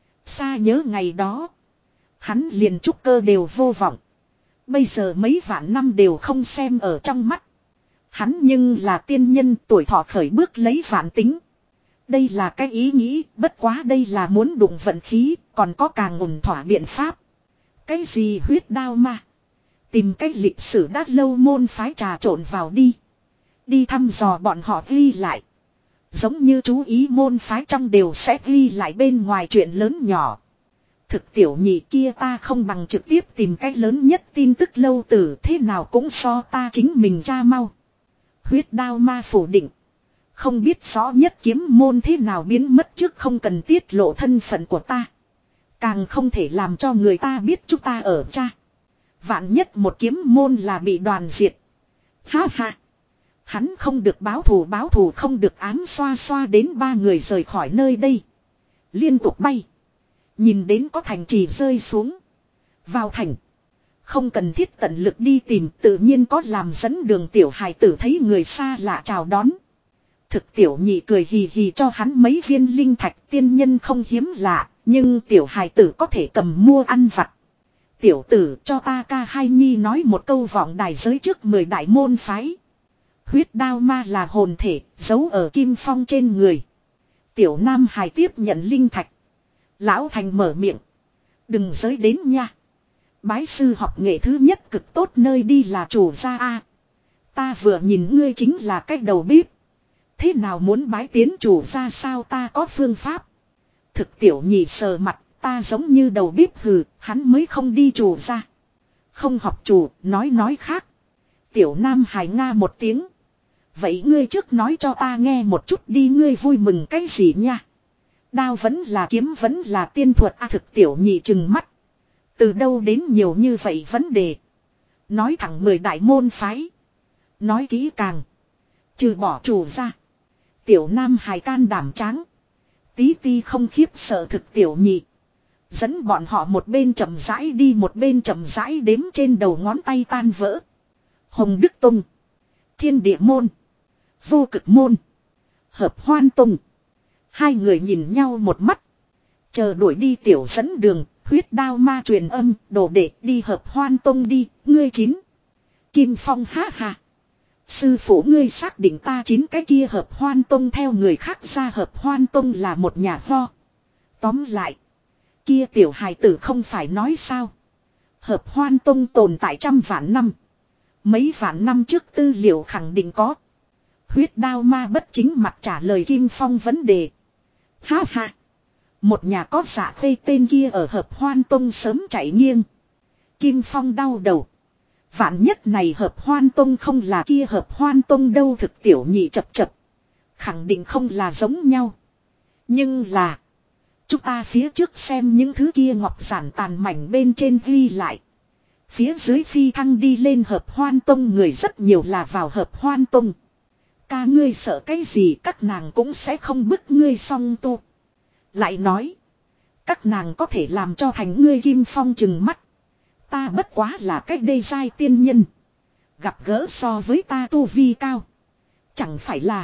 Xa nhớ ngày đó. Hắn liền trúc cơ đều vô vọng. Bây giờ mấy vạn năm đều không xem ở trong mắt. Hắn nhưng là tiên nhân tuổi thọ khởi bước lấy vạn tính. Đây là cái ý nghĩ, bất quá đây là muốn đụng vận khí, còn có càng ổn thỏa biện pháp. Cái gì huyết đao ma? Tìm cách lịch sử đã lâu môn phái trà trộn vào đi. Đi thăm dò bọn họ ghi lại. Giống như chú ý môn phái trong đều sẽ ghi lại bên ngoài chuyện lớn nhỏ. Thực tiểu nhị kia ta không bằng trực tiếp tìm cách lớn nhất tin tức lâu tử thế nào cũng so ta chính mình tra mau. Huyết đao ma phủ định. Không biết rõ nhất kiếm môn thế nào biến mất trước không cần tiết lộ thân phận của ta. Càng không thể làm cho người ta biết chúng ta ở cha. Vạn nhất một kiếm môn là bị đoàn diệt. Ha ha. Hắn không được báo thù không được ám xoa xoa đến 3 người rời khỏi nơi đây. Liên tục bay. Nhìn đến có thành trì rơi xuống. Vào thành. Không cần thiết tận lực đi tìm tự nhiên có làm dẫn đường tiểu hài tử thấy người xa lạ chào đón. Thực tiểu nhị cười hì hì cho hắn mấy viên linh thạch tiên nhân không hiếm lạ. Nhưng tiểu hài tử có thể cầm mua ăn vặt. Tiểu tử cho ta ca hai nhi nói một câu vọng đài giới trước 10 đại môn phái. Huyết đao ma là hồn thể, giấu ở Kim Phong trên người. Tiểu nam hài tiếp nhận linh thạch. Lão thành mở miệng. Đừng giới đến nha. Bái sư học nghệ thứ nhất cực tốt nơi đi là chủ gia Ta vừa nhìn ngươi chính là cách đầu bếp. Thế nào muốn bái tiến chủ gia sao ta có phương pháp. Thực tiểu nhị sờ mặt. Ta giống như đầu bếp hừ, hắn mới không đi chủ gia. Không học chủ, nói khác. Tiểu nam hài nga một tiếng. Vậy ngươi trước nói cho ta nghe một chút đi, ngươi vui mừng cái gì nha? Đao vẫn là kiếm vẫn là tiên thuật a? Thực tiểu nhị trừng mắt. Từ đâu đến nhiều như vậy vấn đề? Nói thẳng 10 đại môn phái. Nói kỹ càng. Trừ bỏ chủ ra. Tiểu nam hài can đảm tráng. Tí ti không khiếp sợ thực tiểu nhị. Dẫn bọn họ một bên chậm rãi đi, một bên chậm rãi đếm trên đầu ngón tay tan vỡ. Hồng Đức Tông, Thiên Địa Môn, Vô Cực Môn, Hợp Hoan Tông. Hai người nhìn nhau một mắt. Chờ đuổi đi tiểu dẫn đường, huyết đao ma truyền âm, đồ đệ đi Hợp Hoan Tông đi, ngươi 9. Kim Phong ha ha. Sư phụ ngươi xác định ta 9 cái kia Hợp Hoan Tông theo người khác ra Hợp Hoan Tông là một nhà ho. Tóm lại. Kia tiểu hài tử không phải nói sao. Hợp Hoan Tông tồn tại trăm vạn năm. Mấy vạn năm trước tư liệu khẳng định có. Huyết đao ma bất chính mặt trả lời Kim Phong vấn đề. Ha ha. Một nhà có giả khê tên kia ở Hợp Hoan Tông sớm chạy nghiêng. Kim Phong đau đầu. Vạn nhất này Hợp Hoan Tông không là kia Hợp Hoan Tông đâu, thực tiểu nhị chập chập. Khẳng định không là giống nhau. Nhưng là. Chúng ta phía trước xem những thứ kia ngọc giản tàn mảnh bên trên ghi lại. Phía dưới phi thăng đi lên Hợp Hoan Tông người rất nhiều là vào Hợp Hoan Tông. Ca ngươi sợ cái gì, các nàng cũng sẽ không bức ngươi song tu. Lại nói. Các nàng có thể làm cho thành ngươi. Kim Phong trừng mắt. Ta bất quá là cách đê giai tiên nhân. Gặp gỡ so với ta tu vi cao. Chẳng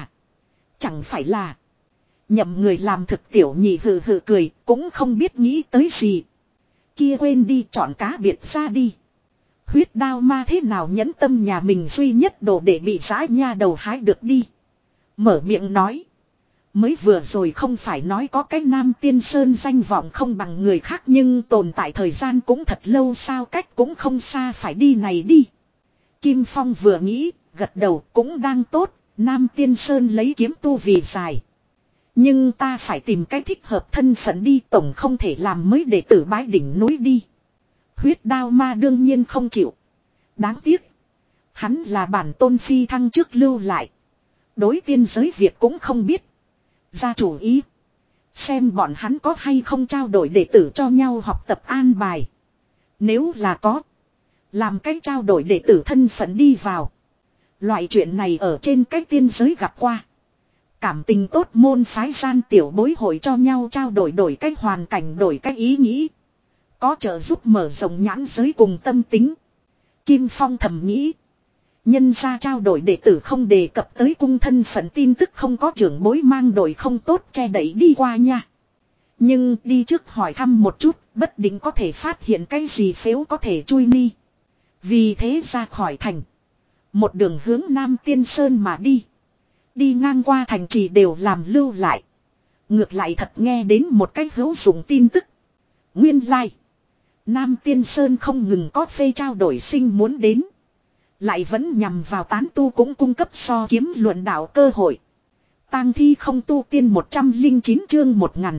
phải là. Nhậm người làm thực tiểu nhị hừ hừ cười, cũng không biết nghĩ tới gì. Kia quên đi, chọn cá biệt ra đi. Huyết đao ma thế nào nhẫn tâm nhà mình duy nhất đồ để bị giã nha đầu hái được đi. Mở miệng nói. Mới vừa rồi không phải nói có cái Nam Tiên Sơn danh vọng không bằng người khác, nhưng tồn tại thời gian cũng thật lâu sao, cách cũng không xa, phải đi này đi. Kim Phong vừa nghĩ, gật đầu, cũng đang tốt, Nam Tiên Sơn lấy kiếm tu vì dài. Nhưng ta phải tìm cái thích hợp thân phận đi, tổng không thể làm mới đệ tử bái đỉnh núi đi. Huyết đao ma đương nhiên không chịu. Đáng tiếc. Hắn là bản tôn phi thăng trước lưu lại. Đối tiên giới việc cũng không biết. Ra chủ ý. Xem bọn hắn có hay không trao đổi đệ tử cho nhau học tập an bài. Nếu là có. Làm cách trao đổi đệ tử thân phận đi vào. Loại chuyện này ở trên cái tiên giới gặp qua. Cảm tình tốt môn phái gian tiểu bối hội cho nhau trao đổi cách hoàn cảnh, đổi cách ý nghĩ. Có trợ giúp mở rộng nhãn giới cùng tâm tính. Kim Phong thầm nghĩ. Nhân ra trao đổi đệ tử không đề cập tới cung thân phận tin tức, không có trưởng bối mang đội không tốt che đẩy đi qua nha. Nhưng đi trước hỏi thăm một chút, bất định có thể phát hiện cái gì phếu có thể chui mi. Vì thế ra khỏi thành. Một đường hướng Nam Tiên Sơn mà đi. Đi ngang qua thành trì đều làm lưu lại. Ngược lại thật nghe đến một cách hữu dụng tin tức. Nguyên lai. Nam Tiên Sơn không ngừng có phê trao đổi sinh muốn đến. Lại vẫn nhằm vào tán tu cũng cung cấp so kiếm luận đạo cơ hội. Tang thi không tu tiên 109 chương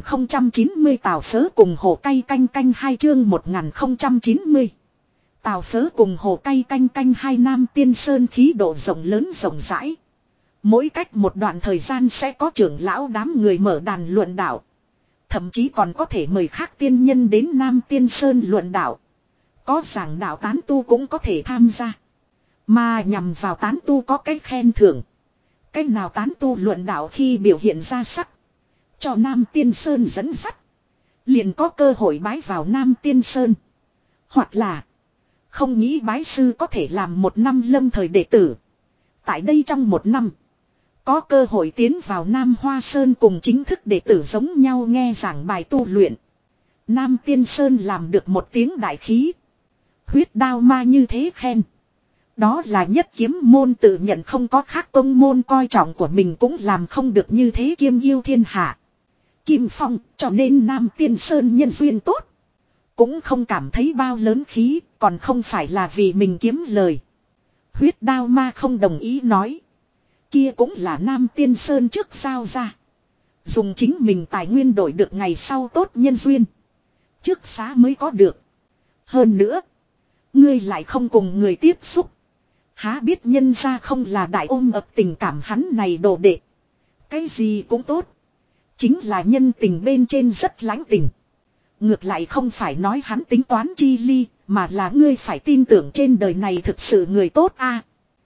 1090 Tào Phớ cùng Hồ Cay canh canh 2 chương 1090. Tào Phớ cùng Hồ Cay canh canh 2. Nam Tiên Sơn khí độ rộng lớn rộng rãi. Mỗi cách một đoạn thời gian sẽ có trưởng lão đám người mở đàn luận đạo. Thậm chí còn có thể mời khác tiên nhân đến Nam Tiên Sơn luận đạo. Có giảng đạo tán tu cũng có thể tham gia. Mà nhằm vào tán tu có cách khen thưởng. Cách nào tán tu luận đạo khi biểu hiện ra sắc. Cho Nam Tiên Sơn dẫn dắt. Liền có cơ hội bái vào Nam Tiên Sơn. Hoặc là. Không nghĩ bái sư có thể làm 1 năm lâm thời đệ tử. Tại đây trong 1 năm. Có cơ hội tiến vào Nam Hoa Sơn cùng chính thức đệ tử giống nhau nghe giảng bài tu luyện. Nam Tiên Sơn làm được một tiếng đại khí. Huyết đao ma như thế khen. Đó là nhất kiếm môn tự nhận không có khác tông môn coi trọng của mình cũng làm không được như thế kiêm yêu thiên hạ. Kim Phong cho nên Nam Tiên Sơn nhân duyên tốt. Cũng không cảm thấy bao lớn khí, còn không phải là vì mình kiếm lời. Huyết đao ma không đồng ý nói. Kia cũng là Nam Tiên Sơn trước sao ra. Dùng chính mình tài nguyên đổi được ngày sau tốt nhân duyên. Trước xá mới có được. Hơn nữa. Ngươi lại không cùng người tiếp xúc. Há biết nhân ra không là đại ôm ập tình cảm hắn này đồ đệ. Cái gì cũng tốt. Chính là nhân tình bên trên rất lãnh tình. Ngược lại không phải nói hắn tính toán chi ly, mà là ngươi phải tin tưởng trên đời này thực sự người tốt a.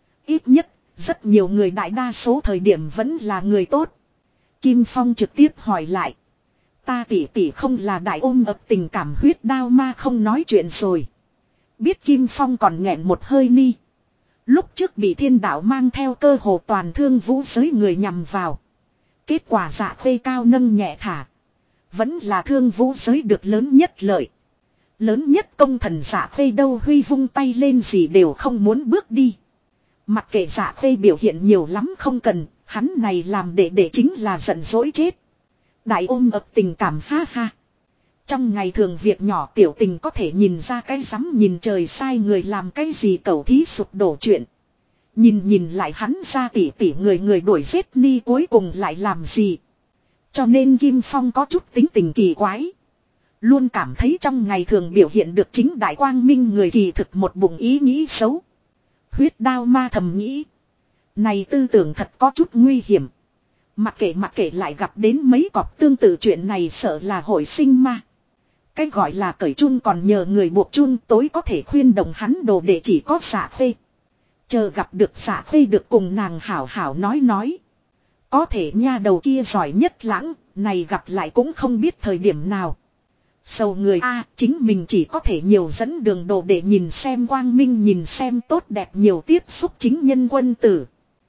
Ít nhất, rất nhiều người đại đa số thời điểm vẫn là người tốt. Kim Phong trực tiếp hỏi lại. Ta tỷ tỷ không là đại ôm ập tình cảm huyết đao ma không nói chuyện rồi. Biết Kim Phong còn nghẹn một hơi ni. Lúc trước bị thiên đạo mang theo cơ hồ toàn thương vũ giới người nhằm vào. Kết quả Dạ Khê cao nâng nhẹ thả. Vẫn là thương vũ giới được lớn nhất lợi. Lớn nhất công thần Dạ Khê đâu huy vung tay lên gì đều không muốn bước đi. Mặc kệ Dạ Khê biểu hiện nhiều lắm không cần, hắn này làm để chính là giận dỗi chết. Đại ôm ập tình cảm ha ha. Trong ngày thường việc nhỏ tiểu tình có thể nhìn ra cái rắm nhìn trời sai người làm cái gì cẩu thí sụp đổ chuyện. Nhìn lại hắn ra tỉ người người đuổi giết ni cuối cùng lại làm gì. Cho nên Kim Phong có chút tính tình kỳ quái. Luôn cảm thấy trong ngày thường biểu hiện được chính đại quang minh người kỳ thực một bụng ý nghĩ xấu. Huyết đao ma thầm nghĩ. Này tư tưởng thật có chút nguy hiểm. Mặc kệ lại gặp đến mấy cọp tương tự chuyện này sợ là hội sinh ma. Cái gọi là cởi chun còn nhờ người buộc chun tối có thể khuyên đồng hắn đồ để chỉ có Dạ Khê. Chờ gặp được Dạ Khê được cùng nàng hảo hảo nói. Có thể nha đầu kia giỏi nhất lãng, này gặp lại cũng không biết thời điểm nào. Sầu người A chính mình chỉ có thể nhiều dẫn đường đồ để nhìn xem quang minh nhìn xem tốt đẹp nhiều tiếp xúc chính nhân quân tử.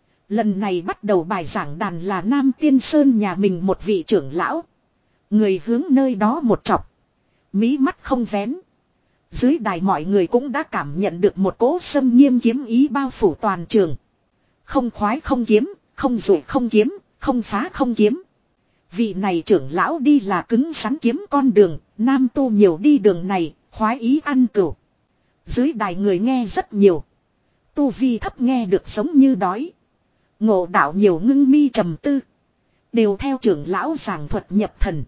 Lần này bắt đầu bài giảng đàn là Nam Tiên Sơn nhà mình một vị trưởng lão. Người hướng nơi đó một chọc. Mí mắt không vén. Dưới đài mọi người cũng đã cảm nhận được một cỗ xâm nghiêm kiếm ý bao phủ toàn trường. Không khoái không kiếm, không rủi không kiếm, không phá không kiếm. Vị này trưởng lão đi là cứng rắn kiếm con đường, nam tu nhiều đi đường này, khoái ý ăn cửu. Dưới đài người nghe rất nhiều. Tu vi thấp nghe được giống như đói. Ngộ đạo nhiều ngưng mi trầm tư. Đều theo trưởng lão giảng thuật nhập thần.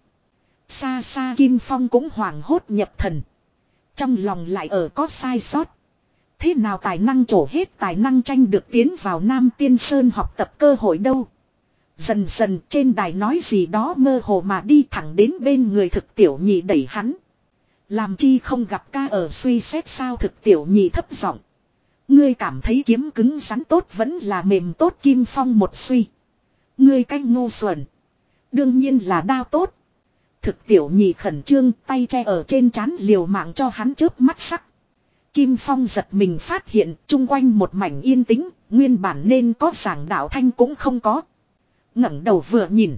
Xa xa Kim Phong cũng hoảng hốt nhập thần. Trong lòng lại ở có sai sót. Thế nào tài năng trổ hết tài năng tranh được tiến vào Nam Tiên Sơn học tập cơ hội đâu. Dần dần trên đài nói gì đó mơ hồ mà đi thẳng đến bên người thực tiểu nhị đẩy hắn. Làm chi không gặp ca ở suy xét sao thực tiểu nhị thấp giọng. Ngươi cảm thấy kiếm cứng rắn tốt vẫn là mềm tốt Kim Phong một suy. Ngươi canh ngu xuẩn. Đương nhiên là đao tốt. Thực tiểu nhị khẩn trương tay che ở trên trán liều mạng cho hắn chớp mắt sắc. Kim Phong giật mình phát hiện chung quanh một mảnh yên tĩnh, nguyên bản nên có giảng đạo thanh cũng không có. Ngẩng đầu vừa nhìn.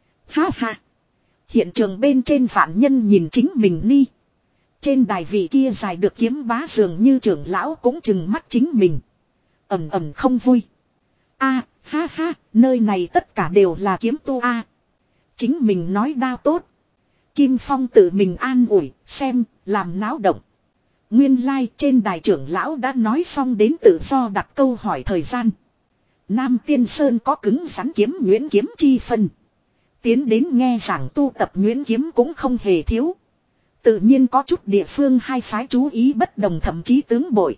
Ha ha. Hiện trường bên trên vạn nhân nhìn chính mình ni. Trên đài vị kia dài được kiếm bá dường như trưởng lão cũng chừng mắt chính mình. Ầm ầm không vui. A, ha ha, nơi này tất cả đều là kiếm tu a. Chính mình nói đao tốt. Kim Phong tự mình an ủi, xem, làm náo động. Nguyên lai trên đài trưởng lão đã nói xong đến tự do đặt câu hỏi thời gian. Nam Tiên Sơn có cứng rắn kiếm nhuyễn kiếm chi phân. Tiến đến nghe giảng tu tập nhuyễn kiếm cũng không hề thiếu. Tự nhiên có chút địa phương hai phái chú ý bất đồng thậm chí tướng bội.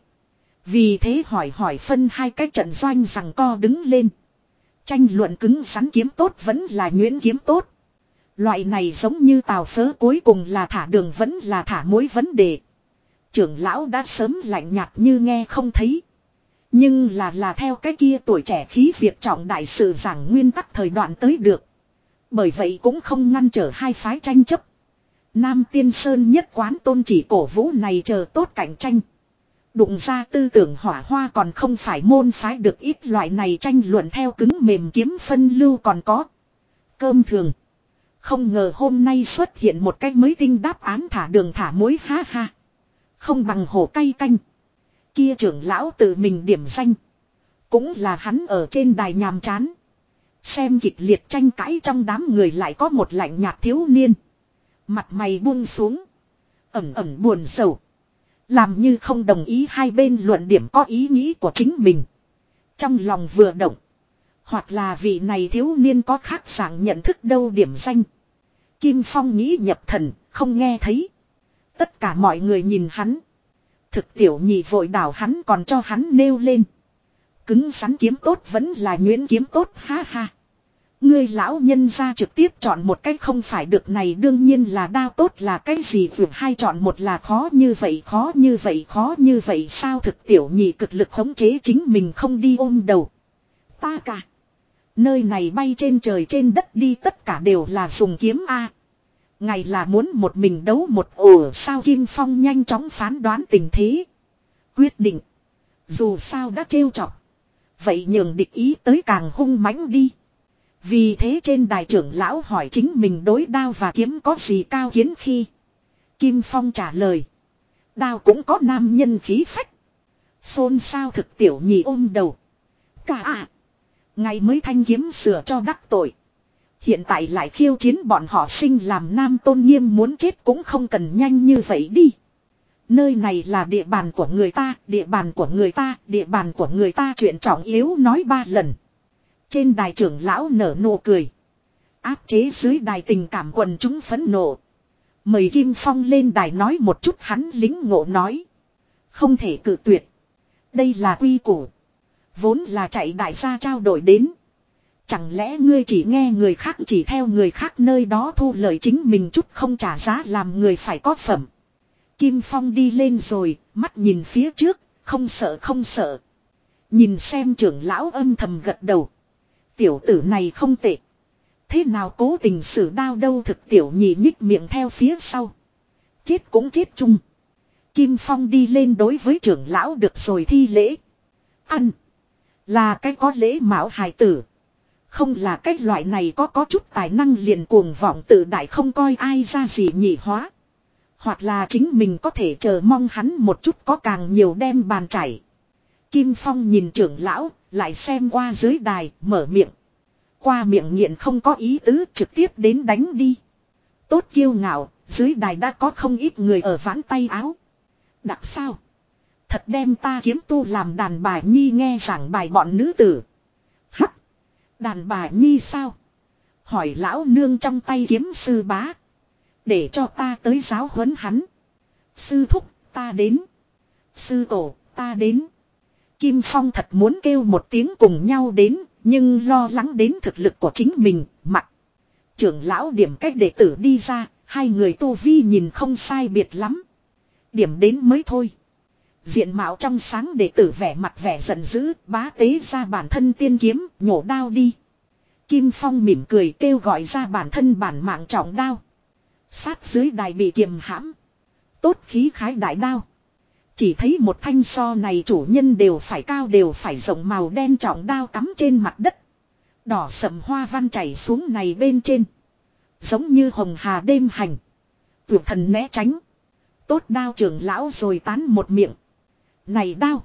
Vì thế hỏi phân hai cái trận doanh rằng co đứng lên. Tranh luận cứng rắn kiếm tốt vẫn là nhuyễn kiếm tốt. Loại này giống như tàu phớ cuối cùng là thả đường vẫn là thả mối vấn đề. Trưởng lão đã sớm lạnh nhạt như nghe không thấy. Nhưng là theo cái kia tuổi trẻ khí việc trọng đại sự giảng nguyên tắc thời đoạn tới được. Bởi vậy cũng không ngăn trở hai phái tranh chấp. Nam Tiên Sơn nhất quán tôn chỉ cổ vũ này chờ tốt cạnh tranh. Đụng ra tư tưởng hỏa hoa còn không phải môn phái được ít loại này tranh luận theo cứng mềm kiếm phân lưu còn có. Cơm thường. Không ngờ hôm nay xuất hiện một cách mới tinh đáp án thả đường thả muối ha ha. Không bằng hổ cay canh. Kia trưởng lão tự mình điểm danh. Cũng là hắn ở trên đài nhàm chán. Xem kịch liệt tranh cãi trong đám người lại có một lạnh nhạt thiếu niên. Mặt mày buông xuống. Ẩm buồn sầu. Làm như không đồng ý hai bên luận điểm có ý nghĩ của chính mình. Trong lòng vừa động. Hoặc là vị này thiếu niên có khác dạng nhận thức đâu điểm danh. Kim Phong nghĩ nhập thần, không nghe thấy. Tất cả mọi người nhìn hắn. Thực tiểu nhị vội đảo hắn còn cho hắn nêu lên. cứng rắn kiếm tốt vẫn là nhuyễn kiếm tốt, ha ha. Ngươi lão nhân ra trực tiếp chọn một cách không phải được, này đương nhiên là đao tốt là cái gì, vượt hai chọn một là khó như vậy khó như vậy khó như vậy sao. Thực tiểu nhị cực lực khống chế chính mình không đi ôm đầu. Ta cả. Nơi này bay trên trời trên đất đi tất cả đều là dùng kiếm A. Ngày là muốn một mình đấu một ổ sao. Kim Phong nhanh chóng phán đoán tình thế. Quyết định. Dù sao đã trêu chọc. Vậy nhường địch ý tới càng hung mãnh đi. Vì thế trên đài trưởng lão hỏi chính mình đối đao và kiếm có gì cao kiến khi. Kim Phong trả lời. Đao cũng có nam nhân khí phách. Xôn xao thực tiểu nhị ôm đầu. Cả à. Ngày mới thanh kiếm sửa cho đắc tội. Hiện tại lại khiêu chiến bọn họ, sinh làm nam tôn nghiêm muốn chết cũng không cần nhanh như vậy đi. Nơi này là địa bàn của người ta, địa bàn của người ta, địa bàn của người ta, chuyện trọng yếu nói 3 lần. Trên đài trưởng lão nở nụ cười. Áp chế dưới đài tình cảm quần chúng phẫn nộ. Mời Kim Phong lên đài nói một chút, hắn lính ngộ nói. Không thể cự tuyệt. Đây là quy củ. Vốn là chạy đại gia trao đổi đến. Chẳng lẽ ngươi chỉ nghe người khác, chỉ theo người khác nơi đó thu lời, chính mình chút không trả giá làm người phải có phẩm. Kim Phong đi lên rồi, mắt nhìn phía trước, không sợ không sợ. Nhìn xem trưởng lão âm thầm gật đầu. Tiểu tử này không tệ. Thế nào cố tình sử đao đâu, thực tiểu nhị nhích miệng theo phía sau. Chết cũng chết chung. Kim Phong đi lên đối với trưởng lão được rồi thi lễ. Ăn. Là cái có lễ mạo hài tử. Không là cái loại này có chút tài năng liền cuồng vọng tự đại không coi ai ra gì nhị hóa. Hoặc là chính mình có thể chờ mong hắn một chút có càng nhiều đem bàn chảy. Kim Phong nhìn trưởng lão, lại xem qua dưới đài, mở miệng. Qua miệng nghiện không có ý tứ, trực tiếp đến đánh đi. Tốt kiêu ngạo, dưới đài đã có không ít người ở vãn tay áo. Đặc sao? Thật đem ta kiếm tu làm đàn bà nhi nghe giảng bài bọn nữ tử. Hắc! Đàn bà nhi sao? Hỏi lão nương trong tay kiếm sư bá. Để cho ta tới giáo huấn hắn. Sư thúc, ta đến. Sư tổ, ta đến. Kim Phong thật muốn kêu một tiếng cùng nhau đến, nhưng lo lắng đến thực lực của chính mình, mặc. Trưởng lão điểm cách đệ tử đi ra, hai người tu vi nhìn không sai biệt lắm. Điểm đến mới thôi. Diện mạo trong sáng đệ tử vẻ mặt vẻ giận dữ, bá tế ra bản thân tiên kiếm, nhổ đao đi. Kim Phong mỉm cười kêu gọi ra bản thân bản mạng trọng đao. Sát dưới đài bị kiềm hãm. Tốt khí khái đại đao. Chỉ thấy một thanh so này chủ nhân đều phải cao đều phải rộng màu đen trọng đao cắm trên mặt đất. Đỏ sậm hoa văn chảy xuống này bên trên. Giống như hồng hà đêm hành. Vượt thần né tránh. Tốt đao trưởng lão rồi tán một miệng. Này đao.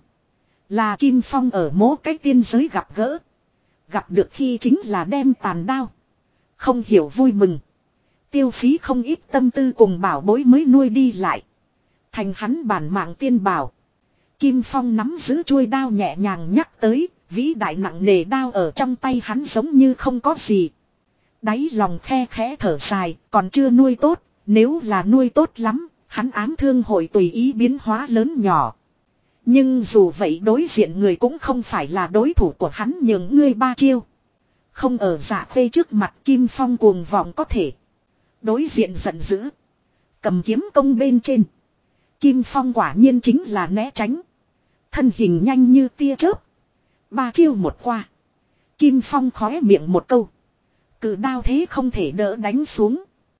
Là Kim Phong ở mố cái tiên giới gặp gỡ. Gặp được khi chính là đem tàn đao. Không hiểu vui mừng. Tiêu phí không ít tâm tư cùng bảo bối mới nuôi đi lại. Thành hắn bản mạng tiên bảo. Kim Phong nắm giữ chuôi đao nhẹ nhàng nhắc tới. Vĩ đại nặng nề đao ở trong tay hắn giống như không có gì. Đáy lòng khe khẽ thở dài. Còn chưa nuôi tốt. Nếu là nuôi tốt lắm. Hắn ám thương hội tùy ý biến hóa lớn nhỏ. Nhưng dù vậy đối diện người cũng không phải là đối thủ của hắn, nhường ngươi 3 chiêu. Không ở Dạ Khê trước mặt Kim Phong cuồng vọng có thể. Đối diện giận dữ. Cầm kiếm công bên trên. Kim Phong quả nhiên chính là né tránh. Thân hình nhanh như tia chớp. 3 chiêu một qua. Kim Phong khóe miệng một câu. Cự đao thế không thể đỡ đánh xuống.